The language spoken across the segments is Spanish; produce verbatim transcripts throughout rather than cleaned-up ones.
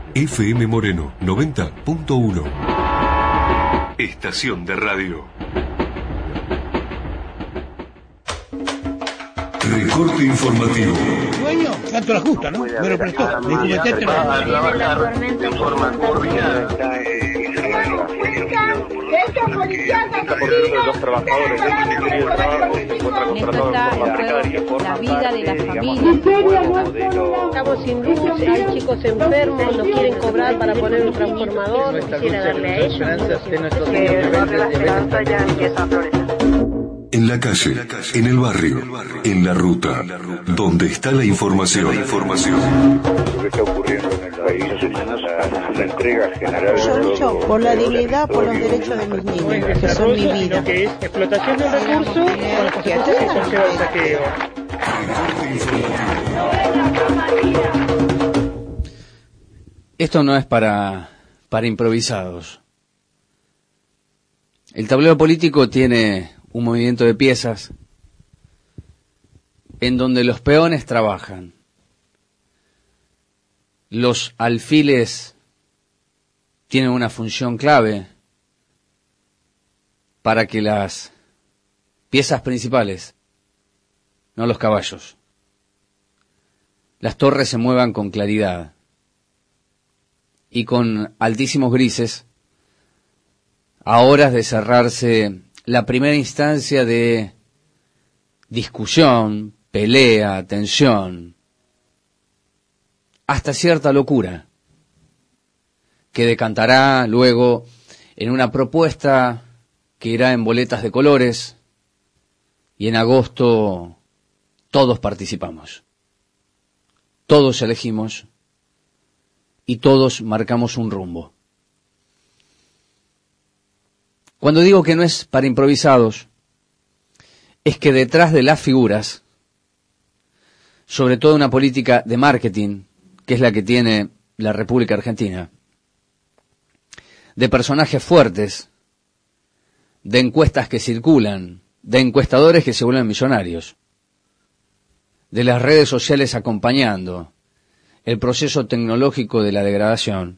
F M Moreno noventa punto uno. Estación de radio. Recorte informativo. Dueño, tanto la justa, ¿no? Me lo prestó. Me dijo, metete en Esta policía los trabajadores del Ministerio de Trabajo se encuentran contratados por la precaria por la vida de la familia. Estamos sin luz, hay chicos enfermos, nos quieren cobrar para poner un transformador, quisiera darle a ellos. En la calle, en el barrio, en la ruta, donde está la información. información. Lo que está ocurriendo en el país es la, la entrega general. Yo lucho por la dignidad, por los derechos de mis niños, que son mi vida. Que es explotación del recurso con las consecuencias que conlleva el saqueo. Esto no es para, para improvisados. El tablero político tiene un movimiento de piezas en donde los peones trabajan, los alfiles tienen una función clave para que las piezas principales, no los caballos, las torres se muevan con claridad y con altísimos grises a horas de cerrarse la primera instancia de discusión, pelea, tensión, hasta cierta locura, que decantará luego en una propuesta que irá en boletas de colores, y en agosto todos participamos, todos elegimos y todos marcamos un rumbo. Cuando digo que no es para improvisados, es que detrás de las figuras, sobre todo una política de marketing, que es la que tiene la República Argentina, de personajes fuertes, de encuestas que circulan, de encuestadores que se vuelven millonarios, de las redes sociales acompañando el proceso tecnológico de la degradación,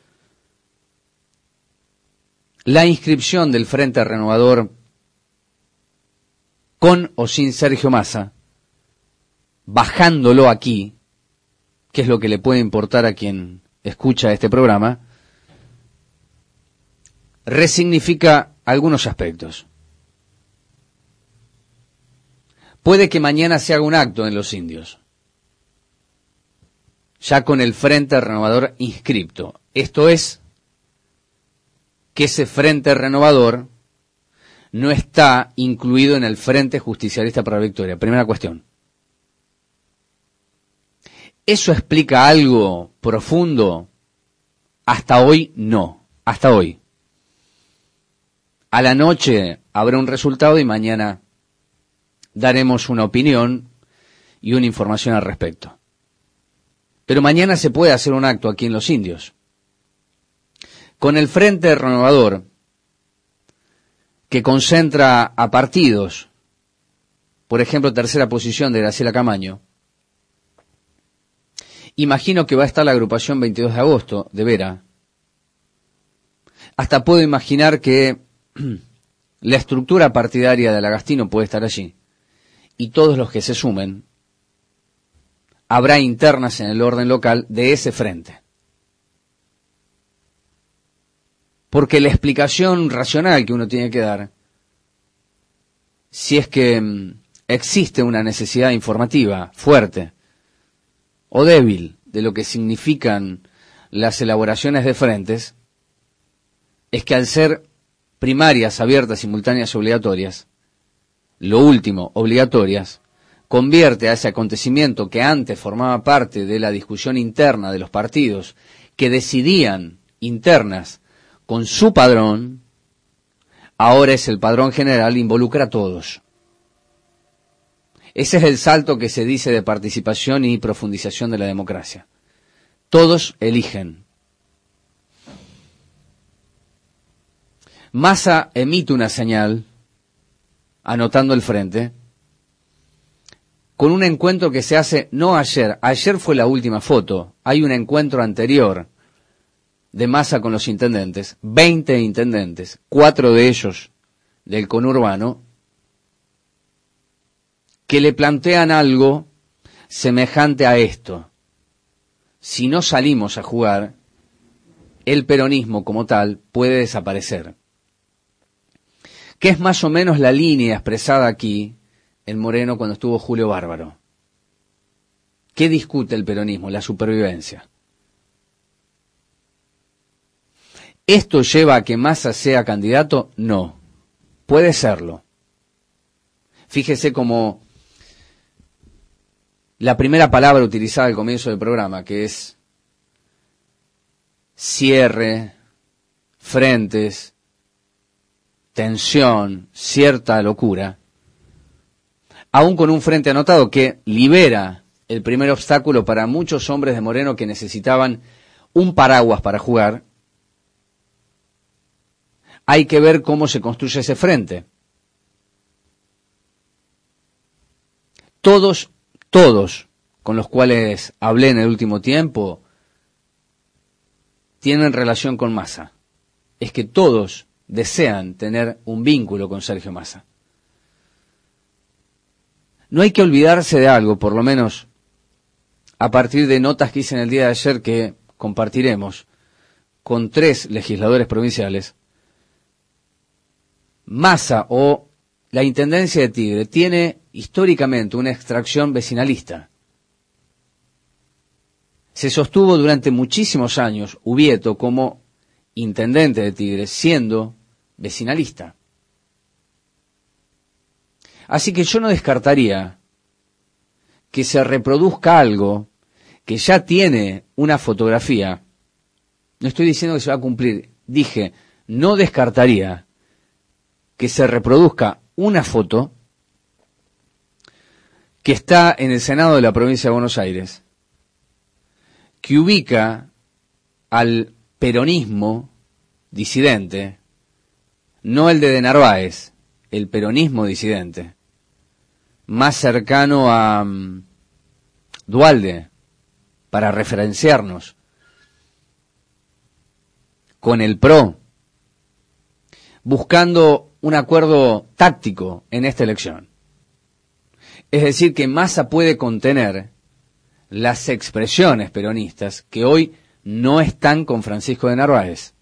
la inscripción del Frente Renovador con o sin Sergio Massa, bajándolo aquí, que es lo que le puede importar a quien escucha este programa, resignifica algunos aspectos. Puede que mañana se haga un acto en Los Indios, ya con el Frente Renovador inscripto. Esto es, que ese Frente Renovador no está incluido en el Frente Justicialista para la Victoria. Primera cuestión. ¿Eso explica algo profundo? Hasta hoy no. Hasta hoy. A la noche habrá un resultado y mañana daremos una opinión y una información al respecto. Pero mañana se puede hacer un acto aquí en Los Indios, con el Frente Renovador, que concentra a partidos, por ejemplo, tercera posición de Graciela Camaño. Imagino que va a estar la agrupación veintidós de agosto de Vera. Hasta puedo imaginar que la estructura partidaria del Agastino puede estar allí. Y todos los que se sumen, habrá internas en el orden local de ese frente. Porque la explicación racional que uno tiene que dar, si es que mm, existe una necesidad informativa fuerte o débil de lo que significan las elaboraciones de frentes, es que al ser primarias, abiertas, simultáneas y obligatorias, lo último, obligatorias, convierte a ese acontecimiento que antes formaba parte de la discusión interna de los partidos, que decidían internas con su padrón, ahora es el padrón general, involucra a todos. Ese es el salto que se dice de participación y profundización de la democracia. Todos eligen. Massa emite una señal, anotando el frente, con un encuentro que se hace no ayer, ayer fue la última foto, hay un encuentro anterior de Massa con los intendentes, veinte intendentes, cuatro de ellos del conurbano, que le plantean algo semejante a esto. Si no salimos a jugar, el peronismo como tal puede desaparecer. Que es más o menos la línea expresada aquí en Moreno cuando estuvo Julio Bárbaro. ¿Qué discute el peronismo? La supervivencia. ¿Esto lleva a que Massa sea candidato? No. Puede serlo. Fíjese como la primera palabra utilizada al comienzo del programa, que es cierre, frentes, tensión, cierta locura, aún con un frente anotado que libera el primer obstáculo para muchos hombres de Moreno que necesitaban un paraguas para jugar. Hay que ver cómo se construye ese frente. Todos, todos con los cuales hablé en el último tiempo tienen relación con Massa. Es que todos desean tener un vínculo con Sergio Massa. No hay que olvidarse de algo, por lo menos a partir de notas que hice en el día de ayer que compartiremos con tres legisladores provinciales. Massa o la Intendencia de Tigre tiene históricamente una extracción vecinalista. Se sostuvo durante muchísimos años Ubieto como intendente de Tigre, siendo vecinalista. Así que yo no descartaría que se reproduzca algo que ya tiene una fotografía. No estoy diciendo que se va a cumplir, dije, no descartaría que se reproduzca una foto que está en el Senado de la provincia de Buenos Aires, que ubica al peronismo disidente, no el de De Narváez, el peronismo disidente, más cercano a um, Duhalde, para referenciarnos, con el P R O, buscando un acuerdo táctico en esta elección. Es decir, que Massa puede contener las expresiones peronistas que hoy no están con Francisco de Narváez.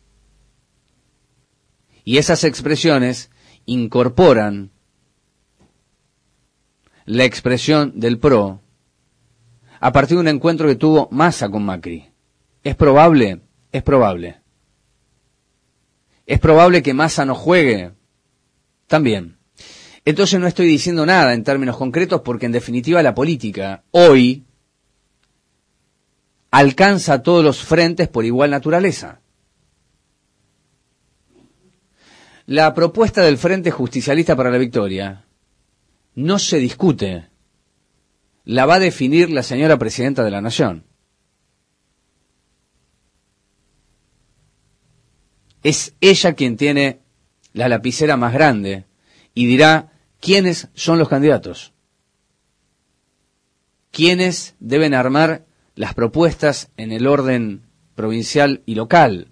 Y esas expresiones incorporan la expresión del P R O a partir de un encuentro que tuvo Massa con Macri. ¿Es probable? Es probable. ¿Es probable que Massa no juegue? También. Entonces no estoy diciendo nada en términos concretos porque en definitiva la política hoy alcanza todos los frentes por igual naturaleza. La propuesta del Frente Justicialista para la Victoria no se discute. La va a definir la señora Presidenta de la Nación. Es ella quien tiene la lapicera más grande y dirá quiénes son los candidatos, quiénes deben armar las propuestas en el orden provincial y local.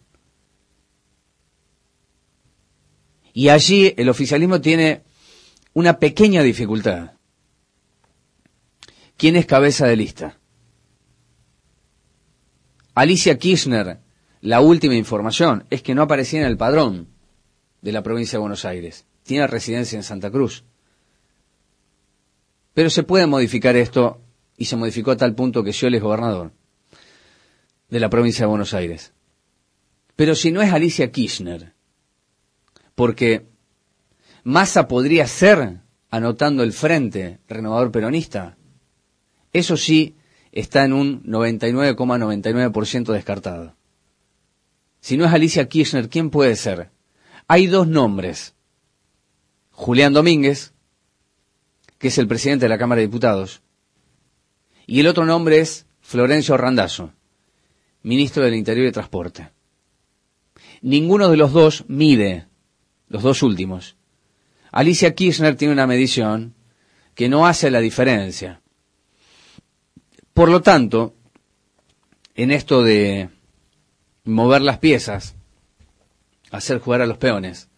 Y allí el oficialismo tiene una pequeña dificultad. ¿Quién es cabeza de lista? Alicia Kirchner, la última información es que no aparecía en el padrón de la provincia de Buenos Aires. Tiene residencia en Santa Cruz. Pero se puede modificar esto, y se modificó a tal punto que Scioli es gobernador de la provincia de Buenos Aires. Pero si no es Alicia Kirchner, porque Massa podría ser anotando el Frente Renovador Peronista, eso sí está en un noventa y nueve coma noventa y nueve por ciento descartado. Si no es Alicia Kirchner, ¿quién puede ser? Hay dos nombres. Julián Domínguez, que es el presidente de la Cámara de Diputados, y el otro nombre es Florencio Randazzo, ministro del Interior y Transporte. Ninguno de los dos mide, los dos últimos. Alicia Kirchner tiene una medición que no hace la diferencia. Por lo tanto, en esto de mover las piezas, hacer jugar a los peones,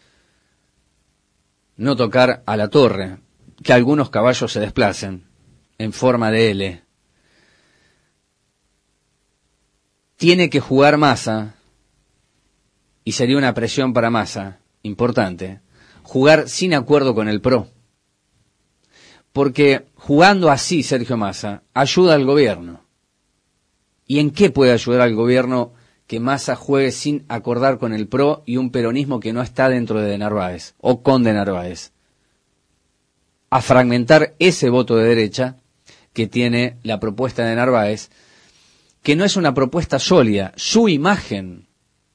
no tocar a la torre, que algunos caballos se desplacen en forma de L. Tiene que jugar Massa, y sería una presión para Massa importante, jugar sin acuerdo con el P R O. Porque jugando así Sergio Massa ayuda al gobierno. ¿Y en qué puede ayudar al gobierno que Massa juegue sin acordar con el P R O y un peronismo que no está dentro de Narváez o con de Narváez? A fragmentar ese voto de derecha que tiene la propuesta de Narváez, que no es una propuesta sólida. Su imagen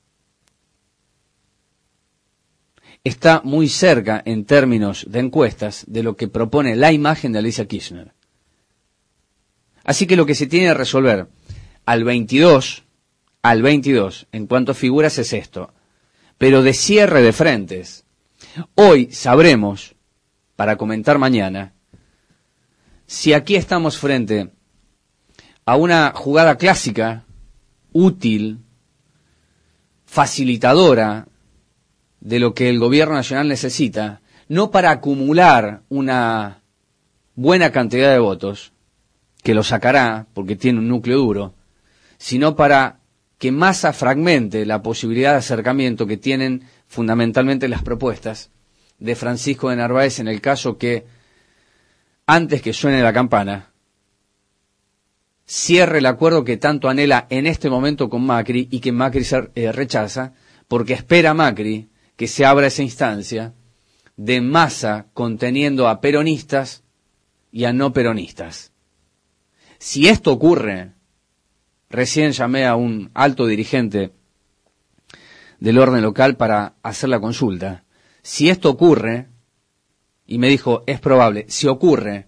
está muy cerca en términos de encuestas de lo que propone la imagen de Alicia Kirchner. Así que lo que se tiene que resolver al veintidós, al veintidós, en cuanto a figuras es esto, pero de cierre de frentes. Hoy sabremos, para comentar mañana, si aquí estamos frente a una jugada clásica, útil, facilitadora de lo que el gobierno nacional necesita, no para acumular una buena cantidad de votos, que lo sacará porque tiene un núcleo duro, sino para que Massa fragmente la posibilidad de acercamiento que tienen fundamentalmente las propuestas de Francisco de Narváez en el caso que, antes que suene la campana, cierre el acuerdo que tanto anhela en este momento con Macri y que Macri se, eh, rechaza, porque espera Macri que se abra esa instancia de Massa conteniendo a peronistas y a no peronistas. Si esto ocurre, recién llamé a un alto dirigente del orden local para hacer la consulta. Si esto ocurre, y me dijo, es probable, si ocurre,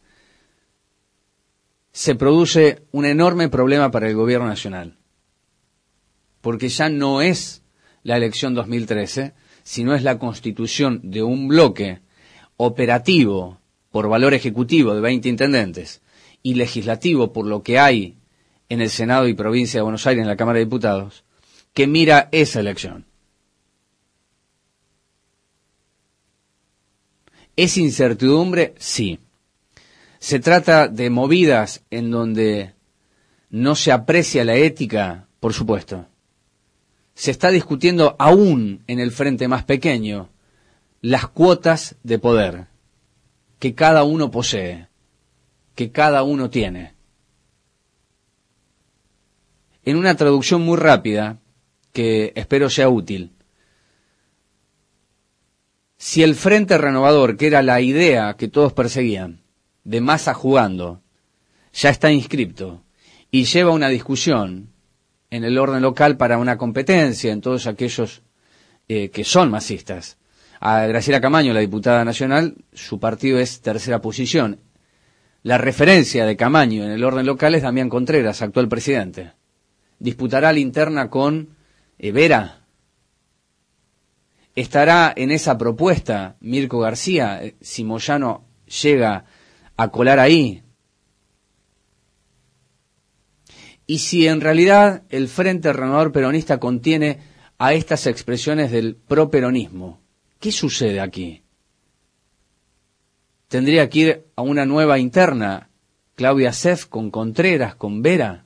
se produce un enorme problema para el gobierno nacional. Porque ya no es la elección dos mil trece, sino es la constitución de un bloque operativo por valor ejecutivo de veinte intendentes y legislativo por lo que hay en el Senado y Provincia de Buenos Aires, en la Cámara de Diputados, que mira esa elección. ¿Es incertidumbre? Sí. ¿Se trata de movidas en donde no se aprecia la ética? Por supuesto. Se está discutiendo aún en el frente más pequeño las cuotas de poder que cada uno posee, que cada uno tiene. En una traducción muy rápida, que espero sea útil, si el Frente Renovador, que era la idea que todos perseguían, de Massa jugando, ya está inscripto y lleva una discusión en el orden local para una competencia en todos aquellos eh, que son masistas. A Graciela Camaño, la diputada nacional, su partido es tercera posición. La referencia de Camaño en el orden local es Damián Contreras, actual presidente. Disputará la interna con eh, Vera. ¿Estará en esa propuesta Mirko García, eh, si Moyano llega a colar ahí? Y si en realidad el Frente Renovador Peronista contiene a estas expresiones del properonismo, ¿qué sucede aquí? ¿Tendría que ir a una nueva interna, Claudia Seff con Contreras, con Vera?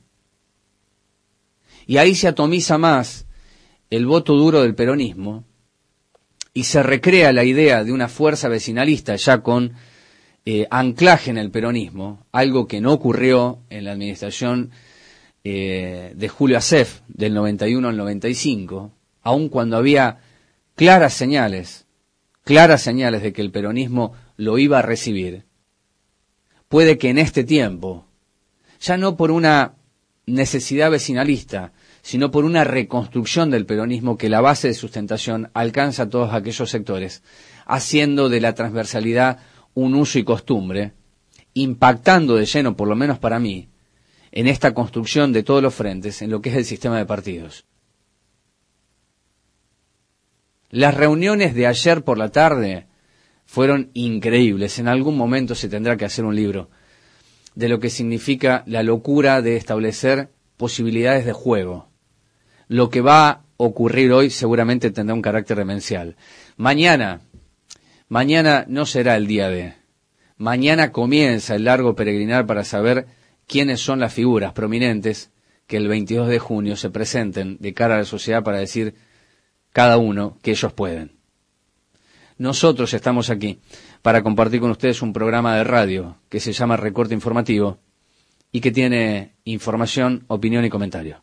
Y ahí se atomiza más el voto duro del peronismo y se recrea la idea de una fuerza vecinalista ya con eh, anclaje en el peronismo, algo que no ocurrió en la administración eh, de Julio Acef del noventa y uno al noventa y cinco, aun cuando había claras señales, claras señales de que el peronismo lo iba a recibir. Puede que en este tiempo, ya no por una necesidad vecinalista, sino por una reconstrucción del peronismo que la base de sustentación alcanza a todos aquellos sectores, haciendo de la transversalidad un uso y costumbre, impactando de lleno, por lo menos para mí, en esta construcción de todos los frentes, en lo que es el sistema de partidos. Las reuniones de ayer por la tarde fueron increíbles. En algún momento se tendrá que hacer un libro de lo que significa la locura de establecer posibilidades de juego. lo que va a ocurrir hoy seguramente tendrá un carácter demencial. Mañana, mañana no será el día de. Mañana comienza el largo peregrinar para saber quiénes son las figuras prominentes que el veintidós de junio se presenten de cara a la sociedad para decir cada uno que ellos pueden. Nosotros estamos aquí para compartir con ustedes un programa de radio que se llama Recorte Informativo y que tiene información, opinión y comentario.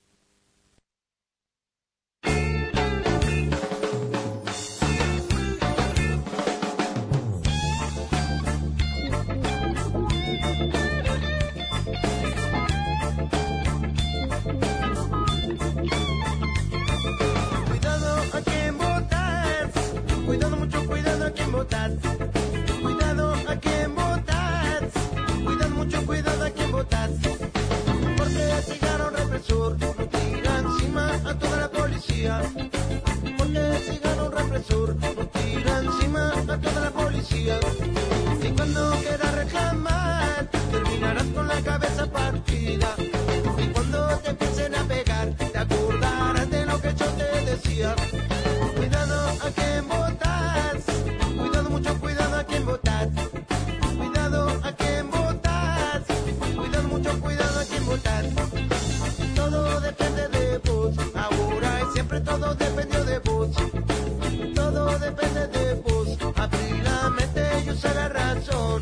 Cuidado a quien votas, cuidado mucho, cuidado a quien votas, porque el cigarro represor no tira encima a toda la policía, porque el cigarro represor no tira encima a toda la policía, y cuando quieras reclamar, terminarás con la cabeza partida, y cuando te empiecen a pegar, te acordarás de lo que yo te decía, cuidado a quien votas, mucho cuidado a quien votas, cuidado a quien votas, cuidado mucho cuidado a quien votas, todo depende de vos, ahora y siempre todo dependió de vos, todo depende de vos, abrir la mente y usar la razón.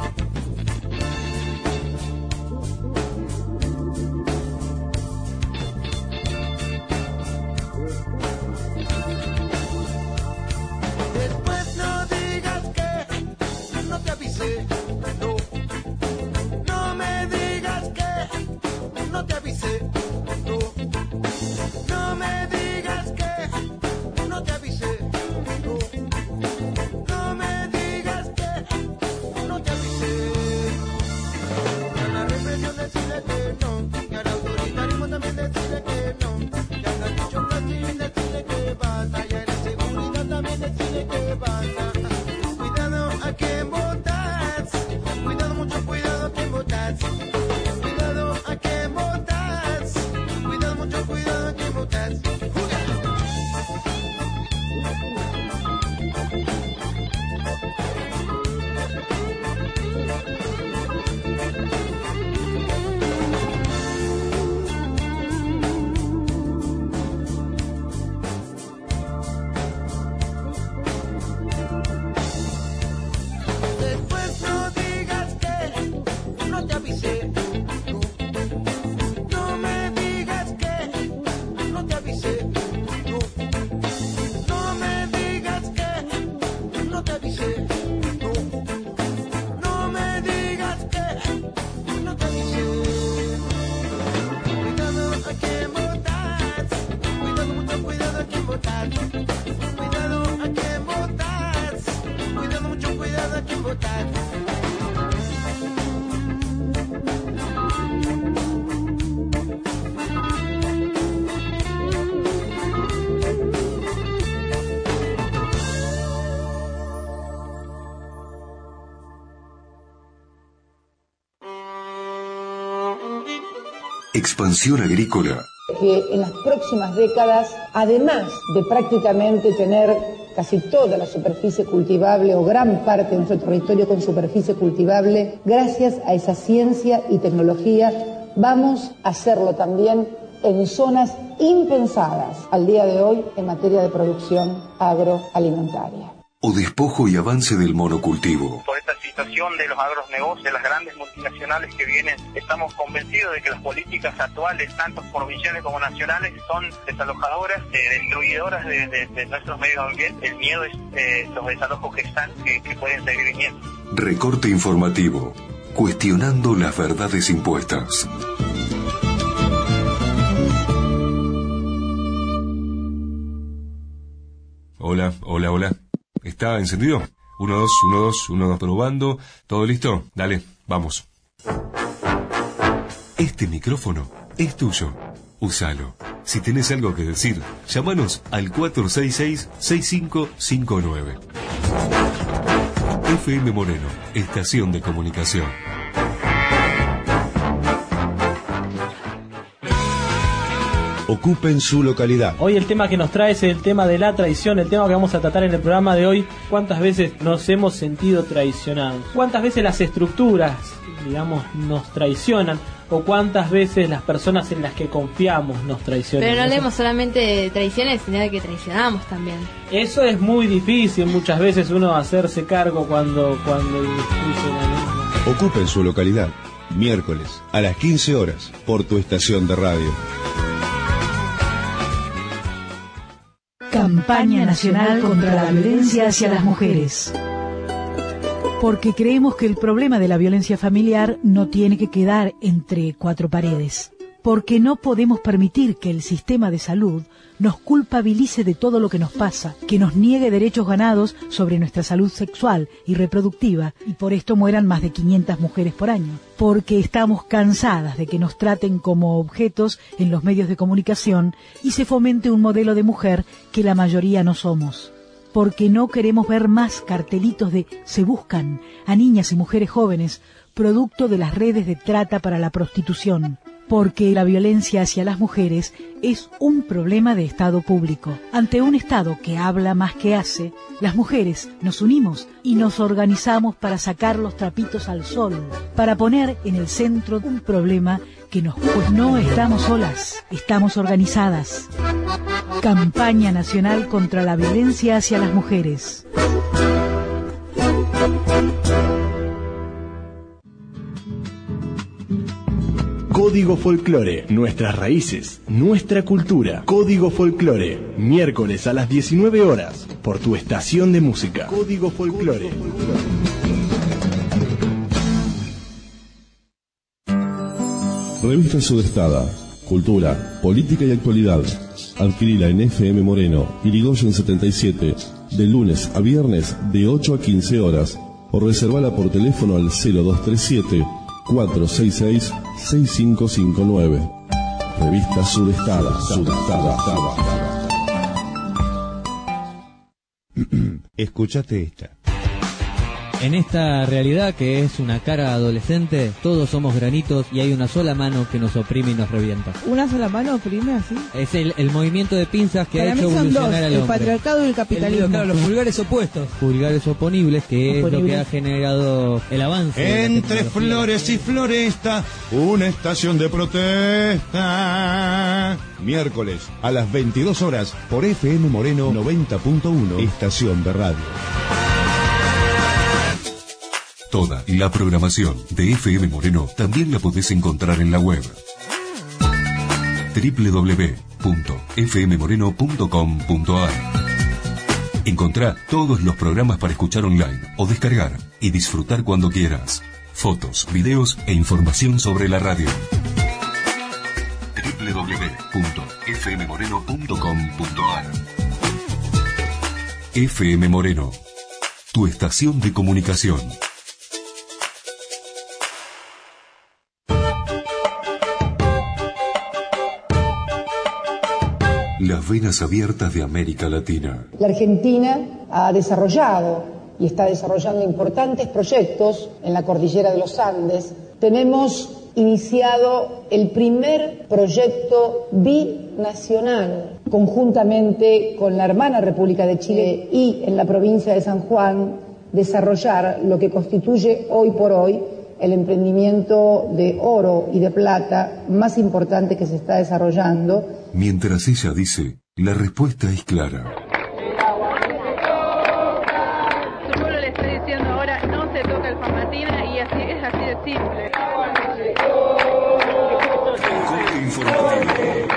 No, no me digas que no te avisé, no, no me digas que no te avisé, no, no me digas que no te avisé. A la represión decirle que no, y al autoritarismo también decirle que no, y al capricho fácil decirle que basta, y a la inseguridad también decirle que basta. Cuidado a quien votas, cuidado mucho, cuidado a quien votas, cuidado a quien votas, cuidado mucho, cuidado a quien votas. Expansión agrícola. Que en las próximas décadas, además de prácticamente tener casi toda la superficie cultivable o gran parte de nuestro territorio con superficie cultivable, gracias a esa ciencia y tecnología, vamos a hacerlo también en zonas impensadas al día de hoy en materia de producción agroalimentaria. O despojo y avance del monocultivo. Por esta situación de los agronegocios, de las grandes multinacionales que vienen, estamos convencidos de que las políticas actuales, tanto provinciales como nacionales, son desalojadoras, eh, destruidoras de, de, de nuestros medios ambientes. El miedo es eh, los desalojos que están, que, que pueden seguir viniendo. Recorte informativo, cuestionando las verdades impuestas. Hola, hola, hola. ¿Está encendido? Uno, dos, uno, dos, uno, dos, probando. ¿Todo listo? Dale, vamos. Este micrófono es tuyo. Úsalo. Si tenés algo que decir, llámanos al cuatro seis seis, seis cinco cinco nueve. F M Moreno, estación de comunicación. Ocupen su localidad. Hoy el tema que nos trae es el tema de la traición, el tema que vamos a tratar en el programa de hoy. ¿Cuántas veces nos hemos sentido traicionados? ¿Cuántas veces las estructuras, digamos, nos traicionan? ¿O cuántas veces las personas en las que confiamos nos traicionan? Pero no leemos solamente de traiciones, sino de que traicionamos también. Eso es muy difícil muchas veces uno hacerse cargo cuando, cuando discute la misma. Ocupen su localidad. Miércoles a las quince horas por tu estación de radio. Campaña Nacional contra la Violencia hacia las Mujeres. Porque creemos que el problema de la violencia familiar no tiene que quedar entre cuatro paredes. Porque no podemos permitir que el sistema de salud nos culpabilice de todo lo que nos pasa, que nos niegue derechos ganados sobre nuestra salud sexual y reproductiva, y por esto mueran más de quinientas mujeres por año. Porque estamos cansadas de que nos traten como objetos en los medios de comunicación y se fomente un modelo de mujer que la mayoría no somos. Porque no queremos ver más cartelitos de se buscan a niñas y mujeres jóvenes, producto de las redes de trata para la prostitución. Porque la violencia hacia las mujeres es un problema de Estado público. Ante un Estado que habla más que hace, las mujeres nos unimos y nos organizamos para sacar los trapitos al sol, para poner en el centro un problema que nos... Pues no estamos solas, estamos organizadas. Campaña Nacional contra la Violencia hacia las Mujeres. Código Folclore, nuestras raíces, nuestra cultura. Código Folclore, miércoles a las diecinueve horas, por tu estación de música. Código Folclore. Revista Sudestada, cultura, política y actualidad. Adquirila en F M Moreno, Irigoyen setenta y siete, de lunes a viernes de ocho a quince horas, o reservala por teléfono al cero dos tres siete, cuatro seis seis, seis cinco cinco nueve. Revista Sudestada, Sudestada. Escúchate esta. En esta realidad que es una cara adolescente, todos somos granitos y hay una sola mano que nos oprime y nos revienta. ¿Una sola mano oprime así? Es el, el movimiento de pinzas que Para ha hecho mí son evolucionar dos, al el hombre. patriarcado y el capitalismo. El, claro, los pulgares opuestos. Pulgares oponibles, que Oponibles. es lo que ha generado el avance. Entre flores y floresta, una estación de protesta. Miércoles a las veintidós horas por F M Moreno noventa punto uno, estación de radio. Toda la programación de F M Moreno también la podés encontrar en la web doble u doble u doble u punto f m moreno punto com punto a r. Encontrá todos los programas para escuchar online o descargar y disfrutar cuando quieras. Fotos, videos e información sobre la radio. doble u doble u doble u punto f m moreno punto com punto a r. F M Moreno, tu estación de comunicación. Las venas abiertas de América Latina. La Argentina ha desarrollado y está desarrollando importantes proyectos en la cordillera de los Andes. Tenemos iniciado el primer proyecto binacional conjuntamente con la hermana República de Chile y en la provincia de San Juan, desarrollar lo que constituye hoy por hoy el emprendimiento de oro y de plata más importante que se está desarrollando. Mientras ella dice, la respuesta es clara. Su pueblo le estoy diciendo ahora, no se toca el Famatina y así es así de simple. Corte informativo.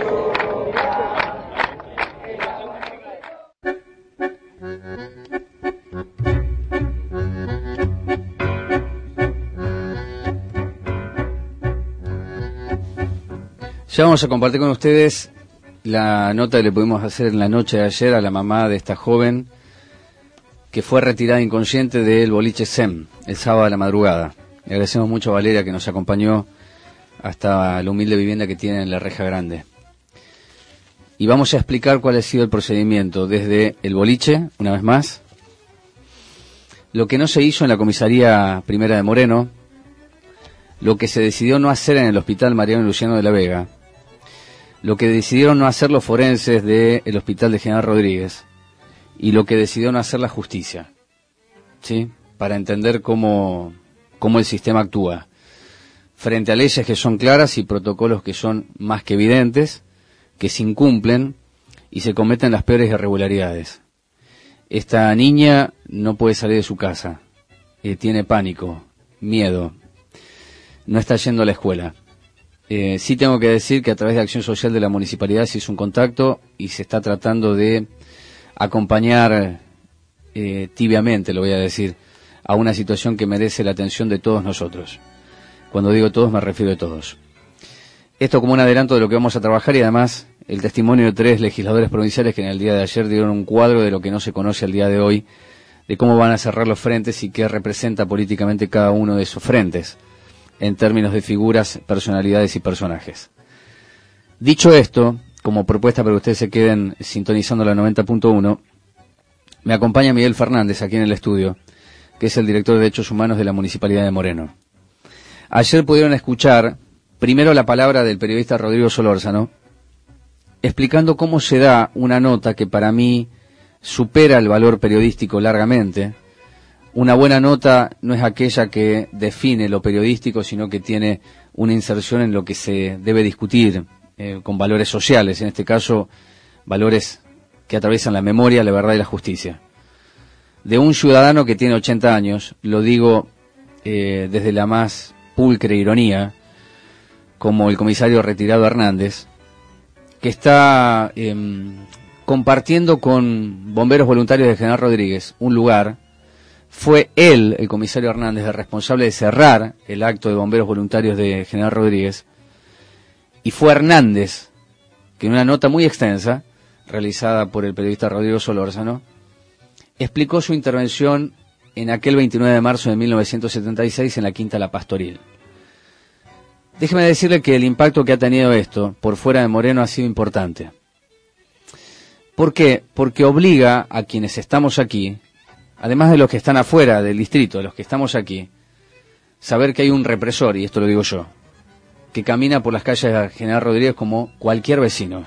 Ya vamos a compartir con ustedes la nota que le pudimos hacer en la noche de ayer a la mamá de esta joven que fue retirada inconsciente del boliche S E M el sábado a la madrugada. Le agradecemos mucho a Valeria que nos acompañó hasta la humilde vivienda que tiene en la Reja Grande. Y vamos a explicar cuál ha sido el procedimiento desde el boliche, una vez más, lo que no se hizo en la comisaría primera de Moreno, lo que se decidió no hacer en el hospital Mariano Luciano de la Vega, lo que decidieron no hacer los forenses del Hospital de General Rodríguez y lo que decidió no hacer la justicia, ¿sí? Para entender cómo, cómo el sistema actúa frente a leyes que son claras y protocolos que son más que evidentes, que se incumplen y se cometen las peores irregularidades. Esta niña no puede salir de su casa, eh, tiene pánico, miedo, no está yendo a la escuela. Eh, sí tengo que decir que a través de Acción Social de la Municipalidad se hizo un contacto y se está tratando de acompañar eh, tibiamente, lo voy a decir, a una situación que merece la atención de todos nosotros. Cuando digo todos me refiero a todos. Esto como un adelanto de lo que vamos a trabajar y además el testimonio de tres legisladores provinciales que en el día de ayer dieron un cuadro de lo que no se conoce al día de hoy, de cómo van a cerrar los frentes y qué representa políticamente cada uno de esos frentes, en términos de figuras, personalidades y personajes. Dicho esto, como propuesta para que ustedes se queden sintonizando la noventa punto uno, me acompaña Miguel Fernández aquí en el estudio, que es el director de Derechos Humanos de la Municipalidad de Moreno. Ayer pudieron escuchar primero la palabra del periodista Rodrigo Solórzano, explicando cómo se da una nota que para mí supera el valor periodístico largamente. Una buena nota no es aquella que define lo periodístico, sino que tiene una inserción en lo que se debe discutir, eh, con valores sociales, en este caso, valores que atraviesan la memoria, la verdad y la justicia. De un ciudadano que tiene ochenta años, lo digo eh, desde la más pulcre ironía, como el comisario retirado Hernández, que está eh, compartiendo con bomberos voluntarios de General Rodríguez un lugar. Fue él, el comisario Hernández, el responsable de cerrar el acto de bomberos voluntarios de General Rodríguez, y fue Hernández, que en una nota muy extensa, realizada por el periodista Rodrigo Solórzano, explicó su intervención en aquel veintinueve de marzo de mil novecientos setenta y seis en la Quinta La Pastoril. Déjeme decirle que el impacto que ha tenido esto por fuera de Moreno ha sido importante. ¿Por qué? Porque obliga a quienes estamos aquí, además de los que están afuera del distrito, de los que estamos aquí, saber que hay un represor, y esto lo digo yo, que camina por las calles de General Rodríguez como cualquier vecino,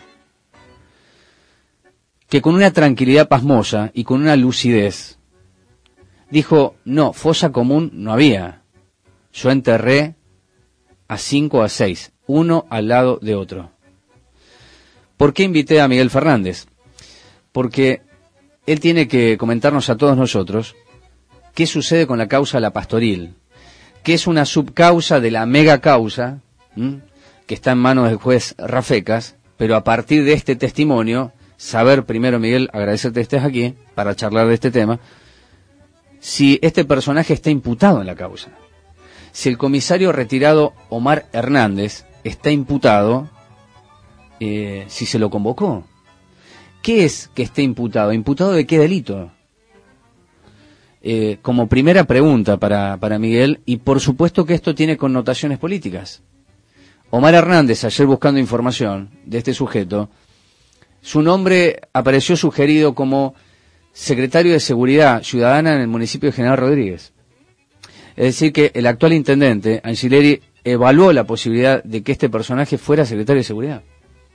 que con una tranquilidad pasmosa y con una lucidez dijo, no, fosa común no había, yo enterré a cinco o a seis, uno al lado de otro. ¿Por qué invité a Miguel Fernández? Porque él tiene que comentarnos a todos nosotros qué sucede con la causa La Pastoril, que es una subcausa de la mega causa, ¿m? que está en manos del juez Rafecas, pero a partir de este testimonio, saber primero, Miguel, agradecerte que estés aquí para charlar de este tema, si este personaje está imputado en la causa. Si el comisario retirado Omar Hernández está imputado, eh, si se lo convocó. ¿Qué es que esté imputado? ¿Imputado de qué delito? Eh, como primera pregunta para, para Miguel, y por supuesto que esto tiene connotaciones políticas. Omar Hernández, ayer buscando información de este sujeto, su nombre apareció sugerido como secretario de Seguridad Ciudadana en el municipio de General Rodríguez. Es decir, que el actual intendente, Angileri, evaluó la posibilidad de que este personaje fuera secretario de Seguridad.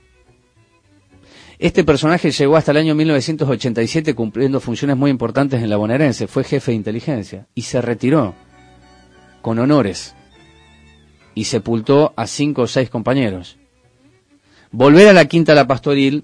Este personaje llegó hasta el año mil novecientos ochenta y siete cumpliendo funciones muy importantes en la bonaerense, fue jefe de inteligencia y se retiró con honores y sepultó a cinco o seis compañeros. Volver a la Quinta La Pastoril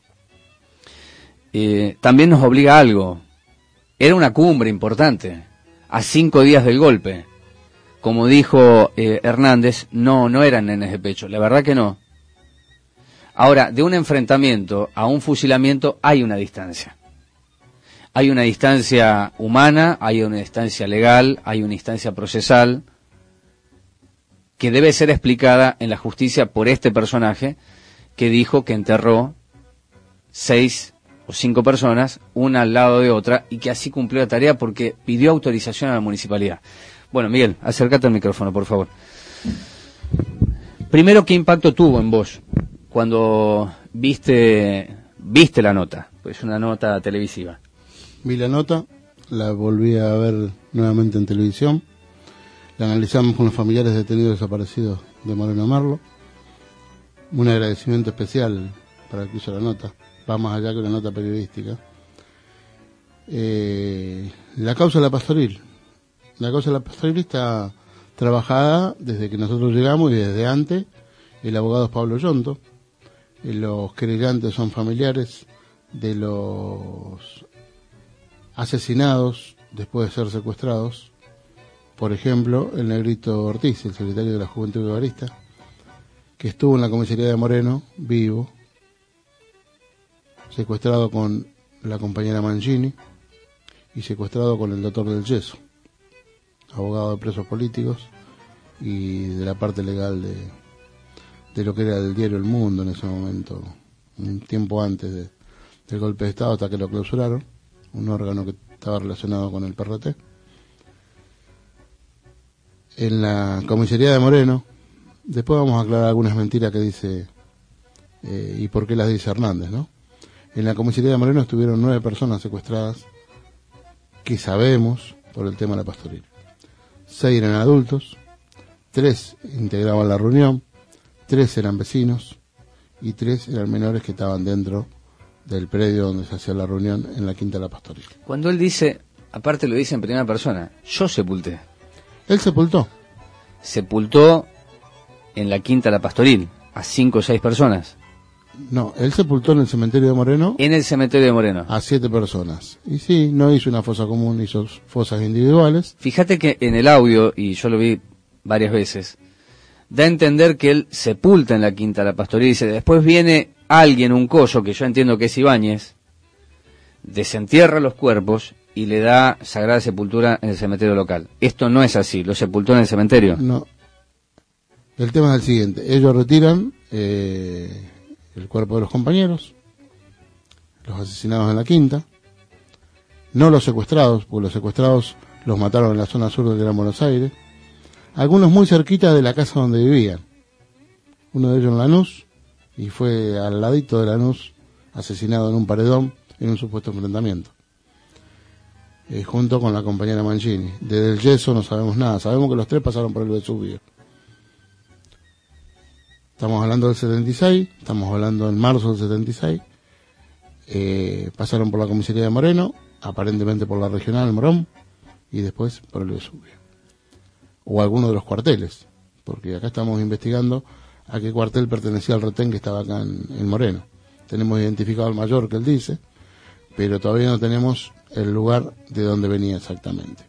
eh, también nos obliga a algo. Era una cumbre importante, a cinco días del golpe. Como dijo eh, Hernández, no, no eran nenes de pecho, la verdad que no. Ahora, de un enfrentamiento a un fusilamiento hay una distancia. Hay una distancia humana, hay una distancia legal, hay una instancia procesal que debe ser explicada en la justicia por este personaje que dijo que enterró seis o cinco personas, una al lado de otra, y que así cumplió la tarea porque pidió autorización a la municipalidad. Bueno, Miguel, acércate al micrófono, por favor. Primero, ¿qué impacto tuvo en vos cuando viste viste la nota? Pues una nota televisiva. Vi la nota, la volví a ver nuevamente en televisión, la analizamos con los familiares detenidos desaparecidos de Moreno Merlo. un agradecimiento especial para el que hizo la nota, va más allá que una nota periodística. Eh, la causa de la pastoril. La causa de la pastoril está trabajada desde que nosotros llegamos y desde antes. El abogado es Pablo Yonto. Los querellantes son familiares de los asesinados después de ser secuestrados. Por ejemplo, el Negrito Ortiz, el secretario de la Juventud Guevarista, que estuvo en la comisaría de Moreno, vivo, secuestrado con la compañera Mangini y secuestrado con el doctor del Yeso, abogado de presos políticos y de la parte legal de, de lo que era el diario El Mundo en ese momento, un tiempo antes de, del golpe de Estado, hasta que lo clausuraron, un órgano que estaba relacionado con el P R T. En la comisaría de Moreno, después vamos a aclarar algunas mentiras que dice eh, y por qué las dice Hernández, ¿no? En la comisaría de Moreno estuvieron nueve personas secuestradas que sabemos por el tema de la pastoril. Seis eran adultos, tres integraban la reunión, tres eran vecinos y tres eran menores que estaban dentro del predio donde se hacía la reunión en la Quinta de la Pastoril. Cuando él dice, aparte lo dice en primera persona, yo sepulté. Él sepultó. Sepultó en la Quinta de la Pastoril a cinco o seis personas. No, él sepultó en el cementerio de Moreno. En el cementerio de Moreno. A siete personas. Y sí, no hizo una fosa común, hizo fosas individuales. Fíjate que en el audio, y yo lo vi varias veces, da a entender que él sepulta en la Quinta de la Pastoril y dice, después viene alguien, un coyo, que yo entiendo que es Ibáñez, desentierra los cuerpos y le da sagrada sepultura en el cementerio local. Esto no es así, lo sepultó en el cementerio. No. El tema es el siguiente, ellos retiran eh, el cuerpo de los compañeros, los asesinados en la Quinta, no los secuestrados, porque los secuestrados los mataron en la zona sur del Gran Buenos Aires, algunos muy cerquita de la casa donde vivían, uno de ellos en Lanús, y fue al ladito de Lanús asesinado en un paredón en un supuesto enfrentamiento, eh, junto con la compañera Mangini. Desde el Yeso no sabemos nada, sabemos que los tres pasaron por el Vesubio. Estamos hablando del setenta y seis, estamos hablando en marzo del setenta y seis, eh, pasaron por la comisaría de Moreno, aparentemente por la regional Morón, y después por el Vesubio. O alguno de los cuarteles, porque acá estamos investigando a qué cuartel pertenecía al retén que estaba acá en, en Moreno. Tenemos identificado al mayor que él dice, pero todavía no tenemos el lugar de donde venía exactamente.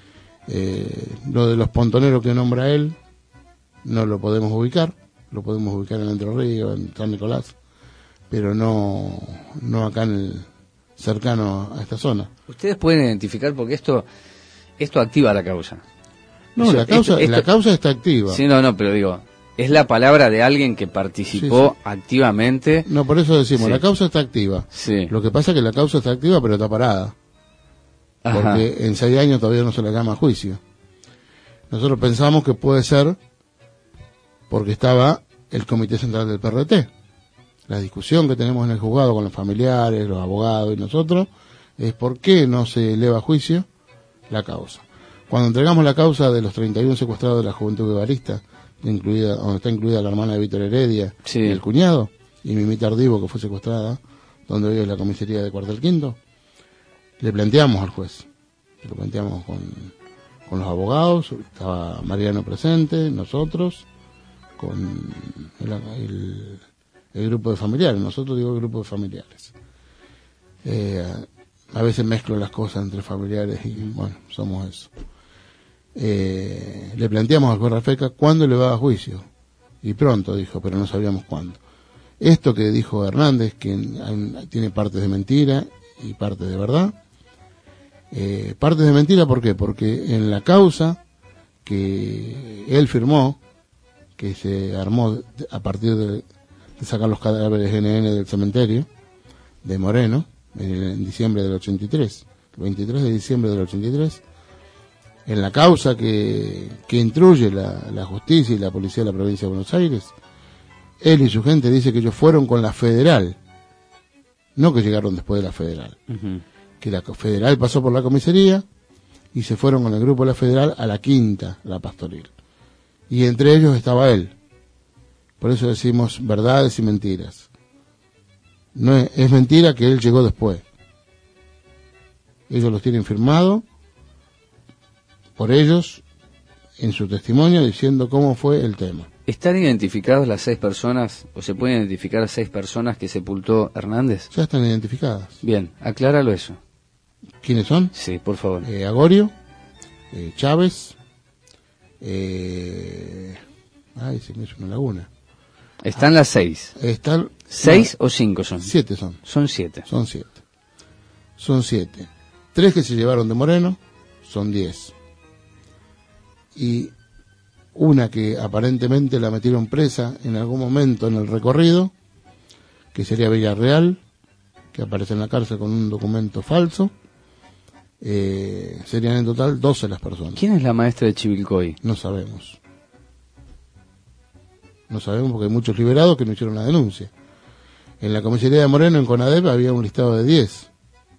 Eh, lo de los pontoneros que nombra él, no lo podemos ubicar. Lo podemos ubicar en Entre Ríos, en San Nicolás, pero no, no acá en el, cercano a esta zona. Ustedes pueden identificar porque esto esto activa la causa. No, Eso, la causa esto, esto, la causa está activa. Sí, no, no, pero digo, es la palabra de alguien que participó sí, sí. activamente. No, por eso decimos, sí. La causa está activa. Sí. Lo que pasa es que la causa está activa, pero está parada. Ajá. Porque en seis años todavía no se le llama a juicio. Nosotros pensamos que puede ser porque estaba el Comité Central del P R T. La discusión que tenemos en el juzgado con los familiares, los abogados y nosotros es por qué no se eleva a juicio la causa. Cuando entregamos la causa de los treinta y uno secuestrados de la Juventud Guevarista, incluida, donde está incluida la hermana de Víctor Heredia, sí. y el cuñado, y Mimi Tardivo, que fue secuestrada, donde hoy es la comisaría de Cuartel Quinto, le planteamos al juez, lo planteamos con, con los abogados, estaba Mariano presente, nosotros, con el, el, el grupo de familiares, nosotros digo el grupo de familiares. Eh, a veces mezclo las cosas entre familiares y bueno, somos eso. Eh, le planteamos al juez Rafeca cuándo le va a juicio, y pronto dijo, pero no sabíamos cuándo. Esto que dijo Hernández, que hay, tiene partes de mentira y partes de verdad. Eh, partes de mentira, ¿por qué? Porque en la causa que él firmó, que se armó a partir de, de sacar los cadáveres N N del cementerio de Moreno, en, en diciembre del ochenta y tres, el veintitrés de diciembre del ochenta y tres, en la causa que, que instruye la, la justicia y la policía de la provincia de Buenos Aires, él y su gente dice que ellos fueron con la federal, no que llegaron después de la federal, uh-huh. que la federal pasó por la comisaría y se fueron con el grupo de la federal a la Quinta, la Pastoril. Y entre ellos estaba él, Por eso decimos verdades y mentiras. No es, es mentira que él llegó después. Ellos los tienen firmado por ellos en su testimonio diciendo cómo fue el tema. ¿Están identificadas las seis personas, o se pueden identificar las seis personas que sepultó Hernández? Ya están identificadas. Bien, acláralo eso. ¿Quiénes son? Sí, por favor. Eh, Agorio, eh, Chávez, eh, ay, se me hizo una laguna. Están las seis. Están ¿Seis no, o cinco son? Siete son. Son siete. Son siete. Son siete. Tres que se llevaron de Moreno, son diez. Y una que aparentemente la metieron presa en algún momento en el recorrido, que sería Villarreal, que aparece en la cárcel con un documento falso. Eh, serían en total doce las personas. ¿Quién es la maestra de Chivilcoy? No sabemos. No sabemos porque hay muchos liberados que no hicieron la denuncia. En la comisaría de Moreno, en CONADEP, había un listado de diez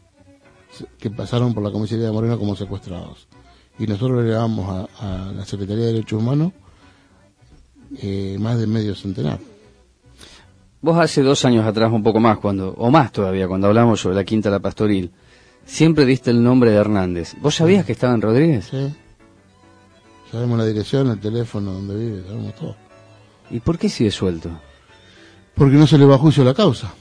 que pasaron por la comisaría de Moreno como secuestrados. Y nosotros le damos a, a la Secretaría de Derechos Humanos eh, más de medio centenar. Vos hace dos años atrás, un poco más, cuando o más todavía, cuando hablamos sobre la Quinta La Pastoril, siempre diste el nombre de Hernández. ¿Vos sabías sí. que estaba en Rodríguez? Sí. Sabemos la dirección, el teléfono, donde vive, sabemos todo. ¿Y por qué sigue suelto? Porque no se le va a juicio a la causa.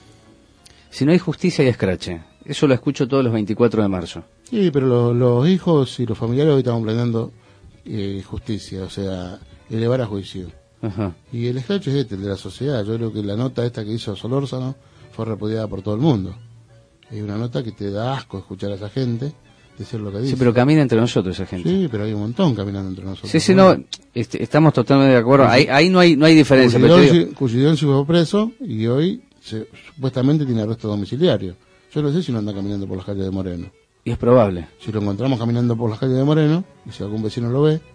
Si no hay justicia, hay escrache. Eso lo escucho todos los veinticuatro de marzo. Sí, pero los, los hijos y los familiares hoy estamos planeando eh, justicia, o sea, elevar a juicio. Ajá. Y el escrache es este, el de la sociedad. Yo creo que la nota esta que hizo Solórzano fue repudiada por todo el mundo. Es una nota que te da asco escuchar a esa gente decir lo que dice. Sí, pero camina entre nosotros esa gente. Sí, pero hay un montón caminando entre nosotros. Sí, sí, no, este, estamos totalmente de acuerdo. Ahí, ahí no hay no hay diferencia. Cuchillón se fue preso y hoy se, supuestamente tiene arresto domiciliario. Yo no sé si no anda caminando por las calles de Moreno. Y es probable. Si lo encontramos caminando por las calles de Moreno, y si algún vecino lo ve,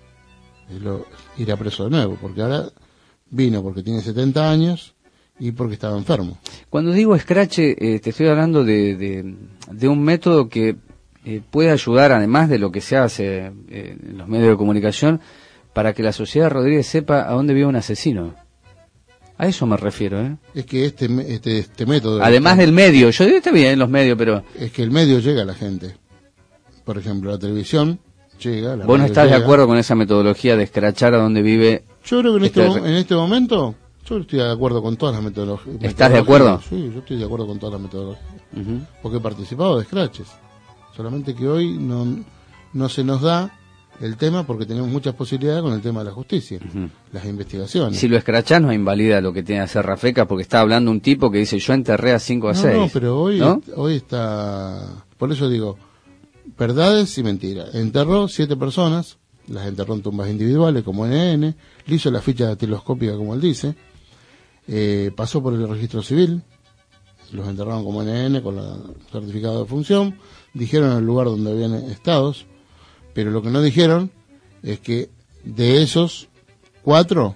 lo irá preso de nuevo, porque ahora vino porque tiene setenta años y porque estaba enfermo. Cuando digo escrache, eh, te estoy hablando de, de, de un método que eh, puede ayudar, además de lo que se hace eh, en los medios de comunicación, para que la sociedad Rodríguez sepa a dónde vive un asesino. A eso me refiero, ¿eh? Es que este este, este método... Además del medio, yo digo, está bien los medios, pero... Es que el medio llega a la gente. Por ejemplo, la televisión llega... La ¿Vos no estás llega. de acuerdo con esa metodología de escrachar a dónde vive? Yo creo que en este, este... en este momento, yo estoy de acuerdo con todas las metodologías. ¿Estás de acuerdo? Sí, yo estoy de acuerdo con todas las metodologías. Uh-huh. Porque he participado de scratches. Solamente que hoy no, no se nos da el tema porque tenemos muchas posibilidades con el tema de la justicia, uh-huh. las investigaciones. Si lo escrachás no invalida lo que tiene que hacer Rafecas, porque está hablando un tipo que dice yo enterré a cinco a seis. No, no, pero hoy, ¿no? hoy está... Por eso digo, verdades y mentiras. Enterró siete personas, las enterró en tumbas individuales como N N, le hizo la ficha datiloscópica como él dice, eh, pasó por el registro civil, los enterraron como N N con el certificado de función, dijeron el lugar donde habían estado, pero lo que no dijeron es que de esos cuatro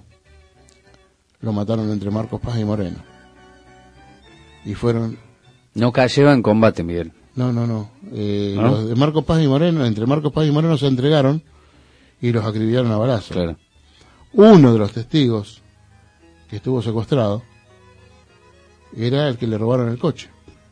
lo mataron entre Marcos Paz y Moreno. Y fueron... No cayeron en combate, Miguel. No, no, no. Eh, ¿No? Los de Marcos Paz y Moreno, entre Marcos Paz y Moreno se entregaron y los acribillaron a balazo. Claro. Uno de los testigos que estuvo secuestrado era el que le robaron el coche.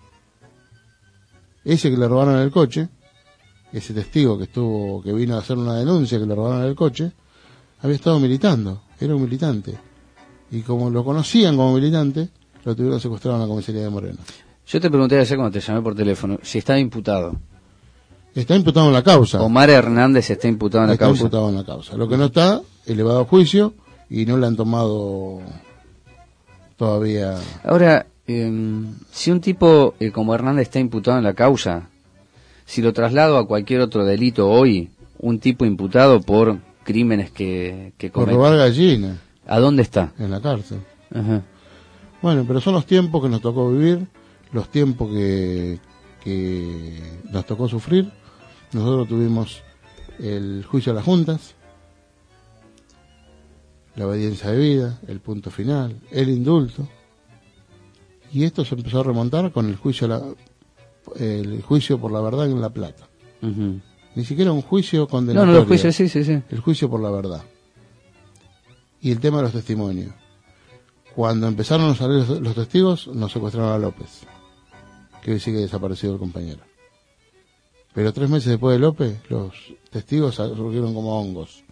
Ese que le robaron el coche, ese testigo que estuvo, que vino a hacer una denuncia que le robaron el coche, había estado militando, era un militante. Y como lo conocían como militante, lo tuvieron secuestrado en la comisaría de Moreno. Yo te pregunté ayer cuando te llamé por teléfono si estaba imputado. Está imputado en la causa. Omar Hernández está imputado en la está causa. Está imputado en la causa. Lo que no está, elevado a juicio, y no le han tomado todavía... Ahora, eh, si un tipo eh, como Hernández está imputado en la causa, si lo traslado a cualquier otro delito hoy, un tipo imputado por crímenes que, que comete... Por robar gallinas. ¿A dónde está? En la cárcel. Ajá. Bueno, pero son los tiempos que nos tocó vivir, los tiempos que, que nos tocó sufrir. Nosotros tuvimos el juicio a las juntas, la obediencia de vida, el punto final, el indulto. Y esto se empezó a remontar con el juicio, la, el juicio por la verdad en La Plata. Uh-huh. Ni siquiera un juicio condenatorio. No, no, los juicios, sí, sí, sí. El juicio por la verdad. Y el tema de los testimonios. Cuando empezaron a salir los, los testigos, nos secuestraron a López, que hoy sigue desaparecido el compañero. Pero tres meses después de López, los testigos surgieron como hongos.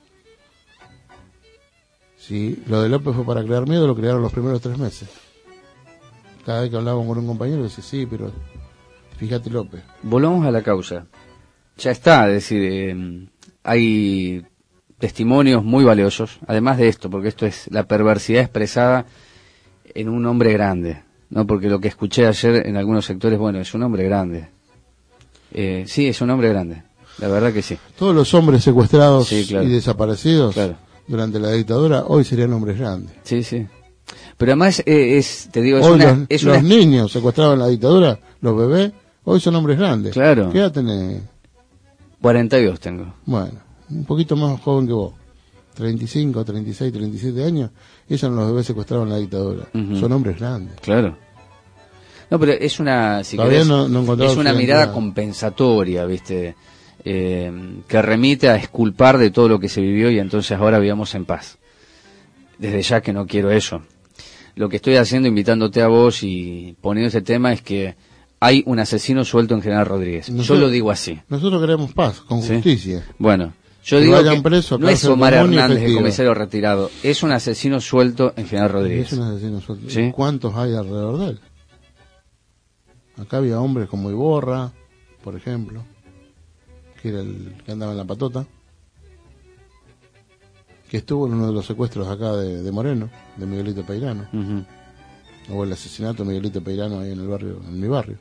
Si lo de López fue para crear miedo, lo crearon los primeros tres meses. Cada vez que hablábamos con un compañero, decía, sí, pero fíjate López. Volvamos a la causa. Ya está, es decir, eh, hay testimonios muy valiosos, además de esto, porque esto es la perversidad expresada en un hombre grande, ¿no? Porque lo que escuché ayer en algunos sectores, bueno, es un hombre grande. Eh, sí, es un hombre grande, la verdad que sí. Todos los hombres secuestrados sí, claro. y desaparecidos claro. durante la dictadura, hoy serían hombres grandes. Sí, sí. Pero además, eh, es, te digo, es hoy una... Los, es los una... niños secuestrados en la dictadura, los bebés, hoy son hombres grandes. Claro. ¿Qué edad tenés? cuarenta y dos tengo. Bueno, un poquito más joven que vos. treinta y cinco, treinta y seis, treinta y siete años, esos son los bebés secuestrados en la dictadura. Uh-huh. Son hombres grandes. Claro. No, pero es una, si Todavía querés, no, no es una mirada compensatoria, ¿viste? Eh, que remite a exculpar de todo lo que se vivió y entonces ahora vivamos en paz. Desde ya que no quiero eso. Lo que estoy haciendo, invitándote a vos y poniendo ese tema, es que hay un asesino suelto en General Rodríguez. Nosotros, yo lo digo así. Nosotros queremos paz, con ¿Sí? justicia. Bueno, yo que digo que preso, no es Omar Hernández, efectivo. el comisario retirado, es un asesino suelto en General Rodríguez. Es un asesino suelto. ¿Sí? ¿Cuántos hay alrededor de él? Acá había hombres como Iborra, por ejemplo, que era el que andaba en la patota, que estuvo en uno de los secuestros acá de, de Moreno, de Miguelito Peirano, uh-huh. o el asesinato de Miguelito Peirano ahí en el barrio, en mi barrio.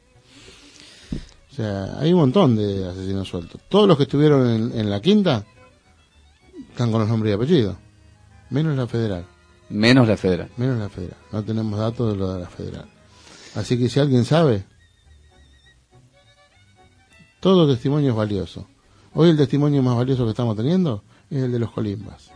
O sea, hay un montón de asesinos sueltos. Todos los que estuvieron en, en la quinta están con los nombres y apellidos, menos la federal. Menos la federal. Menos la federal. No tenemos datos de lo de la federal. Así que si alguien sabe, todo testimonio es valioso. Hoy el testimonio más valioso que estamos teniendo es el de los colimbas.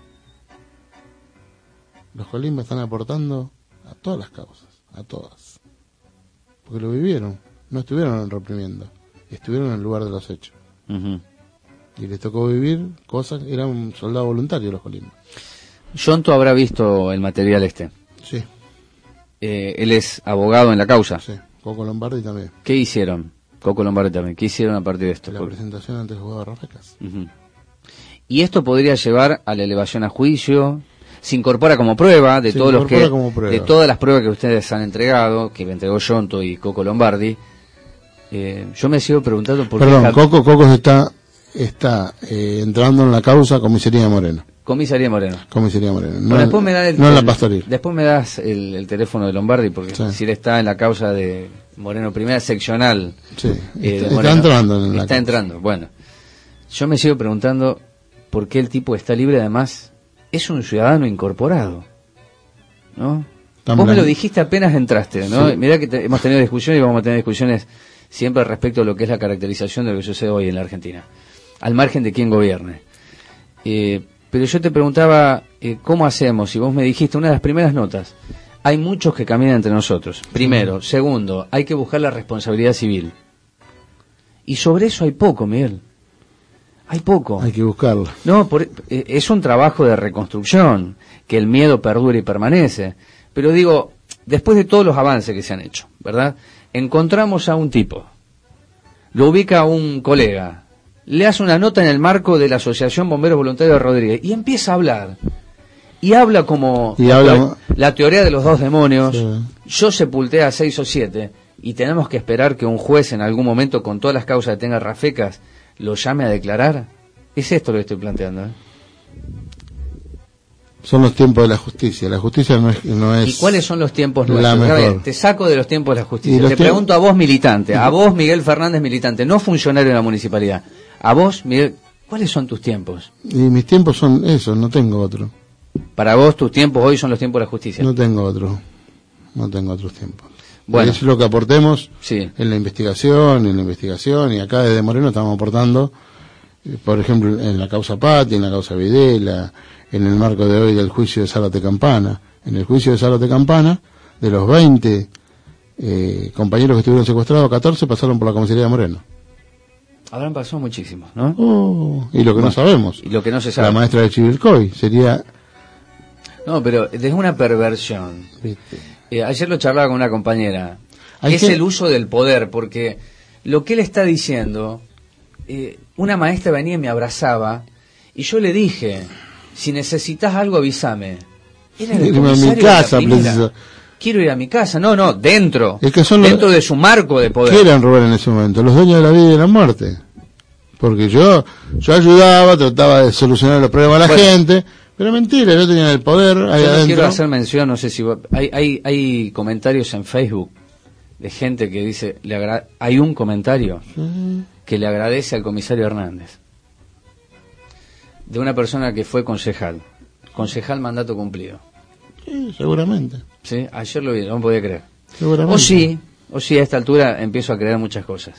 Los colimbas están aportando a todas las causas, a todas. Porque lo vivieron, no estuvieron reprimiendo, estuvieron en el lugar de los hechos. Uh-huh. Y les tocó vivir cosas, eran soldados voluntarios los colimbas. Yonto habrá visto el material este. Sí. Eh, él es abogado en la causa. Sí, Coco Lombardi también. ¿Qué hicieron? Coco Lombardi también. ¿Qué hicieron a partir de esto? La Porque... presentación ante el juzgado de Rafecas. Uh-huh. Y esto podría llevar a la elevación a juicio. Se incorpora como prueba de Se todos los que prueba. de todas las pruebas que ustedes han entregado, que me entregó Yonto y Coco Lombardi. Eh, yo me sigo preguntando por Perdón, qué. Perdón, Coco, Coco se está está eh, entrando en la causa Comisaría Moreno. Comisaría Moreno. Comisaría Moreno. No, bueno, después me da el, no en la el, Pastoril. Después me das el, el teléfono de Lombardi, porque sí. Si él está en la causa de Moreno Primera Seccional. Sí, eh, está, está entrando en la Está causa. entrando, bueno. Yo me sigo preguntando por qué el tipo está libre, además, es un ciudadano incorporado, ¿no? También. Vos me lo dijiste apenas entraste, ¿no? Sí. Mirá que te, hemos tenido discusiones y vamos a tener discusiones siempre respecto a lo que es la caracterización de lo que sucede hoy en la Argentina, al margen de quién gobierne. Eh, pero yo te preguntaba, eh, ¿cómo hacemos? Y vos me dijiste, una de las primeras notas, hay muchos que caminan entre nosotros. Primero. Sí. Segundo, hay que buscar la responsabilidad civil. Y sobre eso hay poco, Miguel. Hay poco. Hay que buscarla. No, por, eh, es un trabajo de reconstrucción, que el miedo perdure y permanece. Pero digo, después de todos los avances que se han hecho, ¿verdad? Encontramos a un tipo, lo ubica a un colega, le hace una nota en el marco de la Asociación Bomberos Voluntarios de Rodríguez y empieza a hablar. Y habla como y la, habla... Teoría, la teoría de los dos demonios. Sí. Yo sepulté a seis o siete y tenemos que esperar que un juez en algún momento, con todas las causas que tenga Rafecas, lo llame a declarar. Es esto lo que estoy planteando, ¿eh? Son los tiempos de la justicia. La justicia no es... No es ¿Y cuáles son los tiempos nuestros? A ver, te saco de los tiempos de la justicia. Te pregunto a vos, militante, a vos, Miguel Fernández, militante, no funcionario de la municipalidad. A vos, Miguel, ¿cuáles son tus tiempos? Y mis tiempos son esos, no tengo otro. Para vos, tus tiempos hoy son los tiempos de la justicia. No tengo otro. No tengo otros tiempos. Bueno. Eso es lo que aportemos sí. en la investigación, en la investigación, y acá desde Moreno estamos aportando, por ejemplo, en la causa Patti, en la causa Videla, en el marco de hoy del juicio de Zárate Campana. En el juicio de Zárate Campana, de los veinte eh, compañeros que estuvieron secuestrados, catorce pasaron por la comisaría de Moreno. Habrán pasado muchísimos, ¿no? Oh, y lo que bueno, no sabemos. Y lo que no se sabe. La maestra de Chivilcoy sería No, pero es una perversión. Eh, ayer lo charlaba con una compañera. Hay Es que- el uso del poder, porque lo que él está diciendo, eh, una maestra venía y me abrazaba, y yo le dije, si necesitas algo avísame. Era el Irme a mi comisario de la casa, primera. preciso. Quiero ir a mi casa. No, no, dentro. Es que son los- dentro de su marco de poder. ¿Qué eran Rubén en ese momento? Los dueños de la vida y de la muerte. Porque yo yo ayudaba, trataba de solucionar los problemas a la Bueno. gente, pero mentira, yo tenía el poder ahí Yo no adentro. quiero hacer mención, no sé si vos- hay, hay, hay comentarios en Facebook de gente que dice, le agra- hay un comentario que le agradece al comisario Hernández, de una persona que fue concejal, concejal mandato cumplido. Sí, seguramente. ¿Sí? Ayer lo vi, no me podía creer. Seguramente. O sí, o sí, a esta altura empiezo a creer muchas cosas.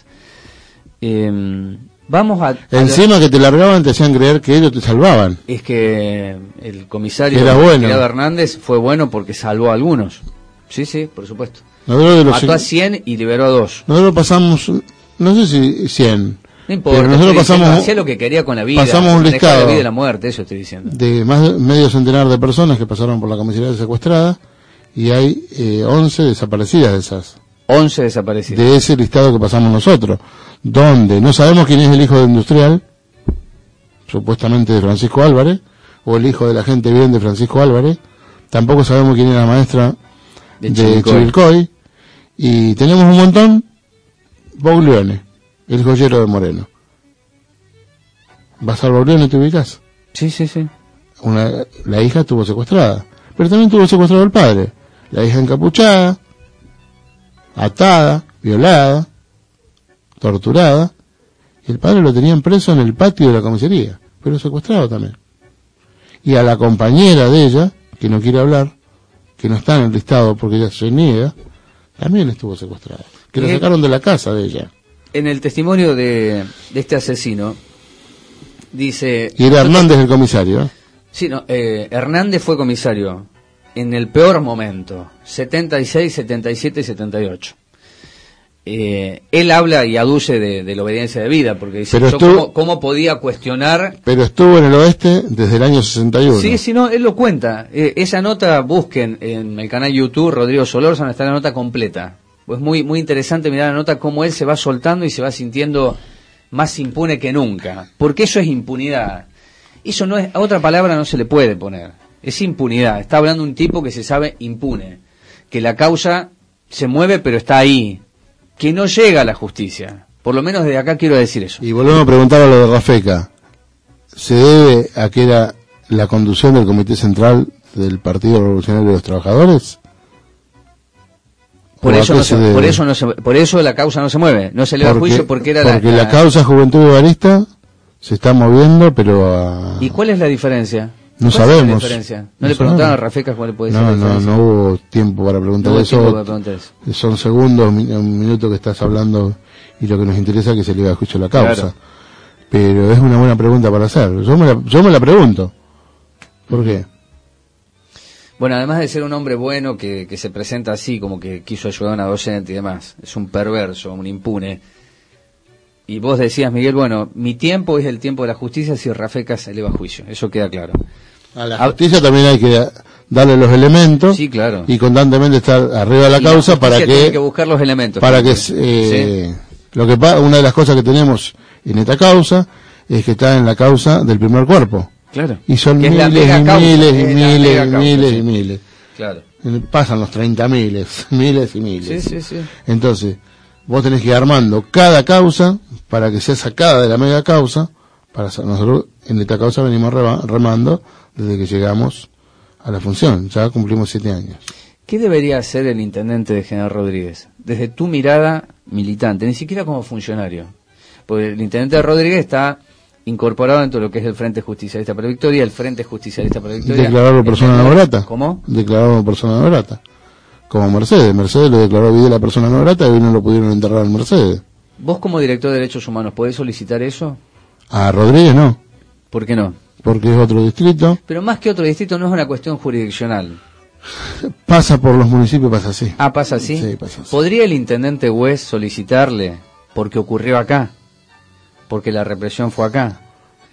Eh, vamos a... a Encima que te largaban te hacían creer que ellos te salvaban. Es que el comisario Era bueno. Gerardo Hernández fue bueno porque salvó a algunos. Sí, sí, por supuesto. Nosotros de los Mató cin- a cien y liberó a dos. Nosotros pasamos, no sé si cien, No importa, pero nosotros estoy diciendo, pasamos, hacía lo que quería con la vida. pasamos un manejaba listado la vida y la muerte, eso estoy diciendo. de más de medio centenar de personas que pasaron por la comisaría secuestrada y hay eh, once desaparecidas de esas. once desaparecidos. De ese listado que pasamos nosotros, donde no sabemos quién es el hijo de industrial, supuestamente de Francisco Álvarez, o el hijo del agente bien de Francisco Álvarez, tampoco sabemos quién es la maestra De de, Chivilcoy. Chivilcoy, y tenemos un montón, Bauglione, el joyero de Moreno. ¿Vas al Bauglione y te ubicas? Sí, sí, sí. Una, la hija estuvo secuestrada, pero también estuvo secuestrado el padre. La hija encapuchada, atada, violada, torturada, y el padre lo tenían preso en el patio de la comisaría, pero secuestrado también. Y a la compañera de ella, que no quiere hablar, que no está en el listado porque ella se niega, también estuvo secuestrada. Que la ¿Qué? sacaron de la casa de ella. En el testimonio de, de este asesino, dice... Y era Hernández el comisario, ¿eh? Sí, no, eh, Hernández fue comisario en el peor momento, setenta y seis, setenta y siete y setenta y ocho. Eh, él habla y aduce de, de la obediencia de vida, porque dice, Pero yo estuvo- cómo, cómo podía cuestionar... Pero estuvo en el oeste desde el año sesenta y uno. Sí, sí, no, él lo cuenta. Eh, esa nota, busquen en el canal YouTube, Rodrigo Solórzano, está la nota completa. Pues muy, muy interesante mirar la nota, cómo él se va soltando y se va sintiendo más impune que nunca. Porque eso es impunidad. Eso no es, a otra palabra no se le puede poner. Es impunidad. Está hablando un tipo que se sabe impune. Que la causa se mueve pero está ahí. Que no llega a la justicia. Por lo menos desde acá quiero decir eso. Y volvemos a preguntar a lo de Rafeca. ¿Se debe a que era la conducción del Comité Central del Partido Revolucionario de los Trabajadores? Por ¿O a eso, qué no se, debe? por, eso no se, por eso la causa no se mueve. No se eleva a Porque- juicio porque era porque la, la causa Juventud Evarista se está moviendo, pero a... ¿Y cuál es la diferencia? No ¿Cuál es sabemos. la diferencia? ¿No, No le preguntaron sabemos. a Rafeca cuál puede ser No, la no, diferencia? no hubo tiempo para preguntar No hubo eso. tiempo para preguntar eso. Son segundos, mi- un minuto que estás hablando y lo que nos interesa es que se eleve a juicio la causa. Claro. Pero es una buena pregunta para hacer. Yo me la, yo me la pregunto. ¿Por qué? Bueno, además de ser un hombre bueno que, que se presenta así, como que quiso ayudar a una docente y demás, es un perverso, un impune. Y vos decías, Miguel, bueno, mi tiempo es el tiempo de la justicia si Rafeca se eleva a juicio, eso queda claro. A la justicia también hay que darle los elementos Sí, claro. y constantemente estar arriba de la Y causa justicia para tiene que, que buscar los elementos. para que también. eh, lo que pa- una de las cosas que tenemos en esta causa es que está en la causa del primer cuerpo. Claro. Y son Que es la miles y mega causa, miles y es la miles mega y causa, miles sí. y miles. Claro. Pasan los treinta miles, miles y miles. Sí, sí, sí. Entonces, vos tenés que ir armando cada causa para que sea sacada de la mega causa. Para sa- nosotros en esta causa venimos reba- remando desde que llegamos a la función. Ya cumplimos siete años. ¿Qué debería hacer el intendente de General Rodríguez? Desde tu mirada militante, ni siquiera como funcionario. Porque el intendente de Rodríguez está incorporado dentro de lo que es el Frente Justicialista para la Victoria, el Frente Justicialista para la Victoria. Declararlo el persona no General- grata. ¿Cómo? Declararlo persona no grata. Como Mercedes. Mercedes lo declaró Videla persona no grata y hoy no lo pudieron enterrar en Mercedes. ¿Vos como director de Derechos Humanos podés solicitar eso? A Rodríguez no, ¿Por qué no? porque es otro distrito. Pero más que otro distrito no es una cuestión jurisdiccional. Pasa por los municipios, pasa así. Ah, ¿pasa así? Sí, pasa así. ¿Podría el intendente West solicitarle porque ocurrió acá? Porque la represión fue acá.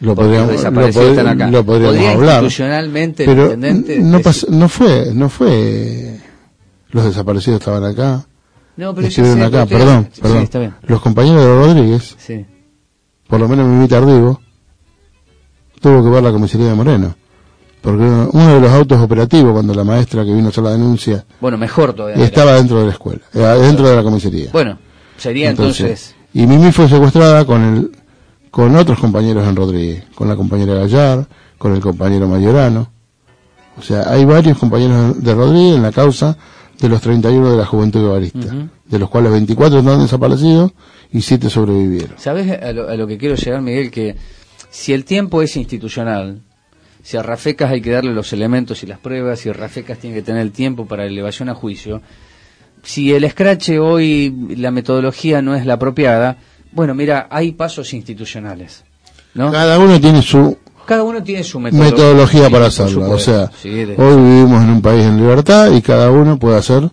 Lo porque podríamos, los desaparecidos lo están acá. Lo podríamos ¿Podría hablar. institucionalmente Pero el intendente no, decir- pas, no fue, no fue, los desaparecidos estaban acá. No, pero ya Estuvieron sé, acá, pero usted- perdón, sí, perdón. está bien. Los compañeros de Rodríguez, Sí. por lo menos Mimi Tardivo, tuvo que ver la comisaría de Moreno. Porque uno de los autos operativos, cuando la maestra que vino a hacer la denuncia, Bueno, mejor todavía. estaba dentro de la escuela, eh, dentro de la comisaría. Bueno, sería entonces... Y Mimi fue secuestrada con el, con otros compañeros en Rodríguez, con la compañera Gallar, con el compañero Mayorano. O sea, hay varios compañeros de Rodríguez en la causa de los treinta y uno de la Juventud Guevarista, Ujú. de los cuales veinticuatro están desaparecidos y siete sobrevivieron. ¿Sabes a lo, a lo que quiero llegar, Miguel? Que si el tiempo es institucional, si a Rafecas hay que darle los elementos y las pruebas, si Rafecas tiene que tener el tiempo para la elevación a juicio, si el escrache hoy, la metodología no es la apropiada, bueno, mira, hay pasos institucionales, ¿no? Cada uno tiene su Cada uno tiene su metodología, metodología sí, para por hacerlo. O supuesto. sea, Sí, de- hoy vivimos en un país en libertad y cada uno puede hacer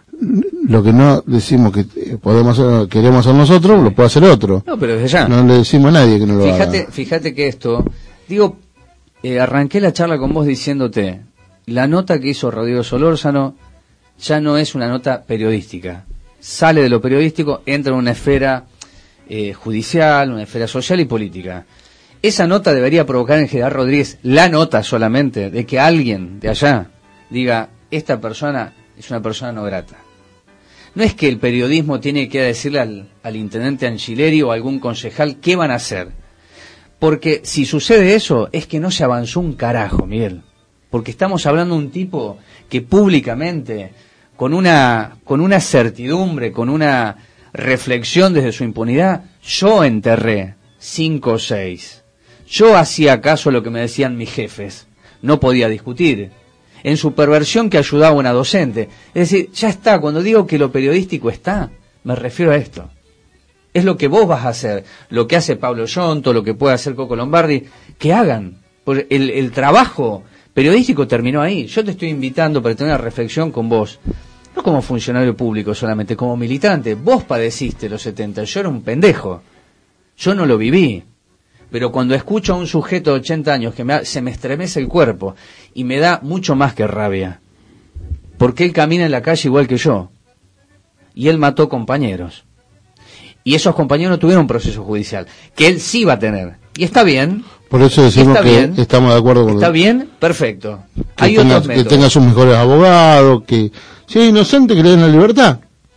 lo que no decimos que eh, podemos hacer, queremos hacer nosotros, lo puede hacer otro. No, pero desde ya. No le decimos a nadie que no lo Fíjate, haga. fíjate que esto, digo, eh, arranqué la charla con vos diciéndote, la nota que hizo Rodrigo Solórzano ya no es una nota periodística, sale de lo periodístico, entra en una esfera eh, judicial, una esfera social y política. Esa nota debería provocar en General Rodríguez, la nota solamente, de que alguien de allá diga, esta persona es una persona no grata. No es que el periodismo tiene que decirle al, al intendente Angileri o a algún concejal qué van a hacer. Porque si sucede eso, es que no se avanzó un carajo, Miguel. Porque estamos hablando de un tipo que públicamente, con una, con una certidumbre, con una reflexión desde su impunidad, yo enterré cinco o seis. Yo hacía caso a lo que me decían mis jefes. No podía discutir. En su perversión que ayudaba a una docente. Es decir, ya está, cuando digo que lo periodístico está, me refiero a esto. Es lo que vos vas a hacer, lo que hace Pablo Yonto, lo que puede hacer Coco Lombardi, que hagan. Porque el, el trabajo periodístico terminó ahí. Yo te estoy invitando para tener una reflexión con vos, no como funcionario público solamente, como militante. Vos padeciste los setenta, yo era un pendejo. Yo no lo viví. Pero cuando escucho a un sujeto de ochenta años que me ha, se me estremece el cuerpo y me da mucho más que rabia, porque él camina en la calle igual que yo, y él mató compañeros, y esos compañeros no tuvieron un proceso judicial, que él sí va a tener, y está bien. Por eso decimos está que bien, estamos de acuerdo con está bien, perfecto. que, Hay tenga, otros que métodos. tenga sus mejores abogados, que si es inocente que le den la libertad.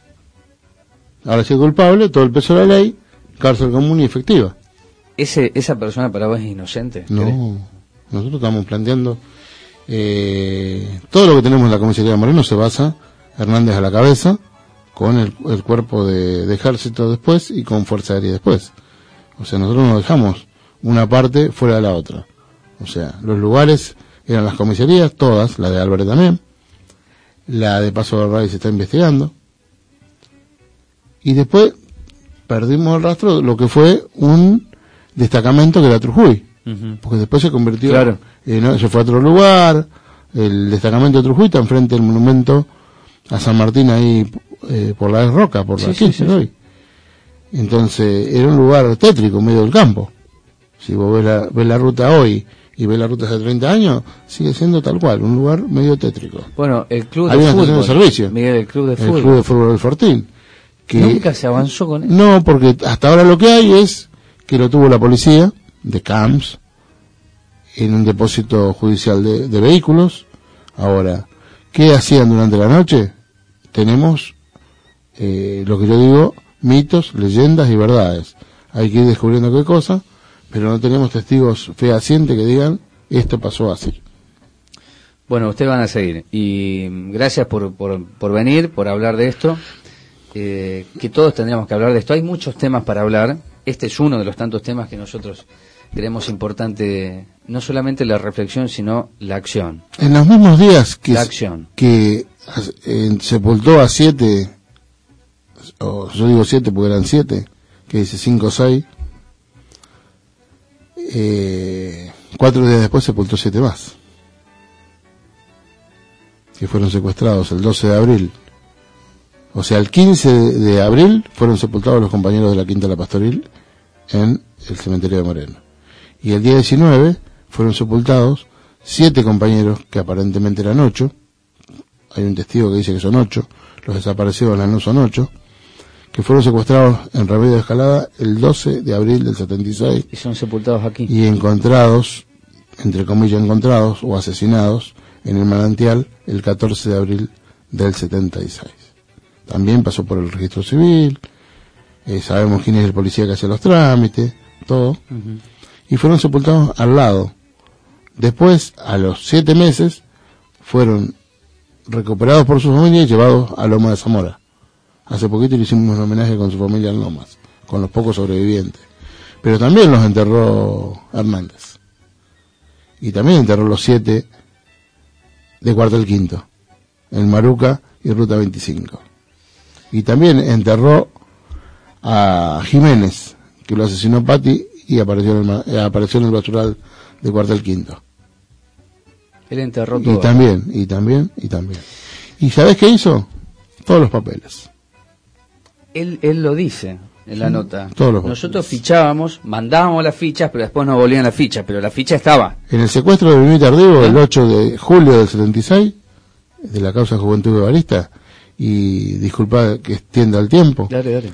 Ahora si es culpable, todo el peso de la ley, cárcel común y efectiva. Ese, ¿Esa persona para vos es inocente? No, ¿crees? nosotros estamos planteando eh, todo lo que tenemos en la comisaría de Moreno se basa Hernández a la cabeza, con el, el cuerpo de, de ejército después y con fuerza aérea después. O sea, nosotros no dejamos una parte fuera de la otra. O sea, los lugares eran las comisarías, todas, la de Álvarez también, la de Paso del Rey se está investigando, y después perdimos el rastro de lo que fue un destacamento que era Trujuy, Ujú. porque después se convirtió, Claro. eh, no, se fue a otro lugar, el destacamento de Trujuy está enfrente del monumento a San Martín ahí eh, por la Roca, por Sí, la sí, quince sí, hoy. Entonces era un lugar tétrico, en medio del campo. Si vos ves la, ves la ruta hoy y ves la ruta hace treinta años, sigue siendo tal cual, un lugar medio tétrico. Bueno, el club Hay de una estación fútbol, de servicio, Miguel, el club de el fútbol. club de fútbol del Fortín. Que Nunca se avanzó con él. no, porque hasta ahora lo que hay es que lo tuvo la policía de Camps en un depósito judicial de, de vehículos. Ahora, ¿qué hacían durante la noche? Tenemos eh, lo que yo digo, mitos, leyendas y verdades. Hay que ir descubriendo qué cosa, pero no tenemos testigos fehacientes que digan esto pasó así. Bueno, ustedes van a seguir. Y gracias por, por, por venir, por hablar de esto. Eh, que todos tendríamos que hablar de esto. Hay muchos temas para hablar. Este es uno de los tantos temas que nosotros creemos importante, no solamente la reflexión, sino la acción. En los mismos días que, La acción. que eh, sepultó a siete, o yo digo siete porque eran siete, que dice cinco o seis, eh, cuatro días después sepultó siete más, que fueron secuestrados el doce de abril. O sea, el quince de abril fueron sepultados los compañeros de la Quinta de la Pastoril en el cementerio de Moreno. Y el día diecinueve fueron sepultados siete compañeros, que aparentemente eran ocho. Hay un testigo que dice que son ocho. Los desaparecidos no son ocho. Que fueron secuestrados en Remedio de Escalada el doce de abril del setenta y seis. Y son sepultados aquí. Y encontrados, entre comillas encontrados, o asesinados en el manantial el catorce de abril del setenta y seis. También pasó por el registro civil. Eh, sabemos quién es el policía que hace los trámites, todo. Uh-huh. Y fueron sepultados al lado. Después, a los siete meses, fueron recuperados por su familia y llevados a Loma de Zamora. Hace poquito le hicimos un homenaje con su familia en Lomas, con los pocos sobrevivientes. Pero también los enterró Hernández. Y también enterró los siete de Cuartel Quinto, en Maruca y Ruta veinticinco. Y también enterró a Jiménez, que lo asesinó Patti y apareció en el, eh, apareció en el basural de Cuartel Quinto. Él enterró todo. Y también, y también, y también. ¿Y sabés qué hizo? Todos los papeles. Él, él lo dice en la sí, nota. Todos los papeles. Nosotros fichábamos, mandábamos las fichas, pero después no volvían las fichas, pero la ficha estaba. En el secuestro de Vivir Tardío, ¿eh? El ocho de julio del setenta y seis, de la causa Juventud Evarista, y disculpa que extienda el tiempo. Dale, dale.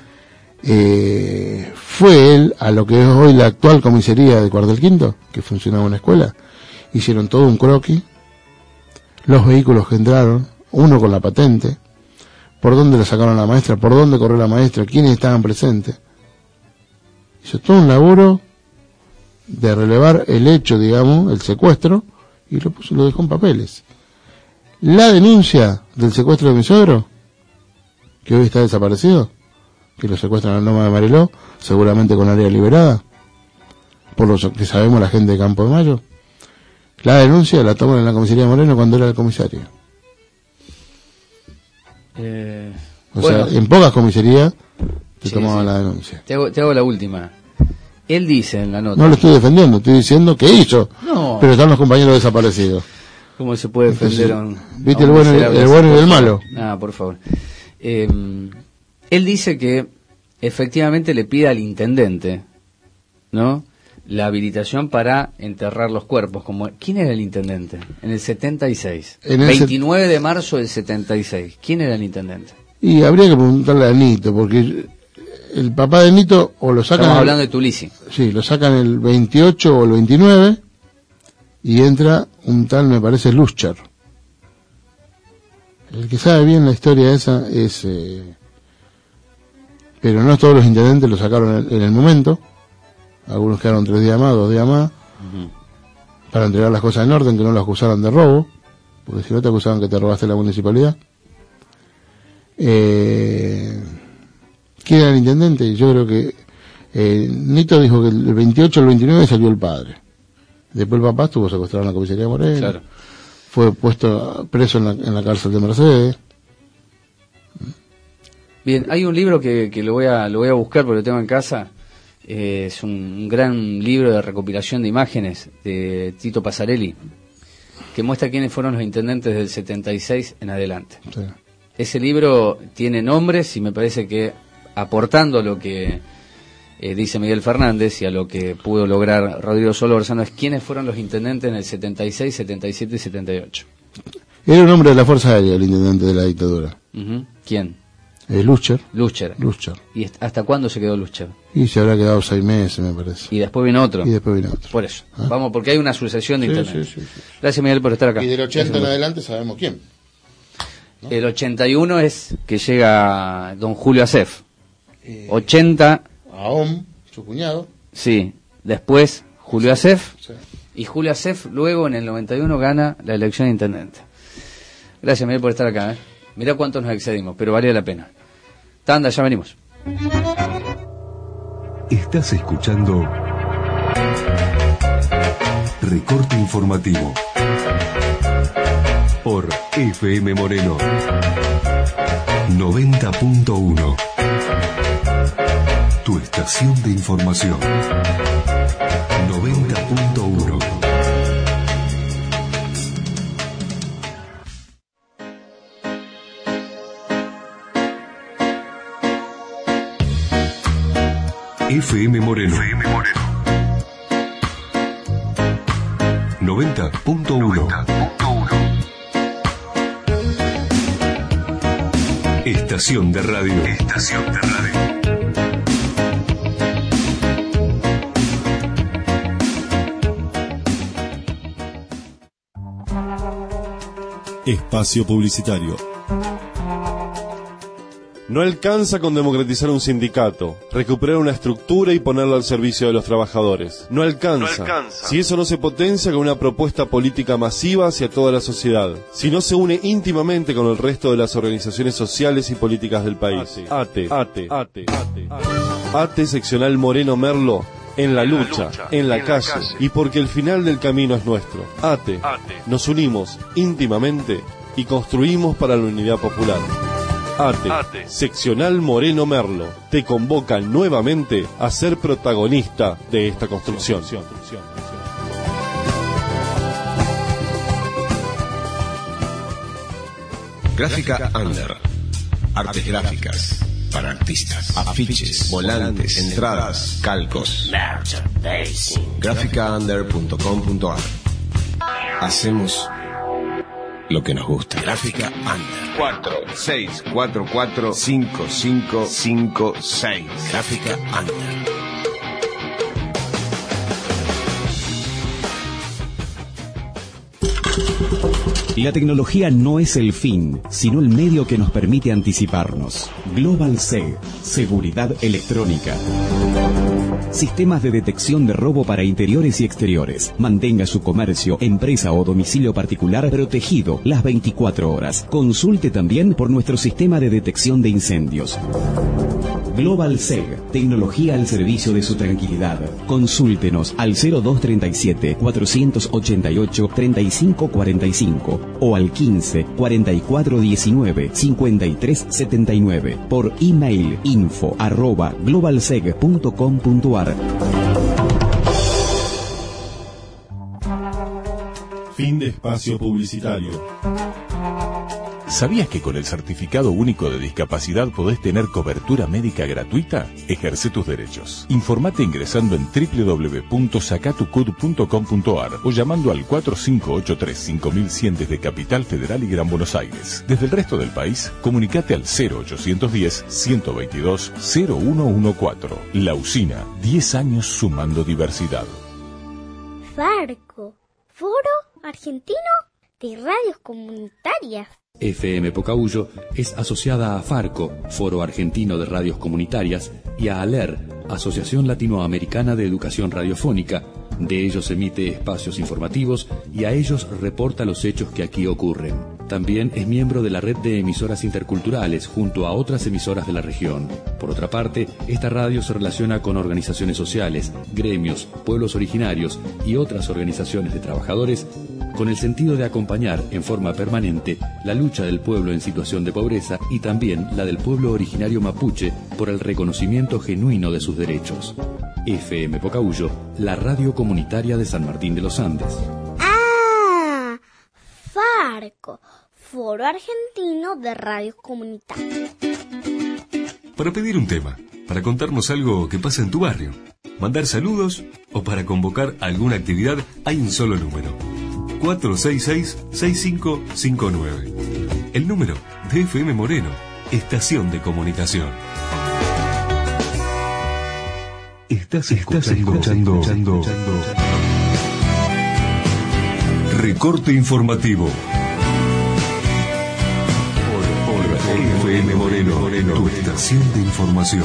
Eh, fue él a lo que es hoy la actual comisaría de Cuartel Quinto, que funcionaba una escuela. Hicieron todo un croquis, los vehículos que entraron, uno con la patente, por dónde le sacaron a la maestra, por dónde corrió la maestra, quiénes estaban presentes. Hizo todo un laburo de relevar el hecho, digamos, el secuestro, y lo puso, lo dejó en papeles. La denuncia del secuestro de mi suegro, que hoy está desaparecido, que lo secuestran en Loma de Mariló, seguramente con área liberada, por lo que sabemos la gente de Campo de Mayo. La denuncia la toman en la comisaría de Moreno cuando era el comisario. Eh, o bueno, sea, en pocas comisarías te sí, tomaban sí. la denuncia. Te hago, te hago la última. Él dice en la nota... No lo estoy defendiendo, estoy diciendo que hizo. No. Pero están los compañeros desaparecidos. ¿Cómo se puede defender Entonces, a un... ¿viste a un el bueno, miserable el bueno y así, el malo? Ah, por favor. Eh, él dice que efectivamente le pide al intendente, ¿no?, la habilitación para enterrar los cuerpos. Como ¿quién era el intendente? En el setenta y seis. En el veintinueve de marzo del setenta y seis. ¿Quién era el intendente? Y habría que preguntarle a Nito, porque el papá de Nito o lo sacan... Estamos hablando de Tulisi. Sí, lo sacan el veintiocho o el veintinueve y entra un tal, me parece, Luscher. El que sabe bien la historia esa es... Eh, pero no todos los intendentes lo sacaron en, en el momento. Algunos quedaron tres días más, dos días más, uh-huh, para entregar las cosas en orden, que no los acusaran de robo, porque si no te acusaban que te robaste la municipalidad. Eh, ¿Quién era el intendente? Yo creo que eh, Nito dijo que el veintiocho o el veintinueve salió el padre. Después el papá estuvo secuestrado en la comisaría de Moreno. Claro. Fue puesto preso en la, en la cárcel de Mercedes. Bien, hay un libro que, que lo voy a lo voy a buscar porque lo tengo en casa. Eh, es un, un gran libro de recopilación de imágenes de Tito Pasarelli, que muestra quiénes fueron los intendentes del setenta y seis en adelante. Sí. Ese libro tiene nombres y me parece que, aportando a lo que eh, dice Miguel Fernández y a lo que pudo lograr Rodrigo Solórzano, es quiénes fueron los intendentes en el setenta y seis, setenta y siete y setenta y ocho. Era un hombre de la Fuerza Aérea, el intendente de la dictadura. Uh-huh. ¿Quién? Eh, Luscher. Luscher. Luscher. ¿Y hasta cuándo se quedó Luscher? Y se habrá quedado seis meses, me parece. Y después vino otro. Y después vino otro. Por eso. ¿Ah? Vamos, porque hay una sucesión de sí, internet. sí, sí, sí. Gracias, Miguel, por estar acá. Y del ochenta Gracias, en adelante sabemos quién. ¿No? El ochenta y uno es que llega don Julio Acef. Eh, ochenta. Ahom, su cuñado. Sí. Después Julio Acef. Sí. Y Julio Acef luego en el noventa y uno gana la elección de intendente. Gracias, Miguel, por estar acá. ¿eh? Mirá cuánto nos excedimos, pero valía la pena. Tanda, ya venimos. Estás escuchando Recorte Informativo por F M Moreno noventa punto uno. Tu estación de información. noventa punto uno. F M Moreno. F M Moreno. noventa punto uno. Estación de radio. Estación de radio. Espacio publicitario. No alcanza con democratizar un sindicato, recuperar una estructura y ponerlo al servicio de los trabajadores. No alcanza, no alcanza. Si eso no se potencia con una propuesta política masiva hacia toda la sociedad. Si no se une íntimamente con el resto de las organizaciones sociales y políticas del país. ATE, ATE, ATE, ATE, ATE seccional Moreno Merlo. En la lucha, en la calle, y porque el final del camino es nuestro. ATE, nos unimos íntimamente y construimos para la unidad popular. ATE, seccional Moreno Merlo, te convoca nuevamente a ser protagonista de esta construcción. Gráfica Under, artes gráficas para artistas, afiches, volantes, entradas, calcos. Gráfica under punto com punto ar. Hacemos lo que nos gusta. Gráfica Under. cuatro seis cuatro cuatro cinco cinco cinco seis. Gráfica Under. La tecnología no es el fin, sino el medio que nos permite anticiparnos. Global S E G, seguridad electrónica. Sistemas de detección de robo para interiores y exteriores. Mantenga su comercio, empresa o domicilio particular protegido las veinticuatro horas. Consulte también por nuestro sistema de detección de incendios. Global S E G, tecnología al servicio de su tranquilidad. Consúltenos al cero dos treinta y siete, cuatrocientos ochenta y ocho, treinta y cinco cuarenta y cinco o al quince, cuarenta y cuatro diecinueve, cincuenta y tres setenta y nueve por email info arroba globalseg punto com punto ar. Fin de espacio publicitario. ¿Sabías que con el Certificado Único de Discapacidad podés tener cobertura médica gratuita? Ejerce tus derechos. Informate ingresando en doble u doble u doble u punto sacatucud punto com punto ar o llamando al cuatro cinco ocho tres cinco mil cien desde Capital Federal y Gran Buenos Aires. Desde el resto del país, comunicate al cero ochocientos diez, ciento veintidós, cero uno catorce. La Usina, diez años sumando diversidad. Farco, Foro Argentino de Radios Comunitarias. F M Pocahuyo es asociada a Farco, Foro Argentino de Radios Comunitarias, y a ALER, Asociación Latinoamericana de Educación Radiofónica. De ellos emite espacios informativos y a ellos reporta los hechos que aquí ocurren. También es miembro de la red de emisoras interculturales junto a otras emisoras de la región. Por otra parte, esta radio se relaciona con organizaciones sociales, gremios, pueblos originarios y otras organizaciones de trabajadores con el sentido de acompañar en forma permanente la lucha del pueblo en situación de pobreza y también la del pueblo originario mapuche por el reconocimiento genuino de sus derechos. F M Pocahuyo, la radio comunitaria de San Martín de los Andes. ¡Ah! Farco, Foro Argentino de Radios Comunitarias. Para pedir un tema, para contarnos algo que pasa en tu barrio, mandar saludos o para convocar alguna actividad, hay un solo número. cuatro seis seis, seis cinco cinco nueve. El número de F M Moreno, Estación de Comunicación. Estás escuchando, escuchando, escuchando, escuchando. Recorte informativo. Por F M Moreno, Moreno, tu estación de información.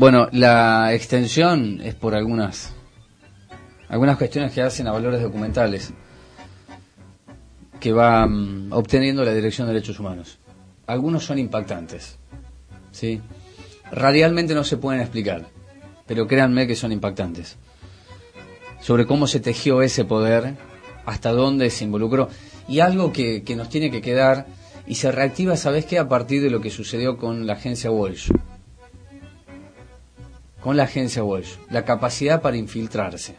Bueno, la extensión es por algunas algunas cuestiones que hacen a valores documentales que va um, obteniendo la Dirección de Derechos Humanos. Algunos son impactantes, ¿sí? Radialmente no se pueden explicar, pero créanme que son impactantes. Sobre cómo se tejió ese poder, hasta dónde se involucró, y algo que, que nos tiene que quedar, y se reactiva, ¿sabes qué? A partir de lo que sucedió con la agencia Walsh. Con la agencia Walsh, la capacidad para infiltrarse.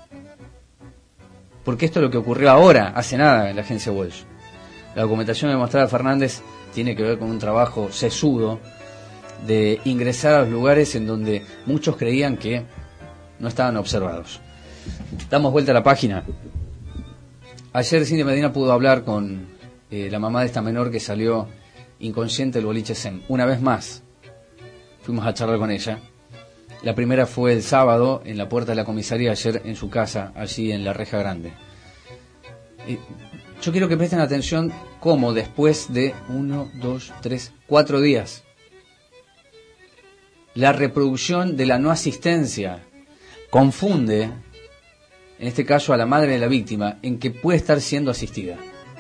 Porque esto es lo que ocurrió ahora, hace nada, en la agencia Walsh. La documentación demostrada de Fernández tiene que ver con un trabajo sesudo de ingresar a los lugares en donde muchos creían que no estaban observados. Damos vuelta a la página. Ayer Cindy Medina pudo hablar con eh, la mamá de esta menor que salió inconsciente del boliche Zen. Una vez más fuimos a charlar con ella. La primera fue el sábado en la puerta de la comisaría, ayer en su casa, allí en la Reja Grande. Eh, yo quiero que presten atención cómo después de uno, dos, tres, cuatro días, la reproducción de la no asistencia confunde, en este caso a la madre de la víctima, en que puede estar siendo asistida.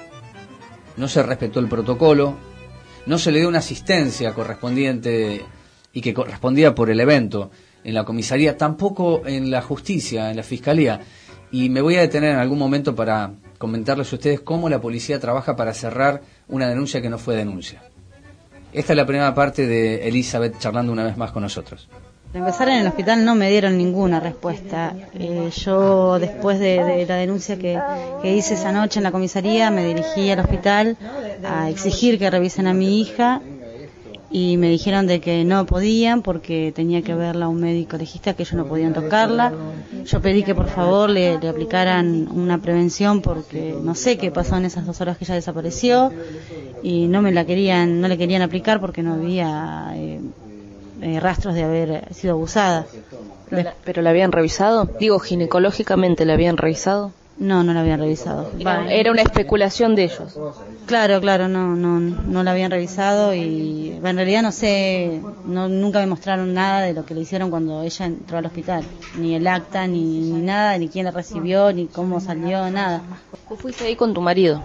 No se respetó el protocolo, no se le dio una asistencia correspondiente y que correspondía por el evento en la comisaría, tampoco en la justicia, en la fiscalía. Y me voy a detener en algún momento para comentarles a ustedes cómo la policía trabaja para cerrar una denuncia que no fue denuncia. Esta es la primera parte de Elizabeth charlando una vez más con nosotros. Para empezar, en el hospital no me dieron ninguna respuesta. Eh, yo, después de, de la denuncia que, que hice esa noche en la comisaría, me dirigí al hospital a exigir que revisen a mi hija y me dijeron de que no podían porque tenía que verla un médico legista, que ellos no podían tocarla. Yo pedí que por favor le, le aplicaran una prevención porque no sé qué pasó en esas dos horas que ella desapareció y no me la querían, no le querían aplicar porque no había eh, eh, rastros de haber sido abusada. ¿Pero la, ¿Pero la habían revisado? Digo, ginecológicamente la habían revisado. No, no la habían revisado. Era, era una especulación de ellos. Claro, claro, no, no, no la habían revisado y en realidad no sé, no, nunca me mostraron nada de lo que le hicieron cuando ella entró al hospital, ni el acta, ni, ni nada, ni quién la recibió, ni cómo salió, nada. ¿Tú fuiste ahí con tu marido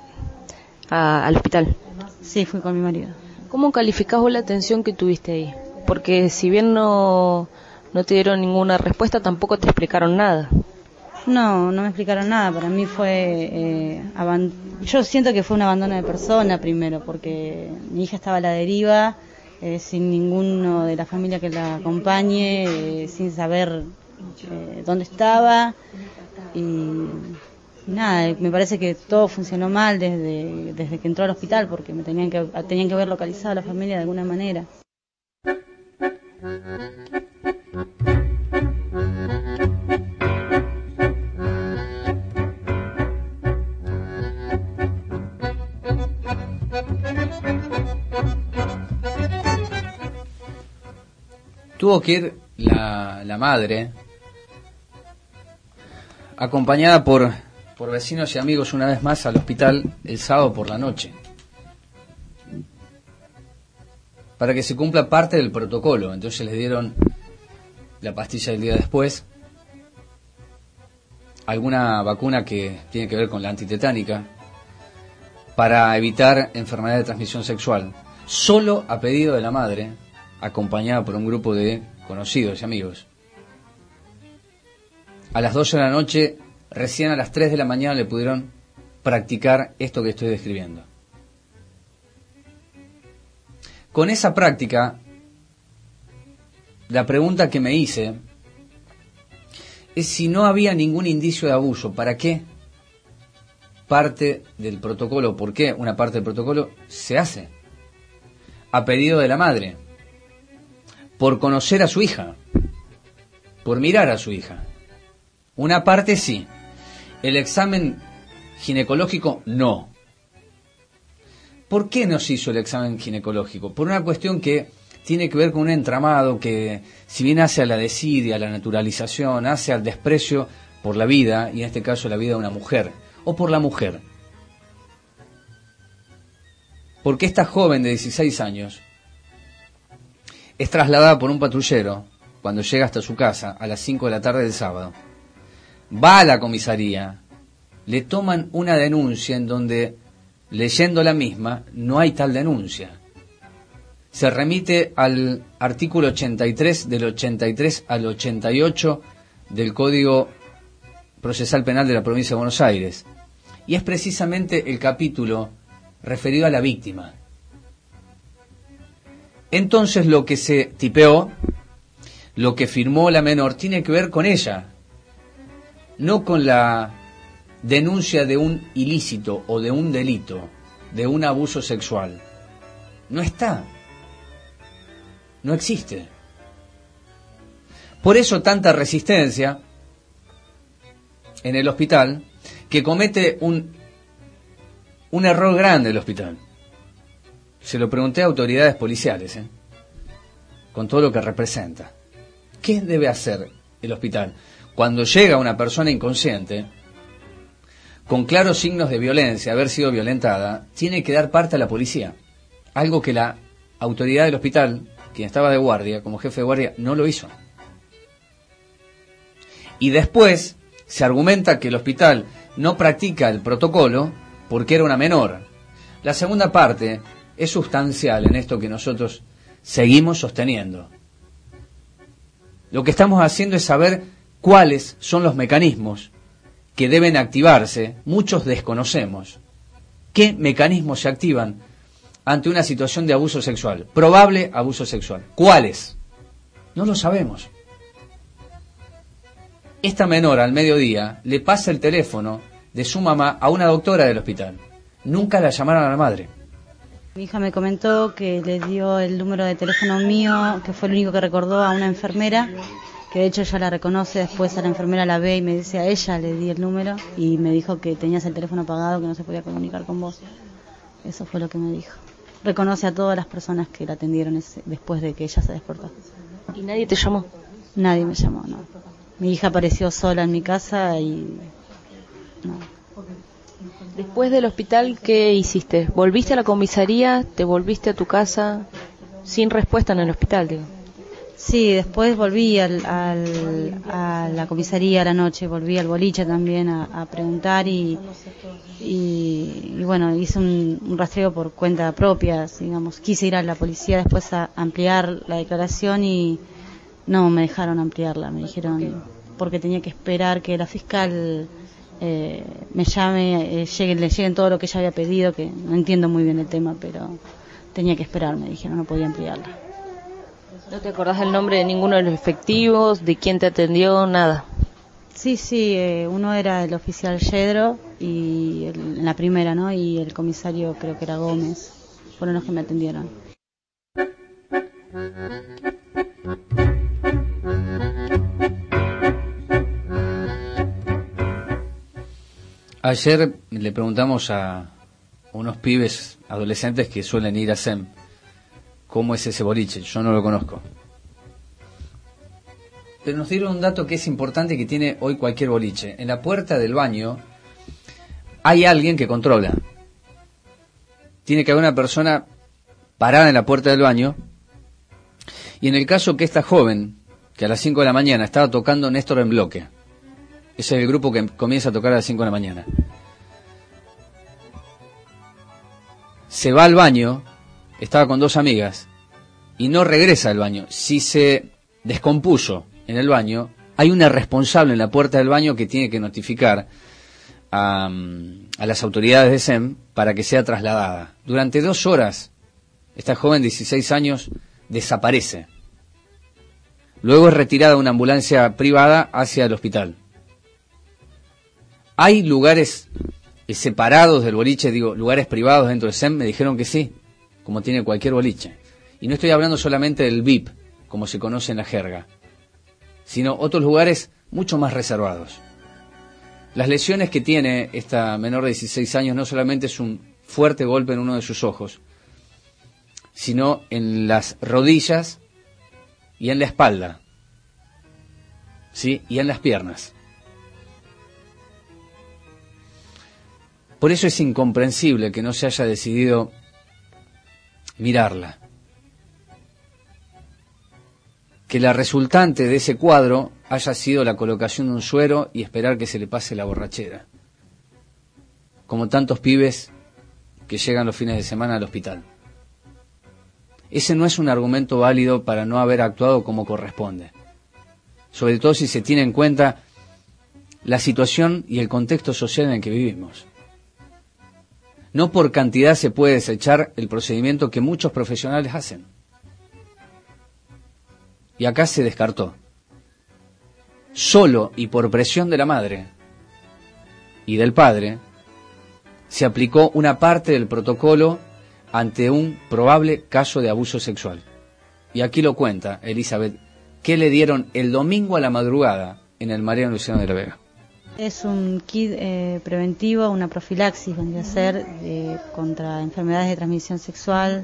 a, al hospital? Sí, fui con mi marido. ¿Cómo calificás vos la atención que tuviste ahí? Porque si bien no, no te dieron ninguna respuesta, tampoco te explicaron nada. No, no me explicaron nada. Para mí fue... Eh, aban- yo siento que fue un abandono de persona primero, porque mi hija estaba a la deriva, eh, sin ninguno de la familia que la acompañe, eh, sin saber eh, dónde estaba. Y, y nada, me parece que todo funcionó mal desde, desde que entró al hospital, porque me tenían que, tenían que haber localizado a la familia de alguna manera. Tuvo que ir la, la madre, acompañada por, por vecinos y amigos una vez más al hospital el sábado por la noche, para que se cumpla parte del protocolo. Entonces les dieron la pastilla del día después, alguna vacuna que tiene que ver con la antitetánica, para evitar enfermedad de transmisión sexual, solo a pedido de la madre, acompañada por un grupo de conocidos y amigos. A las doce de la noche, recién a las tres de la mañana le pudieron practicar esto que estoy describiendo. Con esa práctica, la pregunta que me hice es si no había ningún indicio de abuso. ¿Para qué parte del protocolo? ¿Por qué una parte del protocolo se hace? A pedido de la madre, por conocer a su hija, por mirar a su hija. Una parte sí, el examen ginecológico no. ¿Por qué no se hizo el examen ginecológico? Por una cuestión que tiene que ver con un entramado que, si bien hace a la desidia, a la naturalización, hace al desprecio por la vida, y en este caso la vida de una mujer, o por la mujer. Porque esta joven de dieciséis años es trasladada por un patrullero cuando llega hasta su casa a las cinco de la tarde del sábado. Va a la comisaría, le toman una denuncia en donde, leyendo la misma, no hay tal denuncia. Se remite al artículo ochenta y tres, del ochenta y tres al ochenta y ocho del Código Procesal Penal de la Provincia de Buenos Aires. Y es precisamente el capítulo referido a la víctima. Entonces lo que se tipeó, lo que firmó la menor, tiene que ver con ella, no con la denuncia de un ilícito o de un delito, de un abuso sexual. No está. No existe. Por eso tanta resistencia en el hospital, que comete un, un error grande el hospital. Se lo pregunté a autoridades policiales, ¿eh? con todo lo que representa. ¿Qué debe hacer el hospital? Cuando llega una persona inconsciente, con claros signos de violencia, haber sido violentada, tiene que dar parte a la policía. Algo que la autoridad del hospital, quien estaba de guardia, como jefe de guardia, no lo hizo. Y después se argumenta que el hospital no practica el protocolo porque era una menor. La segunda parte es sustancial en esto que nosotros seguimos sosteniendo. Lo que estamos haciendo es saber cuáles son los mecanismos que deben activarse. Muchos desconocemos qué mecanismos se activan ante una situación de abuso sexual, probable abuso sexual. ¿Cuáles? No lo sabemos. Esta menor al mediodía le pasa el teléfono de su mamá a una doctora del hospital. Nunca la llamaron a la madre. Mi hija me comentó que le dio el número de teléfono mío, que fue el único que recordó, a una enfermera, que de hecho ella la reconoce. Después a la enfermera la ve y me dice: a ella le di el número, y me dijo que tenías el teléfono apagado, que no se podía comunicar con vos. Eso fue lo que me dijo. Reconoce a todas las personas que la atendieron ese, después de que ella se despertó. ¿Y nadie te llamó? Nadie me llamó, no. Mi hija apareció sola en mi casa y... no. Después del hospital, ¿qué hiciste? ¿Volviste a la comisaría? ¿Te volviste a tu casa? Sin respuesta en el hospital, digo. Sí, después volví al, al, a la comisaría a la noche, volví al boliche también a, a preguntar y, y, y bueno, hice un, un rastreo por cuenta propia, digamos. Quise ir a la policía después a ampliar la declaración y no me dejaron ampliarla, me dijeron, porque tenía que esperar que la fiscal eh, me llame, eh, llegue, le lleguen todo lo que ella había pedido, que no entiendo muy bien el tema, pero tenía que esperar, me dijeron, no podía ampliarla. ¿No te acordás del nombre de ninguno de los efectivos, de quién te atendió, nada? Sí, sí, eh, uno era el oficial Yedro, y el, en la primera, ¿no? Y el comisario creo que era Gómez, fueron los que me atendieron. Ayer le preguntamos a unos pibes adolescentes que suelen ir a S E M cómo es ese boliche. Yo no lo conozco, pero nos dieron un dato que es importante, que tiene hoy cualquier boliche. En la puerta del baño hay alguien que controla. Tiene que haber una persona parada en la puerta del baño. Y en el caso que esta joven, que a las cinco de la mañana estaba tocando Néstor en Bloque, ese es el grupo que comienza a tocar a las cinco de la mañana, se va al baño, estaba con dos amigas, y no regresa al baño. Si se descompuso en el baño, hay una responsable en la puerta del baño que tiene que notificar a, a las autoridades de S E M para que sea trasladada. Durante dos horas, esta joven de dieciséis años desaparece. Luego es retirada de una ambulancia privada hacia el hospital. ¿Hay lugares separados del boliche, digo, lugares privados dentro del S E M? Me dijeron que sí, como tiene cualquier boliche. Y no estoy hablando solamente del V I P, como se conoce en la jerga, sino otros lugares mucho más reservados. Las lesiones que tiene esta menor de dieciséis años no solamente es un fuerte golpe en uno de sus ojos, sino en las rodillas y en la espalda, ¿sí? Y en las piernas. Por eso es incomprensible que no se haya decidido mirarla. que la resultante de ese cuadro haya sido la colocación de un suero y esperar que se le pase la borrachera. Como tantos pibes que llegan los fines de semana al hospital. Ese no es un argumento válido para no haber actuado como corresponde. Sobre todo si se tiene en cuenta la situación y el contexto social en el que vivimos. No por cantidad se puede desechar el procedimiento que muchos profesionales hacen. Y acá se descartó. Solo y por presión de la madre y del padre, se aplicó una parte del protocolo ante un probable caso de abuso sexual. Y aquí lo cuenta Elizabeth, que le dieron el domingo a la madrugada en el Mariano Luciano de la Vega. Es un kit eh, preventivo, una profilaxis, vendría a ser eh, contra enfermedades de transmisión sexual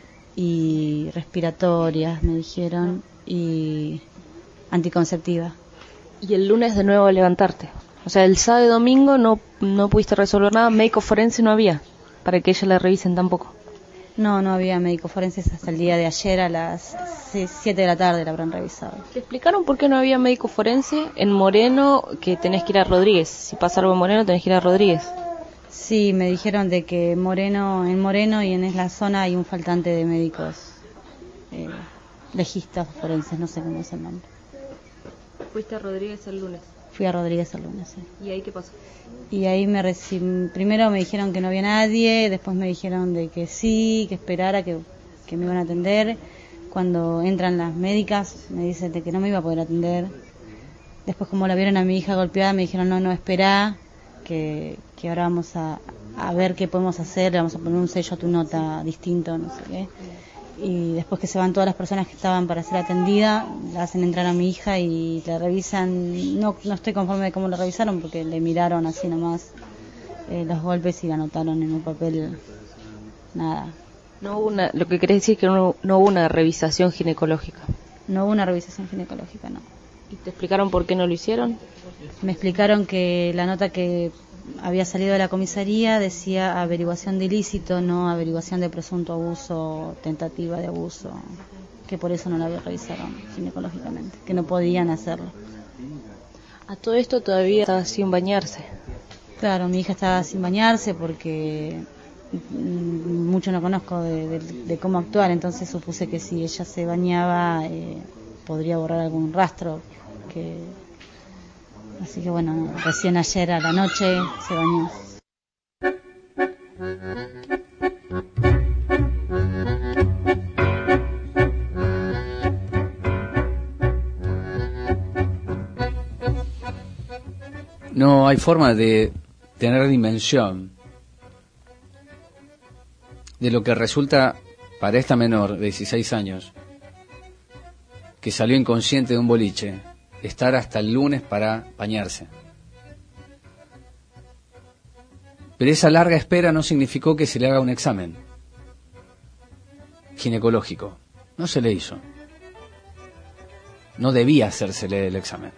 y respiratorias, me dijeron, y anticonceptiva. Y el lunes de nuevo a levantarte. O sea, el sábado y domingo no, no pudiste resolver nada, médico forense no había, para que ella la revisen tampoco. No, no había médico forense hasta el día de ayer a las siete de la tarde la habrán revisado. ¿Te explicaron por qué no había médico forense? En Moreno, que tenés que ir a Rodríguez. Si pasa algo en Moreno, tenés que ir a Rodríguez. Sí, me dijeron de que Moreno, en Moreno y en la zona hay un faltante de médicos eh, legistas forenses, no sé cómo es el nombre. ¿Fuiste a Rodríguez el lunes? Fui a Rodríguez el lunes, sí. ¿Y ahí qué pasó? Y ahí me reci- primero me dijeron que no había nadie, después me dijeron de que sí, que esperara, que, que me iban a atender. Cuando entran las médicas me dicen de que no me iba a poder atender. Después, como la vieron a mi hija golpeada, me dijeron no, no, esperá, que, que ahora vamos a, a ver qué podemos hacer, le vamos a poner un sello a tu nota distinto, no sé qué. Y después que se van todas las personas que estaban para ser atendida, la hacen entrar a mi hija y la revisan. No, no estoy conforme de cómo la revisaron, porque le miraron así nomás eh, los golpes y la anotaron en un papel, nada. No hubo una, lo que querés decir es que no, no hubo una revisación ginecológica. No hubo una revisación ginecológica, no. ¿Y te explicaron por qué no lo hicieron? Me explicaron que la nota que había salido de la comisaría decía averiguación de ilícito, no averiguación de presunto abuso, tentativa de abuso, que por eso no la revisaron ginecológicamente, que no podían hacerlo. A todo esto todavía estaba sin bañarse. Claro, mi hija estaba sin bañarse porque mucho no conozco de, de, de cómo actuar, entonces supuse que si ella se bañaba eh, podría borrar algún rastro, que así que bueno, recién ayer a la noche se bañó. No hay forma de tener dimensión de lo que resulta para esta menor de dieciséis años, que salió inconsciente de un boliche, estar hasta el lunes para bañarse. Pero esa larga espera no significó que se le haga un examen ginecológico. No se le hizo. No debía hacérsele el examen.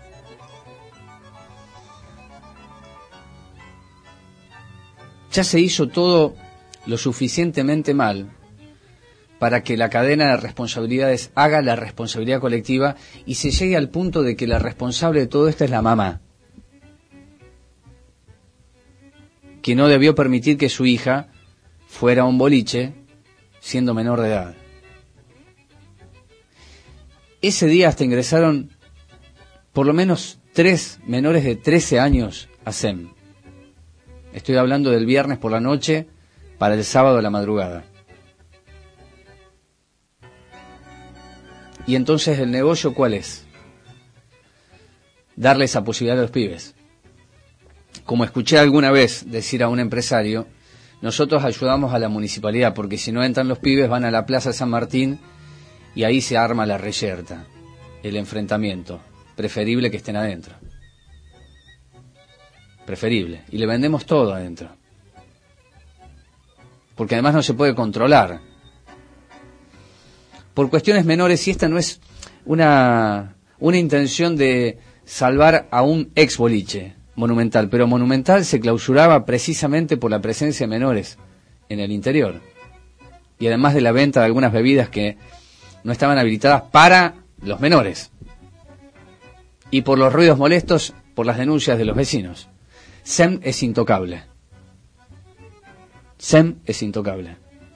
Ya se hizo todo lo suficientemente mal para que la cadena de responsabilidades haga la responsabilidad colectiva y se llegue al punto de que la responsable de todo esto es la mamá, que no debió permitir que su hija fuera a un boliche siendo menor de edad. Ese día hasta ingresaron por lo menos tres menores de trece años a S E M. Estoy hablando del viernes por la noche para el sábado a la madrugada. Y entonces el negocio, ¿cuál es? Darle esa posibilidad a los pibes. Como escuché alguna vez decir a un empresario, nosotros ayudamos a la municipalidad, porque si no entran los pibes van a la Plaza San Martín y ahí se arma la reyerta, el enfrentamiento. Preferible que estén adentro. Preferible. Y le vendemos todo adentro. Porque además no se puede controlar. Por cuestiones menores, y esta no es una, una intención de salvar a un ex boliche Monumental, pero Monumental se clausuraba precisamente por la presencia de menores en el interior. Y además de la venta de algunas bebidas que no estaban habilitadas para los menores. Y por los ruidos molestos, por las denuncias de los vecinos. S E M es intocable. S E M es intocable.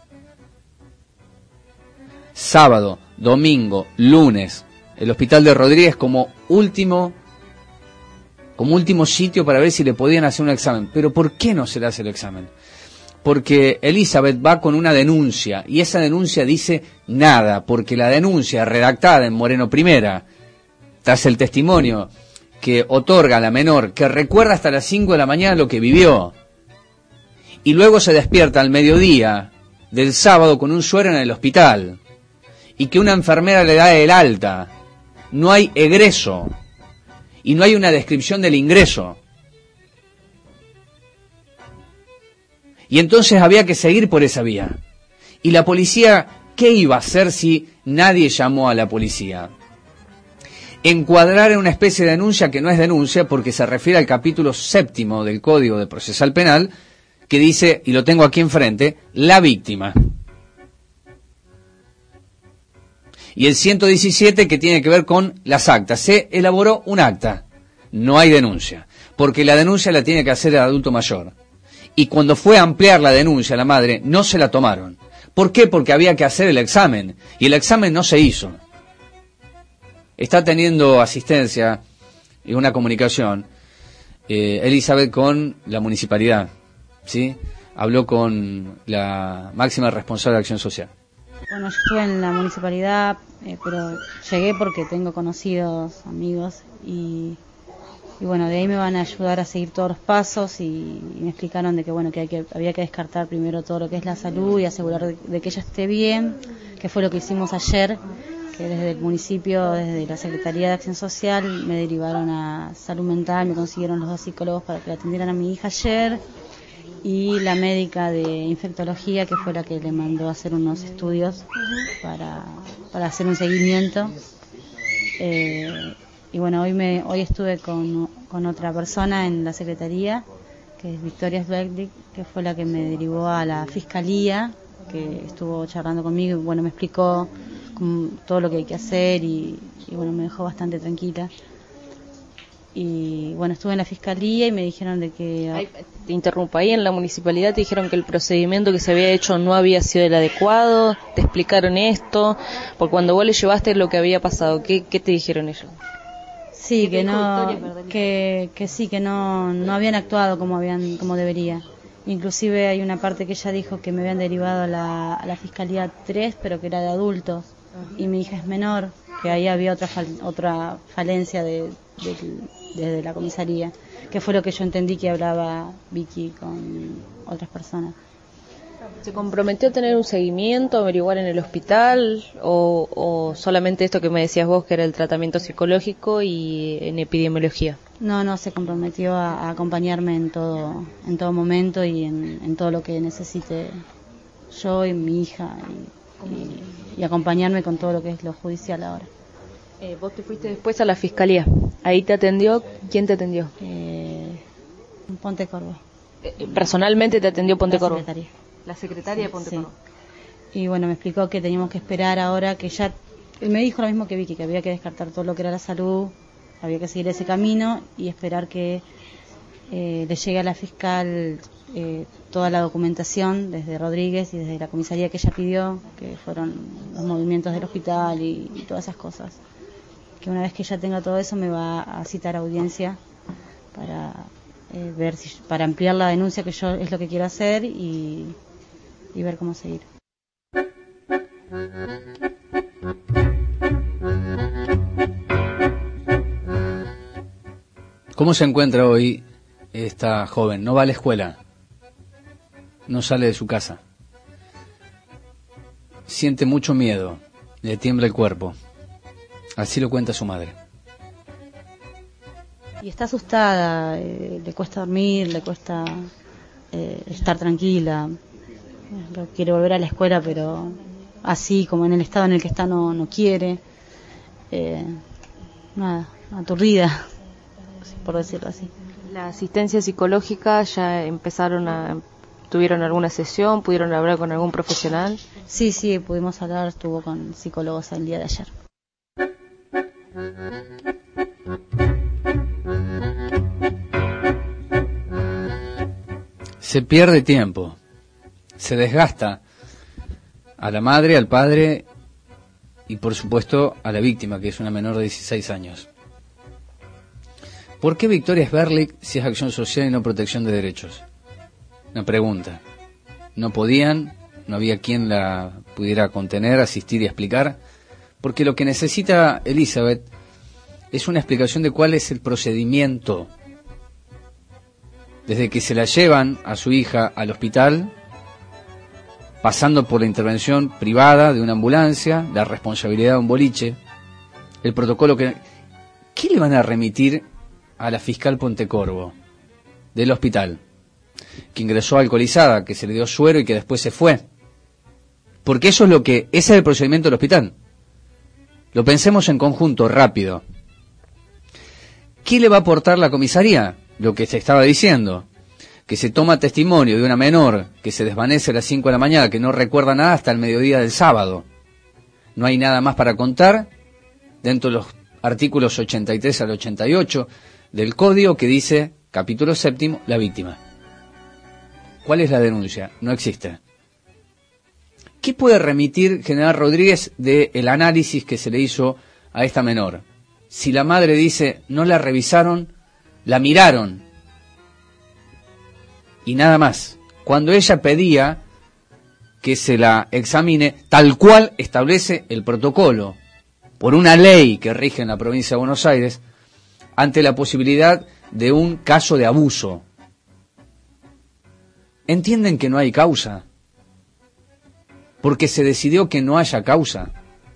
Sábado, domingo, lunes, el hospital de Rodríguez como último, como último sitio para ver si le podían hacer un examen. Pero ¿por qué no se le hace el examen? Porque Elizabeth va con una denuncia, y esa denuncia dice nada, porque la denuncia redactada en Moreno Primera, tras el testimonio que otorga a la menor, que recuerda hasta las cinco de la mañana lo que vivió, y luego se despierta al mediodía del sábado con un suero en el hospital, y que una enfermera le da el alta, no hay egreso, y no hay una descripción del ingreso. Y entonces había que seguir por esa vía. Y la policía, ¿qué iba a hacer si nadie llamó a la policía? Encuadrar en una especie de denuncia que no es denuncia, porque se refiere al capítulo séptimo del Código de Procesal Penal, que dice, y lo tengo aquí enfrente, la víctima. Y el ciento diecisiete, que tiene que ver con las actas. Se elaboró un acta, no hay denuncia, porque la denuncia la tiene que hacer el adulto mayor. Y cuando fue a ampliar la denuncia a la madre, no se la tomaron. ¿Por qué? Porque había que hacer el examen, y el examen no se hizo. Está teniendo asistencia y una comunicación eh, Elizabeth con la municipalidad, ¿sí? Habló con la máxima responsable de Acción Social. Bueno, yo estuve en la municipalidad, eh, pero llegué porque tengo conocidos, amigos, y, y bueno, de ahí me van a ayudar a seguir todos los pasos, y, y me explicaron de que bueno, que, hay que había que descartar primero todo lo que es la salud y asegurar de, de que ella esté bien, que fue lo que hicimos ayer, que desde el municipio, desde la Secretaría de Acción Social, me derivaron a salud mental, me consiguieron los dos psicólogos para que la atendieran a mi hija ayer, y la médica de infectología, que fue la que le mandó a hacer unos estudios para, para hacer un seguimiento. Eh, y bueno, hoy me hoy estuve con, con otra persona en la Secretaría, que es Victoria Sveglik, que fue la que me derivó a la Fiscalía, que estuvo charlando conmigo y bueno, me explicó todo lo que hay que hacer, y, y bueno, me dejó bastante tranquila. Y bueno, estuve en la Fiscalía y me dijeron de que... Ay, te interrumpo, ahí en la municipalidad te dijeron que el procedimiento que se había hecho no había sido el adecuado, te explicaron esto, porque cuando vos le llevaste lo que había pasado, ¿qué, qué te dijeron ellos? Sí, que no, que, que sí, que no, no habían actuado como habían, como debería. Inclusive hay una parte que ella dijo que me habían derivado a la, a la Fiscalía tres, pero que era de adultos, y mi hija es menor, que ahí había otra fal, otra falencia de, de, desde la comisaría, que fue lo que yo entendí que hablaba Vicky con otras personas. ¿Se comprometió a tener un seguimiento, averiguar en el hospital, o, o solamente esto que me decías vos, que era el tratamiento psicológico y en epidemiología? No, no, se comprometió a, a acompañarme en todo, en todo momento y en, en todo lo que necesite yo y mi hija, y, y, y acompañarme con todo lo que es lo judicial ahora. Eh, vos te fuiste después a la Fiscalía, ahí te atendió, ¿quién te atendió? Eh, Ponte Corvo. Eh, ¿Personalmente te atendió Ponte Corvo? La secretaria. La secretaria sí, de Ponte sí. Corvo. Y bueno, me explicó que teníamos que esperar ahora, que ya... Él me dijo lo mismo que Vicky, que había que descartar todo lo que era la salud, había que seguir ese camino y esperar que eh, le llegue a la fiscal eh, toda la documentación desde Rodríguez y desde la comisaría que ella pidió, que fueron los movimientos del hospital y, y todas esas cosas. Que una vez que ella tenga todo eso me va a citar a audiencia para eh, ver si, para ampliar la denuncia, que yo es lo que quiero hacer, y, y ver cómo seguir. ¿Cómo se encuentra hoy esta joven? No va a la escuela, no sale de su casa, siente mucho miedo, le tiembla el cuerpo. Así lo cuenta su madre. Y está asustada, eh, le cuesta dormir, le cuesta eh, estar tranquila. Quiere volver a la escuela, pero así como en el estado en el que está no, no quiere. Eh, nada, aturdida, por decirlo así. La asistencia psicológica, ya empezaron a... ¿Tuvieron alguna sesión? ¿Pudieron hablar con algún profesional? Sí, sí, pudimos hablar, estuvo con psicólogos el día de ayer. Se pierde tiempo, se desgasta a la madre, al padre y por supuesto a la víctima, que es una menor de dieciséis años. ¿Por qué Victoria Sberlik si es acción social y no protección de derechos? Una pregunta. No podían, no había quien la pudiera contener, asistir y explicar, porque lo que necesita Elizabeth es una explicación de cuál es el procedimiento. Desde que se la llevan a su hija al hospital, pasando por la intervención privada de una ambulancia, la responsabilidad de un boliche, el protocolo que... ¿Qué le van a remitir a la fiscal Pontecorvo del hospital? Que ingresó alcoholizada, que se le dio suero y que después se fue. Porque eso es lo que... Ese es el procedimiento del hospital. Lo pensemos en conjunto, rápido. ¿Qué le va a aportar la comisaría? Lo que se estaba diciendo, que se toma testimonio de una menor que se desvanece a las cinco de la mañana, que no recuerda nada hasta el mediodía del sábado. No hay nada más para contar dentro de los artículos ochenta y tres al ochenta y ocho del Código, que dice, capítulo séptimo, la víctima. ¿Cuál es la denuncia? No existe. ¿Qué puede remitir General Rodríguez del análisis que se le hizo a esta menor? Si la madre dice, no la revisaron, la miraron y nada más, cuando ella pedía que se la examine tal cual establece el protocolo por una ley que rige en la provincia de Buenos Aires, ante la posibilidad de un caso de abuso. ¿Entienden que no hay causa? Porque se decidió que no haya causa.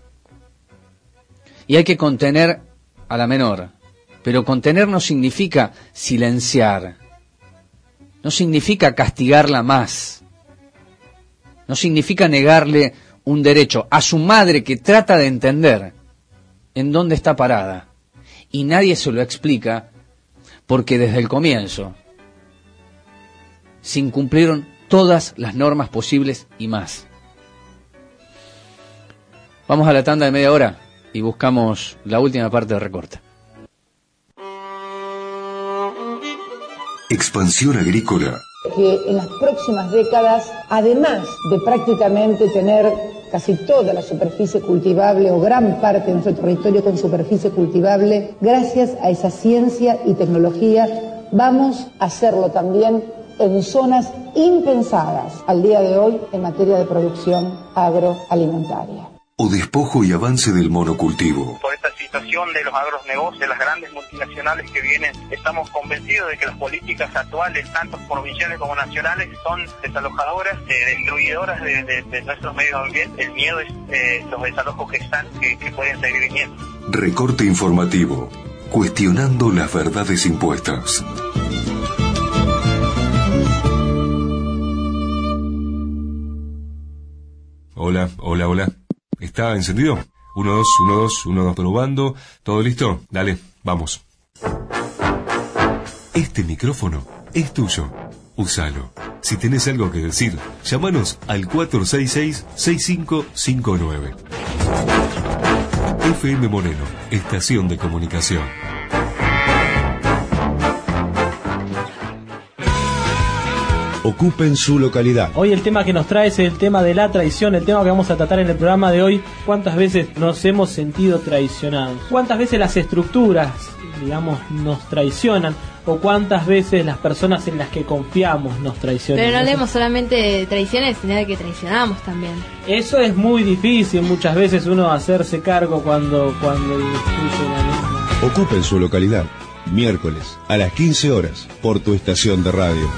Y hay que contener a la menor. Pero contener no significa silenciar, no significa castigarla más, no significa negarle un derecho a su madre, que trata de entender en dónde está parada. Y nadie se lo explica, porque desde el comienzo se incumplieron todas las normas posibles y más. Vamos a la tanda de media hora y buscamos la última parte de Recorte. Expansión agrícola. Que en las próximas décadas, además de prácticamente tener casi toda la superficie cultivable o gran parte de nuestro territorio con superficie cultivable, gracias a esa ciencia y tecnología, vamos a hacerlo también en zonas impensadas al día de hoy en materia de producción agroalimentaria. O despojo y avance del monocultivo. Por esta situación de los agronegocios, de las grandes multinacionales que vienen, estamos convencidos de que las políticas actuales, tanto provinciales como nacionales, son desalojadoras, eh, destruidoras de, de, de nuestros medios ambientes. El miedo es eh, los desalojos que están, que, que pueden seguir viniendo. Recorte informativo, cuestionando las verdades impuestas. Hola, hola, hola. ¿Está encendido? Uno, dos, uno, dos, uno, dos, probando. ¿Todo listo? Dale, vamos. Este micrófono es tuyo. Úsalo. Si tenés algo que decir, llámanos al cuatro seis seis, seis cinco cinco nueve. F M Moreno, estación de comunicación. Ocupen su localidad. Hoy el tema que nos trae es el tema de la traición, el tema que vamos a tratar en el programa de hoy. ¿Cuántas veces nos hemos sentido traicionados? ¿Cuántas veces las estructuras, digamos, nos traicionan? ¿O cuántas veces las personas en las que confiamos nos traicionan? Pero no hablemos solamente de traiciones, sino de que traicionamos también. Eso es muy difícil muchas veces uno hacerse cargo cuando, cuando influye la misma. Ocupen su localidad. Miércoles a las quince horas por tu estación de radio.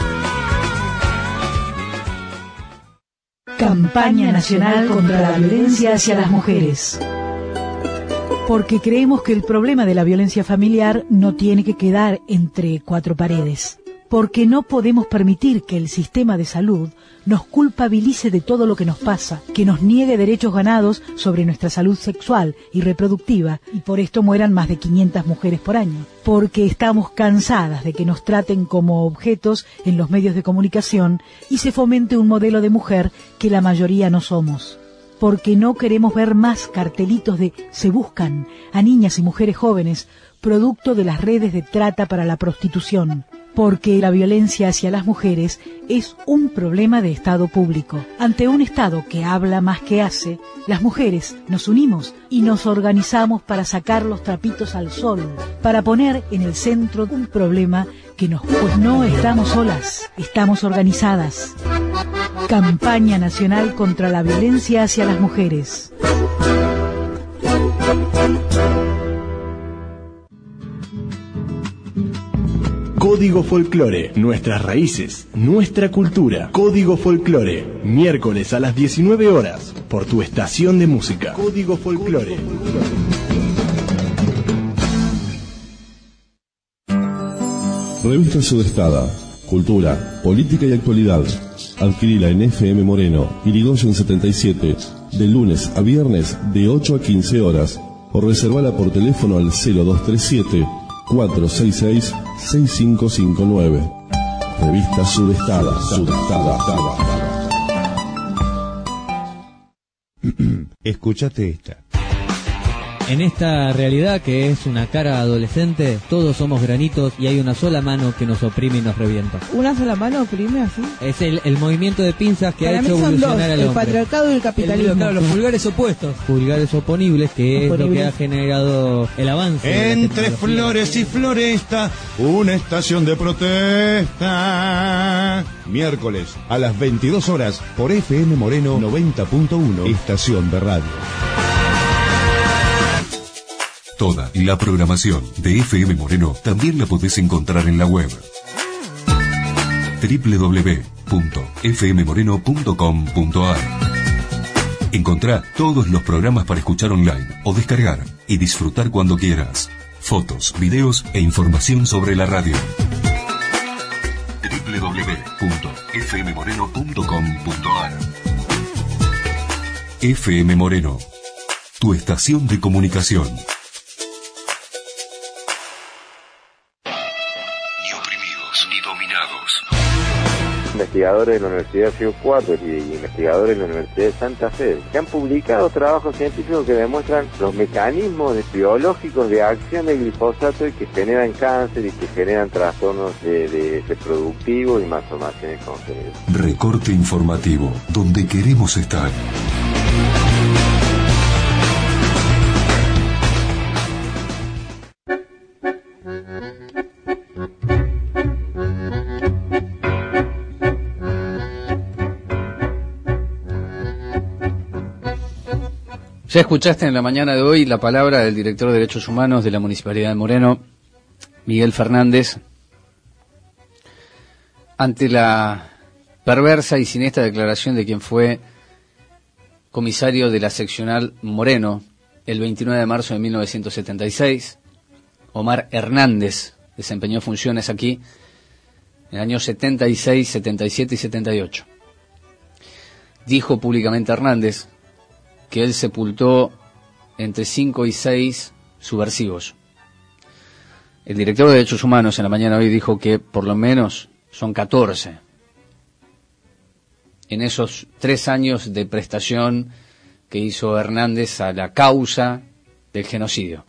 Campaña Nacional contra la Violencia hacia las Mujeres. Porque creemos que el problema de la violencia familiar no tiene que quedar entre cuatro paredes. Porque no podemos permitir que el sistema de salud nos culpabilice de todo lo que nos pasa, que nos niegue derechos ganados sobre nuestra salud sexual y reproductiva, y por esto mueran más de quinientas mujeres por año. Porque estamos cansadas de que nos traten como objetos en los medios de comunicación y se fomente un modelo de mujer que la mayoría no somos. porque no queremos ver más cartelitos de se buscan a niñas y mujeres jóvenes producto de las redes de trata para la prostitución, porque la violencia hacia las mujeres es un problema de Estado público. Ante un Estado que habla más que hace, las mujeres nos unimos y nos organizamos para sacar los trapitos al sol, para poner en el centro un problema que nos... Pues no estamos solas, estamos organizadas. Campaña Nacional contra la Violencia hacia las Mujeres. Código Folclore, nuestras raíces, nuestra cultura. Código Folclore, miércoles a las diecinueve horas, por tu estación de música. Código Folclore. Revista Sudestada, cultura, política y actualidad. Adquirila en F M Moreno, Irigoyen setenta y siete, de lunes a viernes de ocho a quince horas, o reservala por teléfono al cero dos tres siete, cuatro seis seis, seis cinco cinco nueve. Revista Sudestada. Sudestada. Escúchate esta. En esta realidad que es una cara adolescente, todos somos granitos y hay una sola mano que nos oprime y nos revienta. ¿Una sola mano oprime así? Es el, el movimiento de pinzas que Para ha mí hecho son evolucionar dos, al el hombre. patriarcado y el capitalismo. El, claro, los pulgares opuestos. Pulgares oponibles, que es lo que ha generado el avance. Entre flores y floresta, una estación de protesta. Miércoles a las veintidós horas por F M Moreno noventa punto uno, estación de radio. Toda la programación de F M Moreno también la podés encontrar en la web doble u doble u doble u punto f m moreno punto com punto a r. Encontrá todos los programas para escuchar online o descargar y disfrutar cuando quieras. Fotos, videos e información sobre la radio. doble u doble u doble u punto f m moreno punto com punto a r. F M Moreno, tu estación de comunicación. Investigadores de la Universidad de Río Cuarto y investigadores de la Universidad de Santa Fe, que han publicado trabajos científicos que demuestran los mecanismos biológicos de acción del glifosato y que generan cáncer y que generan trastornos de, de reproductivos y malformaciones congénitas. Recorte informativo, donde queremos estar. Ya escuchaste en la mañana de hoy la palabra del director de Derechos Humanos de la Municipalidad de Moreno, Miguel Fernández, ante la perversa y siniestra declaración de quien fue comisario de la seccional Moreno el veintinueve de marzo de mil novecientos setenta y seis. Omar Hernández desempeñó funciones aquí en el año setenta y seis, setenta y siete y setenta y ocho. Dijo públicamente Hernández que él sepultó entre cinco y seis subversivos. El director de Derechos Humanos en la mañana de hoy dijo que por lo menos son catorce. En esos tres años de prestación que hizo Hernández a la causa del genocidio.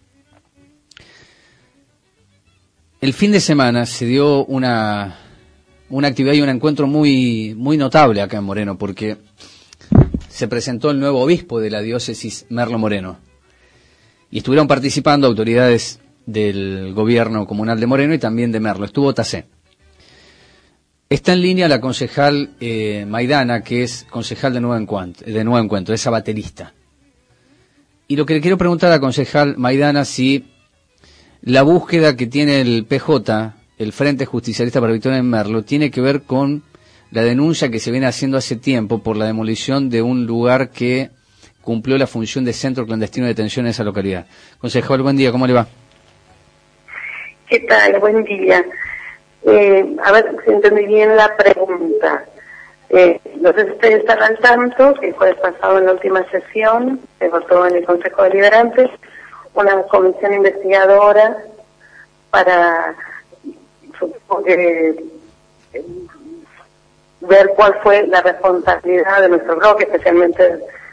El fin de semana se dio una, una actividad y un encuentro muy, muy notable acá en Moreno, porque se presentó el nuevo obispo de la diócesis Merlo Moreno. Y estuvieron participando autoridades del gobierno comunal de Moreno y también de Merlo. Estuvo Tacé. Está en línea la concejal eh, Maidana, que es concejal de Nuevo Encuentro, de Nuevo Encuentro, es baterista. Y lo que le quiero preguntar a la concejal Maidana, si la búsqueda que tiene el P J, el Frente Justicialista para Victoria en Merlo, tiene que ver con la denuncia que se viene haciendo hace tiempo por la demolición de un lugar que cumplió la función de centro clandestino de detención en esa localidad. Concejal, buen día, ¿cómo le va? ¿Qué tal? Buen día. Eh, a ver si entendí bien la pregunta. Eh, no sé si ustedes están al tanto que el jueves pasado en la última sesión se votó en el Consejo Deliberante una comisión investigadora para, supongo que, ver cuál fue la responsabilidad de nuestro bloque, especialmente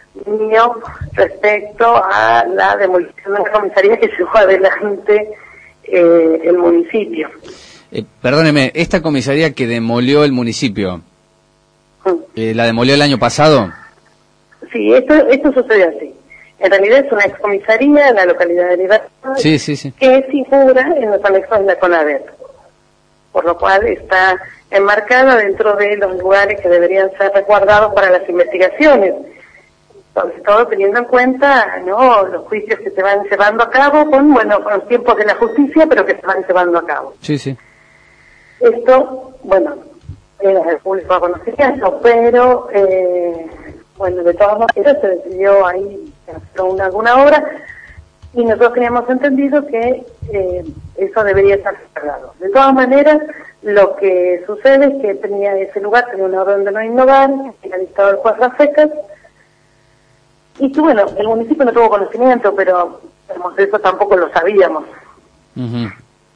mío respecto a la demolición de la comisaría que llevó adelante eh, el municipio. Eh, perdóneme, esta comisaría que demolió el municipio, eh, ¿la demolió el año pasado? Sí, esto, esto sucede así. En realidad es una excomisaría en la localidad de Libertad, sí, sí, sí. que figura en los anexos de la CONADEP, por lo cual está enmarcada dentro de los lugares que deberían ser resguardados para las investigaciones, sobre todo teniendo en cuenta, ¿no?, los juicios que se van llevando a cabo con, bueno, con los tiempos de la justicia, pero que se van llevando a cabo. Sí, sí. Esto, bueno, era del público conocimiento, pero, eh, bueno, de todas maneras se decidió ahí hacer una, alguna obra, y nosotros teníamos entendido que eh, eso debería estar cerrado. De todas maneras, lo que sucede es que tenía ese lugar, tenía una orden de no innovar, que ha dictado el juez Rafecas, y que bueno, el municipio no tuvo conocimiento, pero digamos, eso tampoco lo sabíamos. Uh-huh.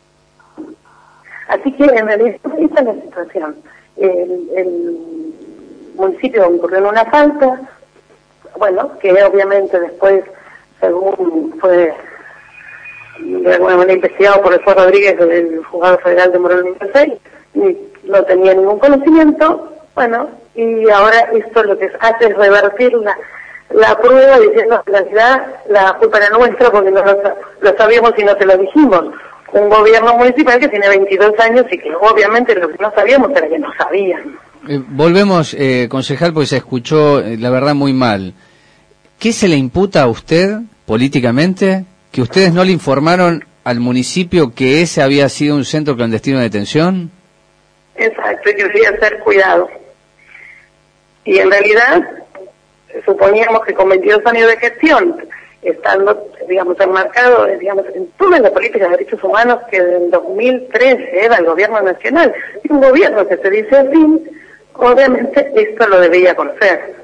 Así que en realidad esta es la situación. El, el municipio incurrió en una falta, bueno, que obviamente después, según fue de alguna manera investigado por el juez Rodríguez del Juzgado Federal de Morón y no tenía ningún conocimiento, bueno, y ahora esto lo que hace es revertir la, la prueba diciendo que en realidad la culpa era nuestra porque no lo, lo sabíamos y no te lo dijimos. Un gobierno municipal que tiene veintidós años y que obviamente lo que no sabíamos era que no sabían. Eh, volvemos, eh, concejal, porque se escuchó, eh, la verdad, muy mal. ¿Qué se le imputa a usted, políticamente, que ustedes no le informaron al municipio que ese había sido un centro clandestino de detención? Exacto, y que debía ser cuidado. Y en realidad, suponíamos que con veintidós años de gestión, estando, digamos, enmarcado, digamos, en toda la política de derechos humanos que en dos mil trece era el gobierno nacional, y un gobierno que se dice así, obviamente esto lo debía conocer.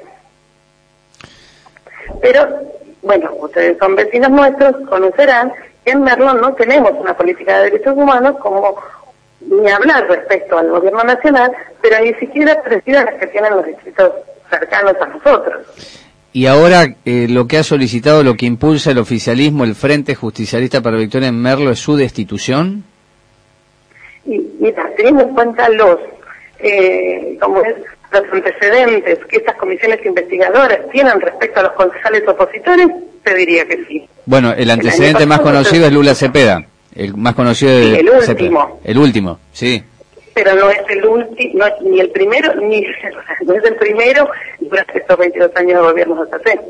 Pero, bueno, ustedes son vecinos nuestros, conocerán que en Merlo no tenemos una política de derechos humanos como ni hablar respecto al gobierno nacional, pero ni siquiera parecida a las que tienen los distritos cercanos a nosotros. Y ahora eh, lo que ha solicitado, lo que impulsa el oficialismo, el Frente Justicialista para la Victoria en Merlo, ¿es su destitución? Y mira, teniendo en cuenta los, eh, como es, los antecedentes que estas comisiones investigadoras tienen respecto a los concejales opositores, te diría que sí. Bueno, el antecedente el más conocido es Lula Cepeda, el más conocido de sí, el último. Cepeda. El último, sí. Pero no es el último, no, ni el primero, ni no es el primero durante estos veintidós años de gobierno de J C.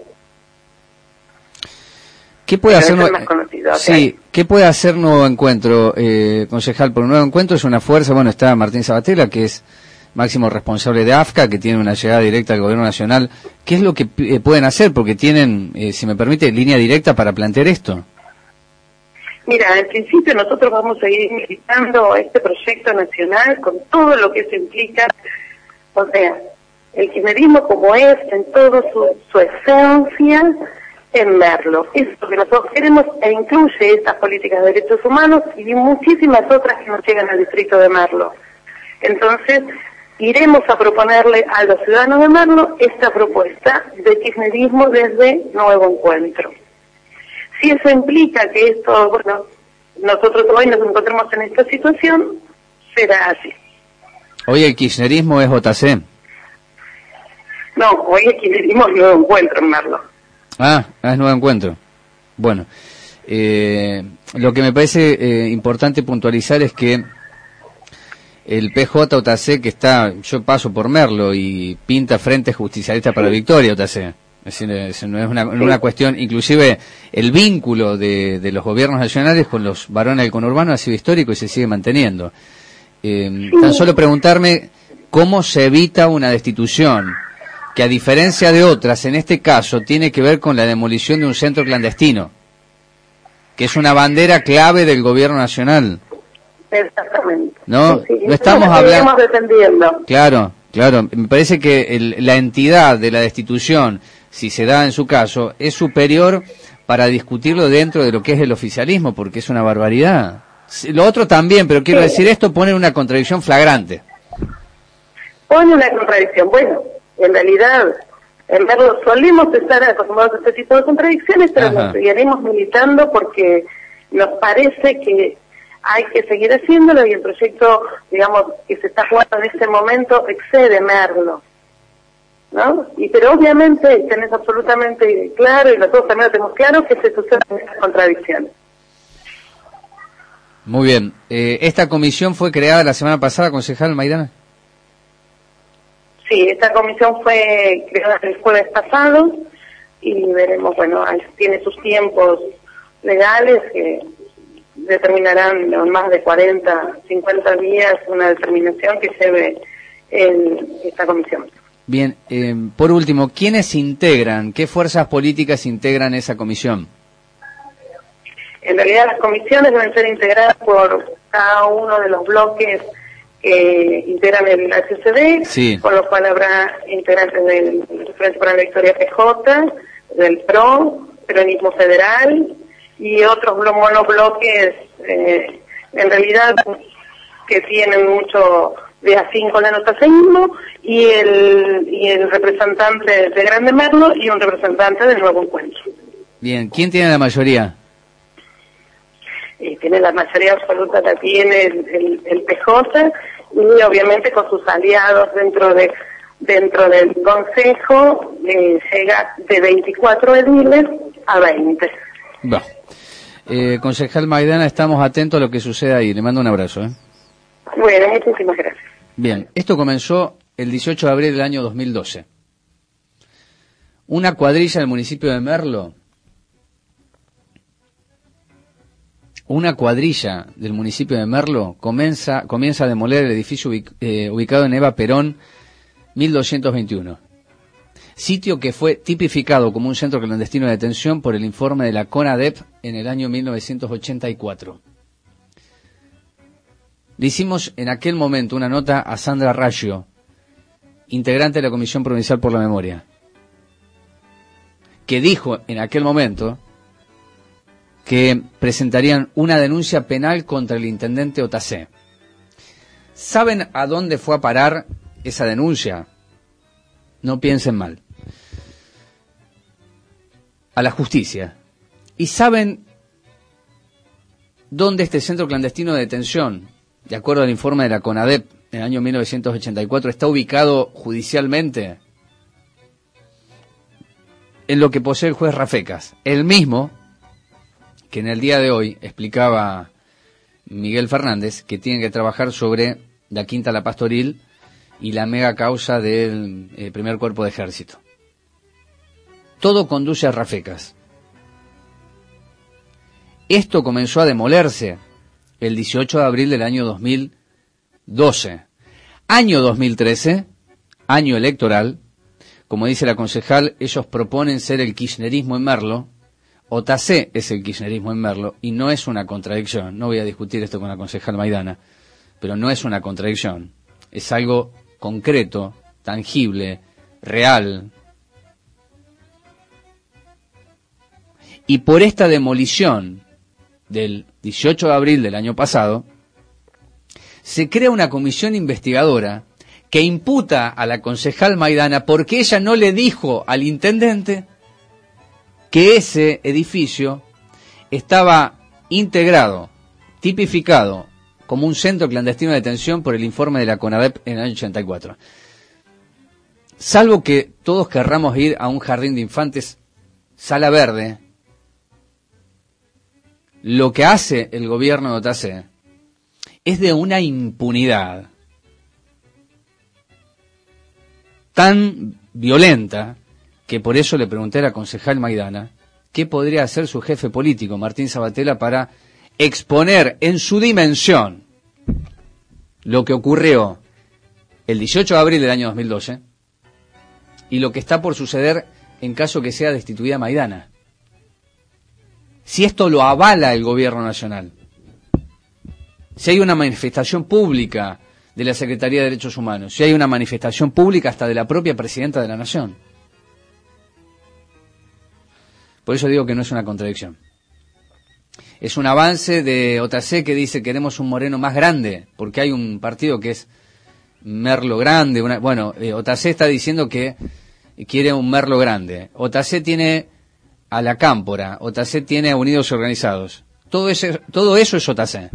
¿Qué puede hacer, no, no, conocido, sí, okay. ¿Qué puede hacer Nuevo Encuentro, eh, concejal? Porque Nuevo Encuentro es una fuerza, bueno, está Martín Sabatella, que es máximo responsable de A F C A, que tiene una llegada directa al gobierno nacional. ¿Qué es lo que eh, pueden hacer? Porque tienen, eh, si me permite, línea directa para plantear esto. Mira, en principio nosotros vamos a seguir militando este proyecto nacional con todo lo que eso implica, o sea, el kirchnerismo como es en toda su, su esencia en Merlo. Eso es lo que nosotros queremos e incluye estas políticas de derechos humanos y muchísimas otras que nos llegan al distrito de Merlo. Entonces, iremos a proponerle a los ciudadanos de Merlo esta propuesta de kirchnerismo desde Nuevo Encuentro. Si eso implica que esto, bueno, nosotros hoy nos encontremos en esta situación, será así. Hoy el kirchnerismo es J C. No, hoy el kirchnerismo es Nuevo Encuentro en Merlo. Ah, es Nuevo Encuentro. Bueno, eh, lo que me parece eh, importante puntualizar es que el P J J C que está, yo paso por Merlo y pinta Frente Justicialista para la Victoria, J C. Es decir, es una, una cuestión, inclusive el vínculo de, de los gobiernos nacionales con los varones del conurbano ha sido histórico y se sigue manteniendo. Eh, tan solo preguntarme cómo se evita una destitución que, a diferencia de otras, en este caso tiene que ver con la demolición de un centro clandestino, que es una bandera clave del gobierno nacional. Exactamente. No, sí, sí. no estamos hablando. Defendiendo. Claro, claro. Me parece que el, la entidad de la destitución, si se da en su caso, es superior para discutirlo dentro de lo que es el oficialismo, porque es una barbaridad. Lo otro también, pero quiero sí. decir esto, pone una contradicción flagrante. Pone una contradicción. Bueno, en realidad, En Merlo solemos estar acostumbrados a este tipo de contradicciones, pero nos seguiremos militando porque nos parece que hay que seguir haciéndolo y el proyecto, digamos, que se está jugando en este momento excede Merlo, ¿no? Y pero obviamente tenés absolutamente claro, y nosotros también lo tenemos claro, que se suceden estas contradicciones. Muy bien. Eh, ¿Esta comisión fue creada la semana pasada, concejal Maidana? Sí, esta comisión fue creada el jueves pasado y veremos, bueno, tiene sus tiempos legales que determinarán en más de cuarenta, cincuenta días una determinación que lleve el, esta comisión. Bien, eh, por último, ¿quiénes integran, qué fuerzas políticas integran esa comisión? En realidad las comisiones deben ser integradas por cada uno de los bloques que integran el H C D, sí. Con lo cual habrá integrantes del Frente para la Victoria P J, del P R O, Peronismo Federal y otros monobloques, eh, en realidad que tienen mucho de afín con el notaceísmo y el, y el representante de Grande Merlo y un representante del Nuevo Encuentro. Bien, ¿quién tiene la mayoría? Y tiene la mayoría absoluta, la tiene el, el, el P J y obviamente con sus aliados dentro de dentro del Consejo eh, llega de veinticuatro ediles a veinte. Va. Eh, concejal Maidana, estamos atentos a lo que sucede ahí. Le mando un abrazo. ¿eh? Bueno, muchísimas gracias. Bien, esto comenzó el dieciocho de abril del año dos mil doce. Una cuadrilla del municipio de Merlo Una cuadrilla del municipio de Merlo comienza, comienza a demoler el edificio ubic, eh, ubicado en Eva Perón mil doscientos veintiuno, sitio que fue tipificado como un centro clandestino de detención por el informe de la CONADEP en el año mil novecientos ochenta y cuatro. Le hicimos en aquel momento una nota a Sandra Raggio, integrante de la Comisión Provincial por la Memoria, que dijo en aquel momento que presentarían una denuncia penal contra el intendente Otacé. ¿Saben a dónde fue a parar esa denuncia? No piensen mal. A la justicia. ¿Y saben dónde este centro clandestino de detención, de acuerdo al informe de la CONADEP en el año mil novecientos ochenta y cuatro, está ubicado judicialmente? En lo que posee el juez Rafecas, el mismo que en el día de hoy explicaba Miguel Fernández que tienen que trabajar sobre la Quinta La Pastoril y la mega causa del eh, primer cuerpo de ejército. Todo conduce a Rafecas. Esto comenzó a demolerse el dieciocho de abril del año dos mil doce. Año dos mil trece, año electoral. Como dice la concejal, ellos proponen ser el kirchnerismo en Merlo. Otacé es el kirchnerismo en Merlo, y no es una contradicción. No voy a discutir esto con la concejal Maidana, pero no es una contradicción. Es algo concreto, tangible, real. Y por esta demolición del dieciocho de abril del año pasado, se crea una comisión investigadora que imputa a la concejal Maidana porque ella no le dijo al intendente que ese edificio estaba integrado, tipificado como un centro clandestino de detención por el informe de la CONADEP en el año ochenta y cuatro. Salvo que todos querramos ir a un jardín de infantes, sala verde, lo que hace el gobierno de Otacé es de una impunidad tan violenta que por eso le pregunté a la concejal Maidana qué podría hacer su jefe político, Martín Sabatella, para exponer en su dimensión lo que ocurrió el dieciocho de abril del año dos mil doce y lo que está por suceder en caso que sea destituida Maidana. Si esto lo avala el gobierno nacional, si hay una manifestación pública de la Secretaría de Derechos Humanos, si hay una manifestación pública hasta de la propia Presidenta de la Nación. Por eso digo que no es una contradicción. Es un avance de Otacé que dice queremos un Moreno más grande, porque hay un partido que es Merlo Grande. Una, bueno, eh, Otacé está diciendo que quiere un Merlo grande. Otacé tiene a la Cámpora. Otacé tiene a Unidos Organizados. Todo, ese, todo eso es Otacé.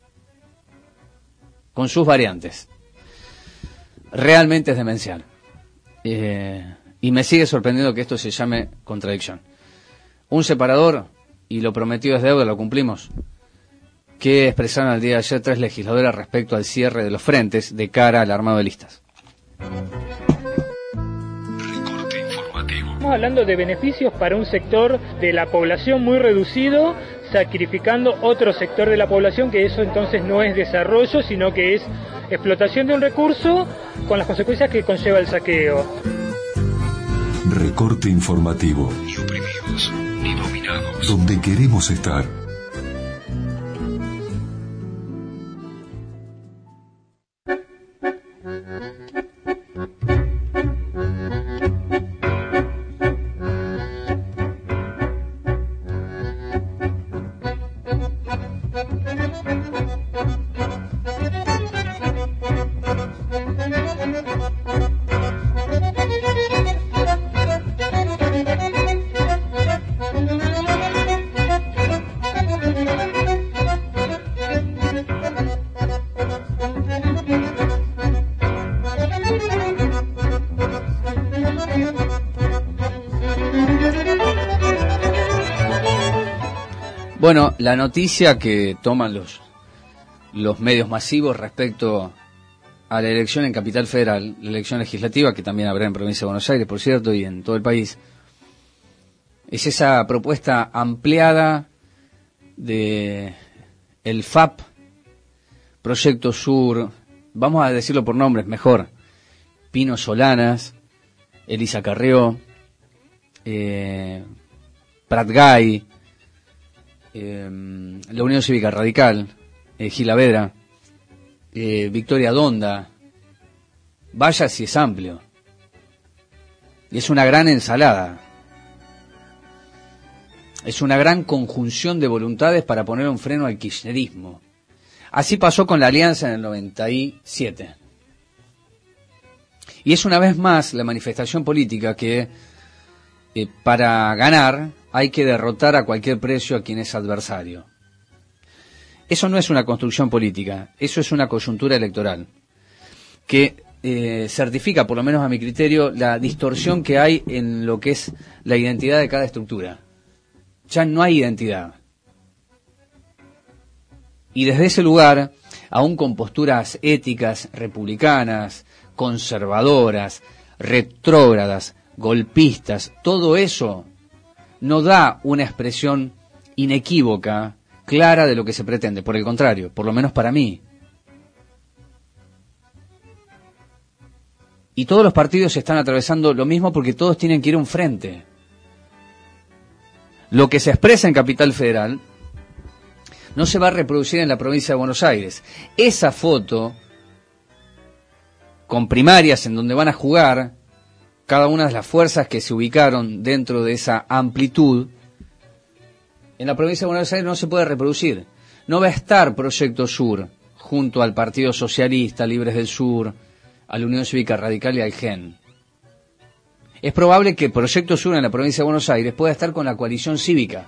Con sus variantes. Realmente es demencial. Eh, y me sigue sorprendiendo que esto se llame contradicción. Un separador, y lo prometido es deuda, lo cumplimos, que expresaron el día de ayer tres legisladoras respecto al cierre de los frentes de cara al armado de listas. Estamos hablando de beneficios para un sector de la población muy reducido, sacrificando otro sector de la población, que eso entonces no es desarrollo, sino que es explotación de un recurso con las consecuencias que conlleva el saqueo. Recorte informativo. Ni oprimidos, ni dominados. Donde queremos estar. Bueno, la noticia que toman los, los medios masivos respecto a la elección en Capital Federal, la elección legislativa, que también habrá en Provincia de Buenos Aires, por cierto, y en todo el país, es esa propuesta ampliada de el F A P, Proyecto Sur, vamos a decirlo por nombres mejor, Pino Solanas, Elisa Carrió, eh, Pratgay, eh, la Unión Cívica Radical, eh, Gilavedra, eh, Victoria Donda. Vaya si es amplio. Y es una gran ensalada. Es una gran conjunción de voluntades para poner un freno al kirchnerismo. Así pasó con la Alianza en el noventa y siete. Y es una vez más la manifestación política que eh, para ganar hay que derrotar a cualquier precio a quien es adversario. Eso no es una construcción política, eso es una coyuntura electoral que eh, certifica, por lo menos a mi criterio, la distorsión que hay en lo que es la identidad de cada estructura. Ya no hay identidad. Y desde ese lugar, aún con posturas éticas, republicanas, conservadoras, retrógradas, golpistas, todo eso no da una expresión inequívoca, clara de lo que se pretende. Por el contrario, por lo menos para mí. Y todos los partidos están atravesando lo mismo porque todos tienen que ir a un frente. Lo que se expresa en Capital Federal no se va a reproducir en la provincia de Buenos Aires. Esa foto, con primarias en donde van a jugar cada una de las fuerzas que se ubicaron dentro de esa amplitud, en la provincia de Buenos Aires no se puede reproducir. No va a estar Proyecto Sur junto al Partido Socialista, Libres del Sur, a la Unión Cívica Radical y al G E N. Es probable que Proyecto Sur en la provincia de Buenos Aires pueda estar con la coalición cívica.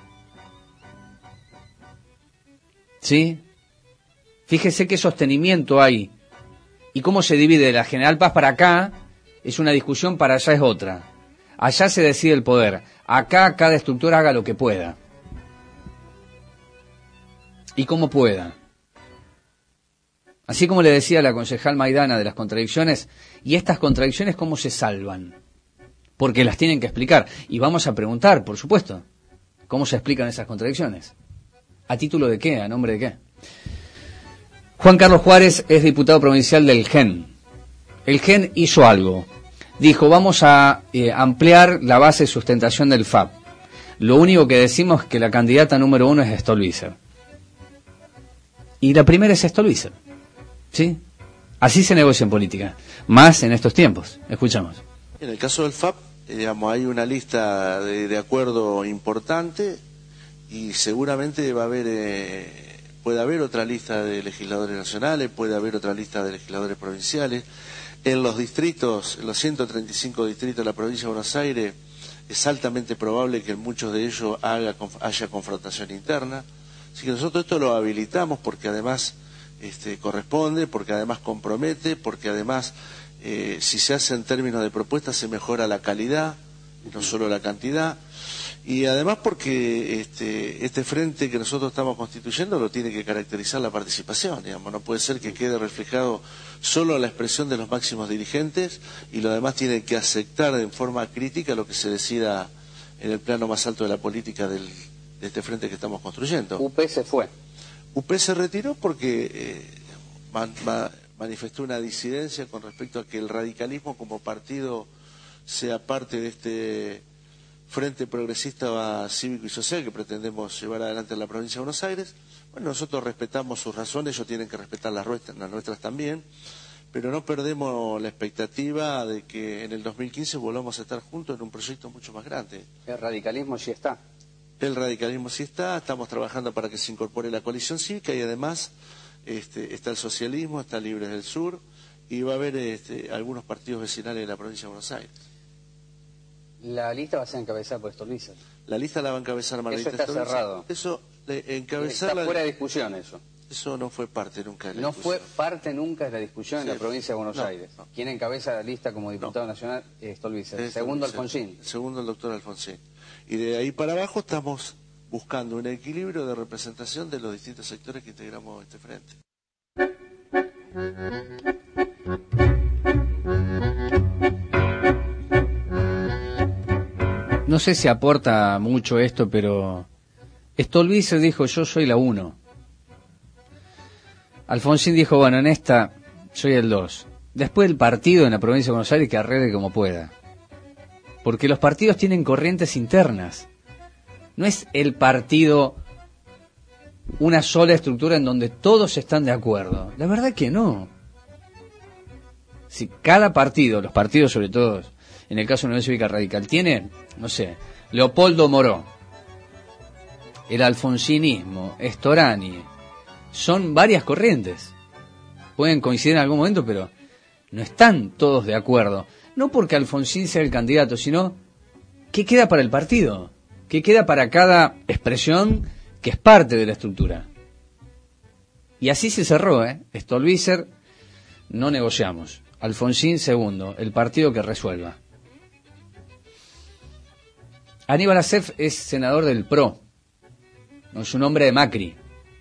¿Sí? Fíjese qué sostenimiento hay. Y cómo se divide de la General Paz para acá, es una discusión, para allá es otra. Allá se decide el poder. Acá cada estructura haga lo que pueda. Y como pueda. Así como le decía la concejal Maidana de las contradicciones, y estas contradicciones cómo se salvan. Porque las tienen que explicar. Y vamos a preguntar, por supuesto, cómo se explican esas contradicciones. ¿A título de qué? ¿A nombre de qué? Juan Carlos Juárez es diputado provincial del G E N. El G E N hizo algo. Dijo, vamos a eh, ampliar la base de sustentación del F A P. Lo único que decimos es que la candidata número uno es Stolbizer. Y la primera es Stolbizer. ¿Sí? Así se negocia en política. Más en estos tiempos. Escuchamos. En el caso del F A P, eh, digamos, hay una lista de, de acuerdo importante y seguramente va a haber, eh, puede haber otra lista de legisladores nacionales, puede haber otra lista de legisladores provinciales. En los distritos, en los ciento treinta y cinco distritos de la provincia de Buenos Aires, es altamente probable que en muchos de ellos haga, haya confrontación interna. Así que nosotros esto lo habilitamos porque además este, corresponde, porque además compromete, porque además eh, si se hace en términos de propuestas se mejora la calidad, no solo la cantidad. Y además porque este, este frente que nosotros estamos constituyendo lo tiene que caracterizar la participación, digamos, no puede ser que quede reflejado solo la expresión de los máximos dirigentes y lo demás tiene que aceptar en forma crítica lo que se decida en el plano más alto de la política del, de este frente que estamos construyendo. U P se fue. U P se retiró porque eh, man, ma, manifestó una disidencia con respecto a que el radicalismo como partido sea parte de este Frente Progresista Cívico y Social que pretendemos llevar adelante en la provincia de Buenos Aires. Bueno, nosotros respetamos sus razones, ellos tienen que respetar las nuestras, las nuestras también, pero no perdemos la expectativa de que en el dos mil quince volvamos a estar juntos en un proyecto mucho más grande. El radicalismo sí está. El radicalismo sí está, estamos trabajando para que se incorpore la coalición cívica y además este, está el socialismo, está Libres del Sur y va a haber este, algunos partidos vecinales de la provincia de Buenos Aires. La lista va a ser encabezada por Stolbizer. La lista la va a encabezar Margarita Eso está Stolbizer. cerrado. Eso, eh, encabezar está la... fuera de discusión eso. Eso no fue parte nunca de la no discusión. No fue parte nunca de la discusión sí. en la provincia de Buenos no, Aires. No. ¿Quién encabeza la lista como diputado no. nacional? Es Stolbizer. Es Segundo, Stolbizer. Alfonsín. Segundo, el doctor Alfonsín. Y de ahí para abajo estamos buscando un equilibrio de representación de los distintos sectores que integramos este frente. No sé si aporta mucho esto, pero Stolbizer dijo, yo soy la uno. Alfonsín dijo, bueno, en esta soy el dos. Después el partido en la provincia de Buenos Aires que arregle como pueda. Porque los partidos tienen corrientes internas. No es el partido una sola estructura en donde todos están de acuerdo. La verdad que no. Si cada partido, los partidos sobre todo, en el caso de la Unión Cívica Radical, tiene, no sé, Leopoldo Moró, el alfonsinismo, Storani, son varias corrientes. Pueden coincidir en algún momento, pero no están todos de acuerdo. No porque Alfonsín sea el candidato, sino ¿qué queda para el partido? ¿Qué queda para cada expresión que es parte de la estructura? Y así se cerró, ¿eh? Stolbizer, no negociamos. Alfonsín, segundo, el partido que resuelva. Aníbal Acef es senador del P R O, no es un hombre de Macri.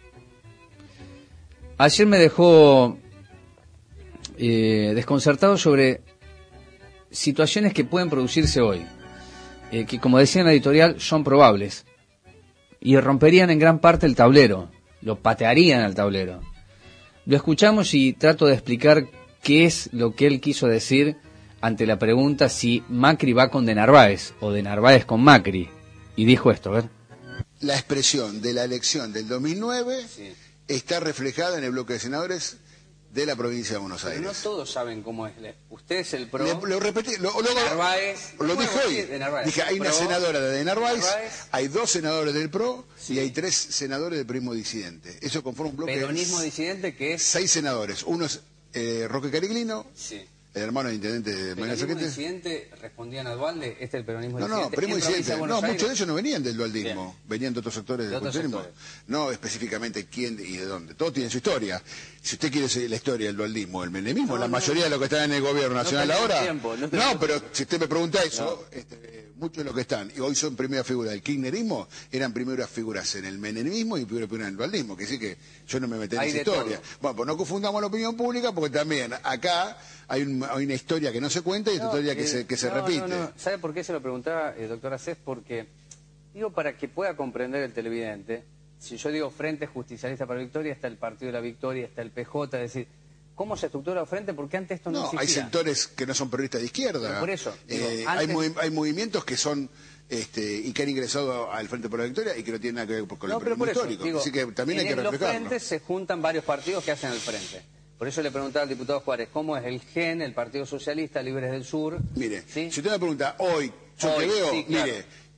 Ayer me dejó eh, desconcertado sobre situaciones que pueden producirse hoy, eh, que como decía en la editorial son probables, y romperían en gran parte el tablero, lo patearían al tablero. Lo escuchamos y trato de explicar qué es lo que él quiso decir ante la pregunta si Macri va con De Narváez o De Narváez con Macri. Y dijo esto, a ver. La expresión de la elección del dos mil nueve sí. está reflejada en el bloque de senadores de la provincia de Buenos Aires. Pero no todos saben cómo es. Usted es el P R O. Le, lo repetí, lo, lo, de Narváez. Lo dije hoy. De Narváez. Dije, hay Pro, una senadora de De Narváez, Narváez, hay dos senadores del P R O sí. y hay tres senadores del peronismo disidente. Eso conforma un bloque. Peronismo disidente que es... Seis senadores. Uno es eh, Roque Cariglino. Sí. El hermano del intendente de ¿El peronismo disidente respondían a Dualde? ¿Este es el peronismo no, disidente? No, peronismo disidente. No, Aires? muchos de ellos no venían del dualdismo. Bien. Venían de otros sectores de del peronismo. No específicamente quién y de dónde. Todos tienen su historia. Si usted quiere seguir la historia del dualdismo, el menemismo, no, la no, mayoría de los que están en el gobierno nacional no ahora... Tiempo, no, no pero si usted me pregunta eso, no. este, muchos de los que están, y hoy son primera figura del kirchnerismo, eran primeras figuras en el menemismo y primeras figuras en el dualdismo. Que sí que yo no me metí en esa historia. Todo. Bueno, pues no confundamos la opinión pública porque también acá... Hay, un, hay una historia que no se cuenta y otra no, historia que, eh, se, que se no, repite. No, no. ¿Sabe por qué se lo preguntaba, eh, doctor Acef? Porque, digo, para que pueda comprender el televidente, si yo digo Frente Justicialista para la Victoria, está el Partido de la Victoria, está el P J, es decir, ¿cómo se estructura el Frente? Porque antes esto no, no existía. Hay sectores que no son periodistas de izquierda. Pero por eso. Digo, eh, antes... hay, movi hay movimientos que son... Este, y que han ingresado al Frente por la Victoria y que no tienen nada que ver con no, el peronismo histórico. Digo, así que también hay que reflejarlo. En los frentes se juntan varios partidos que hacen el Frente. Por eso le preguntaba al diputado Juárez, ¿cómo es el G E N, el Partido Socialista, Libres del Sur? Mire, ¿sí? si usted me pregunta, hoy, yo hoy, te veo, sí, claro. mire,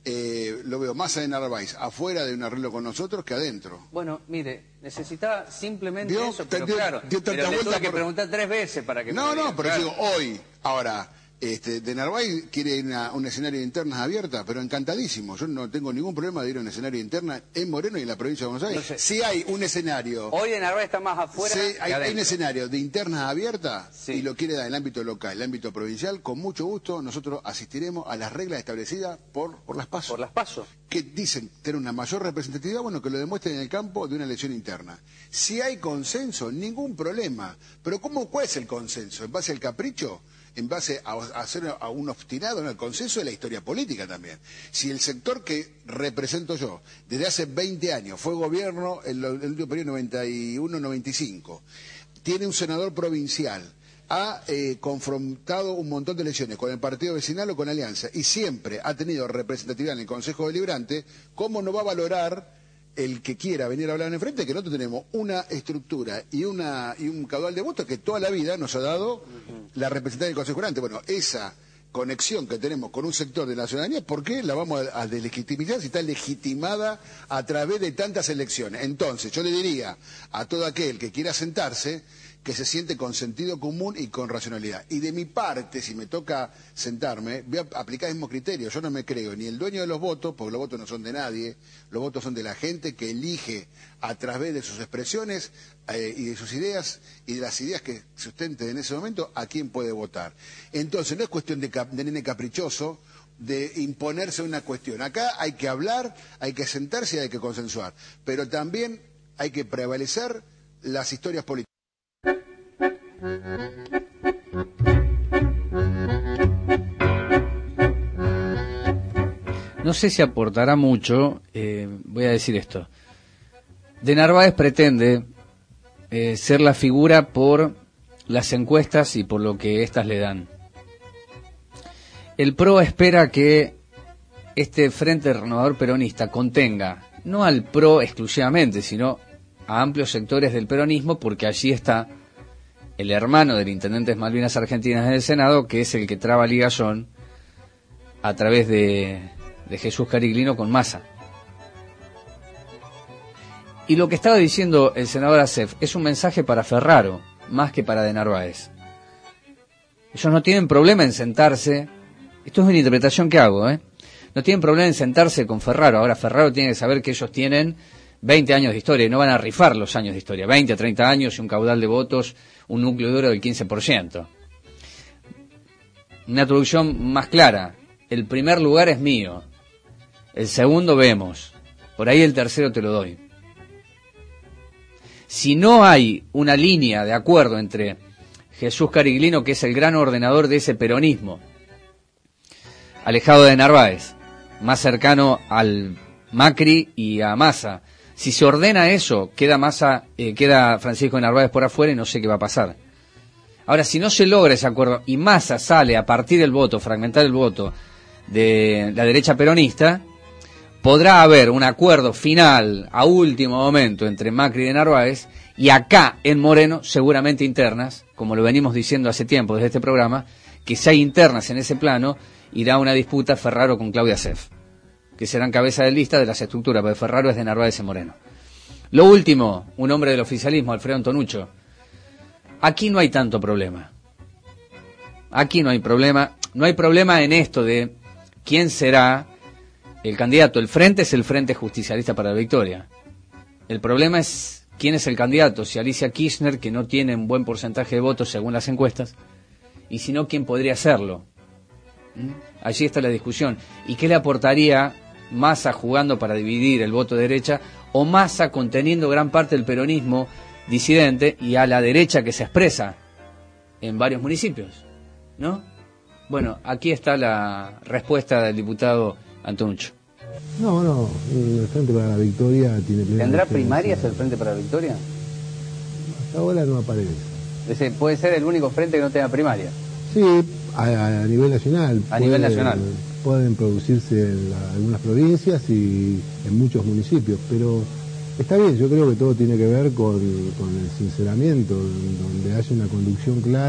eh, lo veo más a Narváez afuera de un arreglo con nosotros que adentro. Bueno, mire, necesitaba simplemente Dio, eso, pero dio, claro, dio pero le tuve que por... preguntar tres veces para que No, me no, diga, pero claro. digo, hoy, ahora... Este, de Narváez quiere una, un escenario de internas abierta, pero encantadísimo. Yo no tengo ningún problema de ir a un escenario de internas en Moreno y en la provincia de Buenos Aires. Entonces, si hay un escenario... Hoy de Narváez está más afuera si que hay, hay un adentro. escenario de internas abiertas Sí. y lo quiere dar en el ámbito local, en el ámbito provincial, con mucho gusto nosotros asistiremos a las reglas establecidas por, por las PASO. Por las PASO. Que dicen tener una mayor representatividad, bueno, que lo demuestren en el campo de una elección interna. Si hay consenso, ningún problema. Pero ¿cómo, cuál es el consenso? ¿En base al capricho? ¿En base a, a hacer a un obstinado? No, el consenso de la historia política también. Si el sector que represento yo, desde hace veinte años, fue gobierno en el último periodo noventa y uno noventa y cinco, tiene un senador provincial, ha eh, confrontado un montón de elecciones con el partido vecinal o con Alianza, y siempre ha tenido representatividad en el Consejo Deliberante, ¿cómo no va a valorar el que quiera venir a hablar en frente que nosotros tenemos una estructura y una y un caudal de votos que toda la vida nos ha dado la representación del Consejo Deliberante? Bueno, esa conexión que tenemos con un sector de la ciudadanía, ¿por qué la vamos a, a deslegitimizar si está legitimada a través de tantas elecciones? Entonces, yo le diría a todo aquel que quiera sentarse que se siente con sentido común y con racionalidad. Y de mi parte, si me toca sentarme, voy a aplicar el mismo criterio. Yo no me creo ni el dueño de los votos, porque los votos no son de nadie, los votos son de la gente que elige a través de sus expresiones eh, y de sus ideas y de las ideas que sustenten en ese momento a quién puede votar. Entonces, no es cuestión de, cap de nene caprichoso, de imponerse una cuestión. Acá hay que hablar, hay que sentarse y hay que consensuar. Pero también hay que prevalecer las historias políticas. No sé si aportará mucho, eh, voy a decir esto. De Narváez pretende eh, ser la figura por las encuestas y por lo que éstas le dan. El P R O espera que este Frente Renovador Peronista contenga, no al P R O exclusivamente, sino a amplios sectores del peronismo, porque allí está el hermano del intendente de Malvinas Argentinas del Senado, que es el que traba ligazón a través de, de Jesús Cariglino con Massa. Y lo que estaba diciendo el senador Acef es un mensaje para Ferraro, más que para de Narváez. Ellos no tienen problema en sentarse, esto es una interpretación que hago, ¿eh? No tienen problema en sentarse con Ferraro. Ahora Ferraro tiene que saber que ellos tienen veinte años de historia y no van a rifar los años de historia, veinte a treinta años y un caudal de votos, un núcleo duro del quince por ciento. Una traducción más clara: el primer lugar es mío, el segundo vemos, por ahí el tercero te lo doy. Si no hay una línea de acuerdo entre Jesús Cariglino, que es el gran ordenador de ese peronismo, alejado de Narváez, más cercano al Macri y a Massa, si se ordena eso, queda Massa, eh, queda Francisco de Narváez por afuera y no sé qué va a pasar. Ahora, si no se logra ese acuerdo y Massa sale a partir del voto, fragmentar el voto de la derecha peronista, podrá haber un acuerdo final a último momento entre Macri y de Narváez, y acá en Moreno seguramente internas, como lo venimos diciendo hace tiempo desde este programa, que si hay internas en ese plano, irá una disputa Ferraro con Claudia Acef, que serán cabeza de lista de las estructuras, porque Ferraro es de Narváez y Moreno. Lo último, un hombre del oficialismo, Alfredo Antonuccio. Aquí no hay tanto problema. Aquí no hay problema. No hay problema en esto de quién será el candidato. El frente es el Frente Justicialista para la Victoria. El problema es quién es el candidato. Si Alicia Kirchner, que no tiene un buen porcentaje de votos según las encuestas, y si no, quién podría hacerlo. ¿Mm? Allí está la discusión. ¿Y qué le aportaría Massa jugando para dividir el voto de derecha, o Massa conteniendo gran parte del peronismo disidente y a la derecha que se expresa en varios municipios? ¿No? Bueno, aquí está la respuesta del diputado Antonuccio. No, no, el Frente para la Victoria tiene... ¿Tendrá primarias el Frente para la Victoria? Hasta ahora no aparece. Ese puede ser el único frente que no tenga primaria. Sí, a, a nivel nacional. A nivel nacional. Pueden producirse en la, algunas provincias y en muchos municipios, pero está bien, yo creo que todo tiene que ver con, con el sinceramiento, donde haya una conducción clara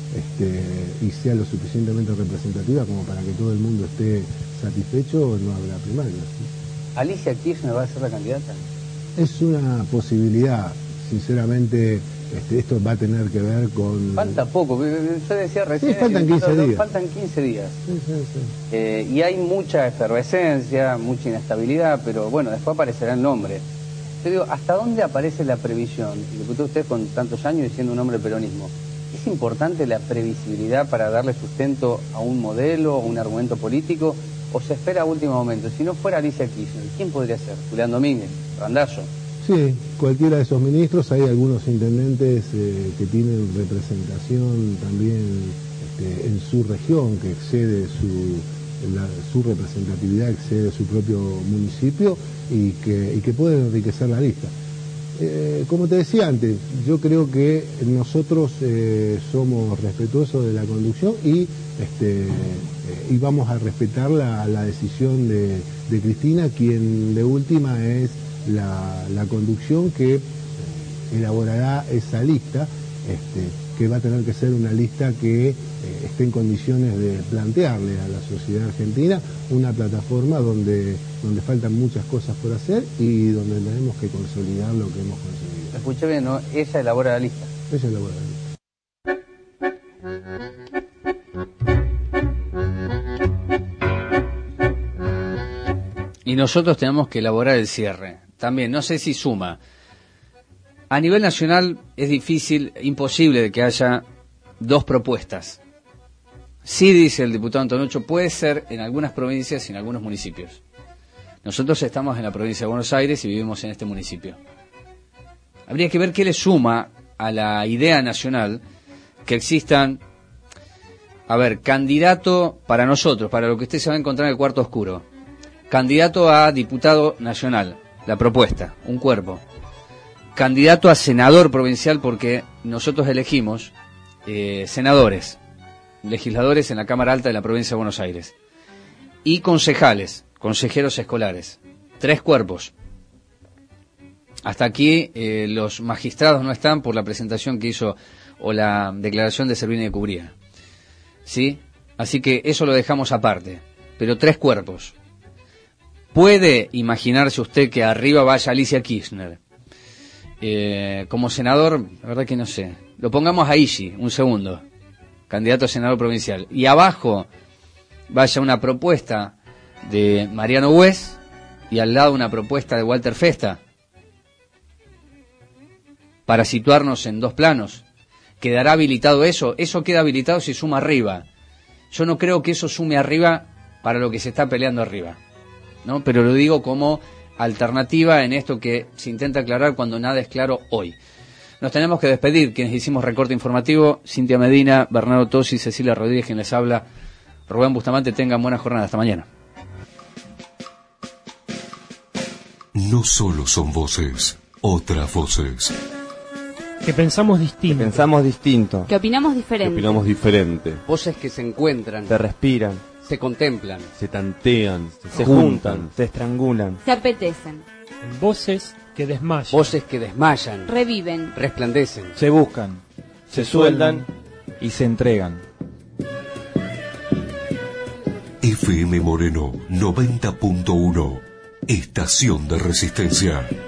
este, y sea lo suficientemente representativa como para que todo el mundo esté satisfecho, no habrá primarias. ¿Sí? ¿Alicia Kirchner va a ser la candidata? Es una posibilidad, sinceramente. Este, esto va a tener que ver con... Falta poco, yo decía recién... Sí, faltan quince días. Faltan quince días. Sí, sí, sí. Eh, y hay mucha efervescencia, mucha inestabilidad, pero bueno, después aparecerá el nombre. Yo digo, ¿hasta dónde aparece la previsión? Diputado, usted con tantos años y siendo un hombre peronismo, ¿es importante la previsibilidad para darle sustento a un modelo, a un argumento político, o se espera a último momento? Si no fuera Alicia Kirchner, ¿quién podría ser? Julián Domínguez, Randazzo. Sí, cualquiera de esos ministros. Hay algunos intendentes eh, que tienen representación también este, en su región, que excede su, la, su representatividad, excede su propio municipio y que, y que pueden enriquecer la lista. Eh, como te decía antes, yo creo que nosotros eh, somos respetuosos de la conducción y, este, eh, y vamos a respetar la, la decisión de, de Cristina, quien de última es La, la conducción que elaborará esa lista, este, que va a tener que ser una lista que eh, esté en condiciones de plantearle a la sociedad argentina una plataforma donde, donde faltan muchas cosas por hacer y donde tenemos que consolidar lo que hemos conseguido. Escuché bien, ¿no? Ella elabora la lista. Ella elabora la lista. Y nosotros tenemos que elaborar el cierre. También, no sé si suma. A nivel nacional es difícil, imposible de que haya dos propuestas. Sí, dice el diputado Antonuccio, puede ser en algunas provincias y en algunos municipios. Nosotros estamos en la provincia de Buenos Aires y vivimos en este municipio. Habría que ver qué le suma a la idea nacional que existan, a ver, candidato para nosotros, para lo que usted se va a encontrar en el cuarto oscuro. Candidato a diputado nacional, la propuesta, un cuerpo. Candidato a senador provincial, porque nosotros elegimos eh, senadores, legisladores en la Cámara Alta de la provincia de Buenos Aires. Y concejales, consejeros escolares. Tres cuerpos. Hasta aquí eh, los magistrados no están por la presentación que hizo o la declaración de Servini de Cubría. ¿Sí? Así que eso lo dejamos aparte. Pero tres cuerpos. ¿Puede imaginarse usted que arriba vaya Alicia Kirchner? Eh, como senador, la verdad que no sé. Lo pongamos a Ishi, un segundo. Candidato a senador provincial. Y abajo vaya una propuesta de Mariano Wes y al lado una propuesta de Walter Festa. Para situarnos en dos planos. ¿Quedará habilitado eso? Eso queda habilitado si suma arriba. Yo no creo que eso sume arriba para lo que se está peleando arriba, ¿no? Pero lo digo como alternativa en esto que se intenta aclarar cuando nada es claro hoy. Nos tenemos que despedir, quienes hicimos recorte informativo, Cintia Medina, Bernardo Tosi, Cecilia Rodríguez, quien les habla, Rubén Bustamante. Tengan buena jornada, hasta mañana. No solo son voces, otras voces. Que pensamos distinto. Que pensamos distinto. Que opinamos diferente. Que opinamos diferente. Voces que se encuentran. Se respiran. Se contemplan. Se tantean. Se, se juntan, juntan. Se estrangulan. Se apetecen. Voces que desmayan. Voces que desmayan. Reviven. Resplandecen. Se buscan. Se, se sueldan. Y se entregan. F M Moreno noventa punto uno. Estación de Resistencia.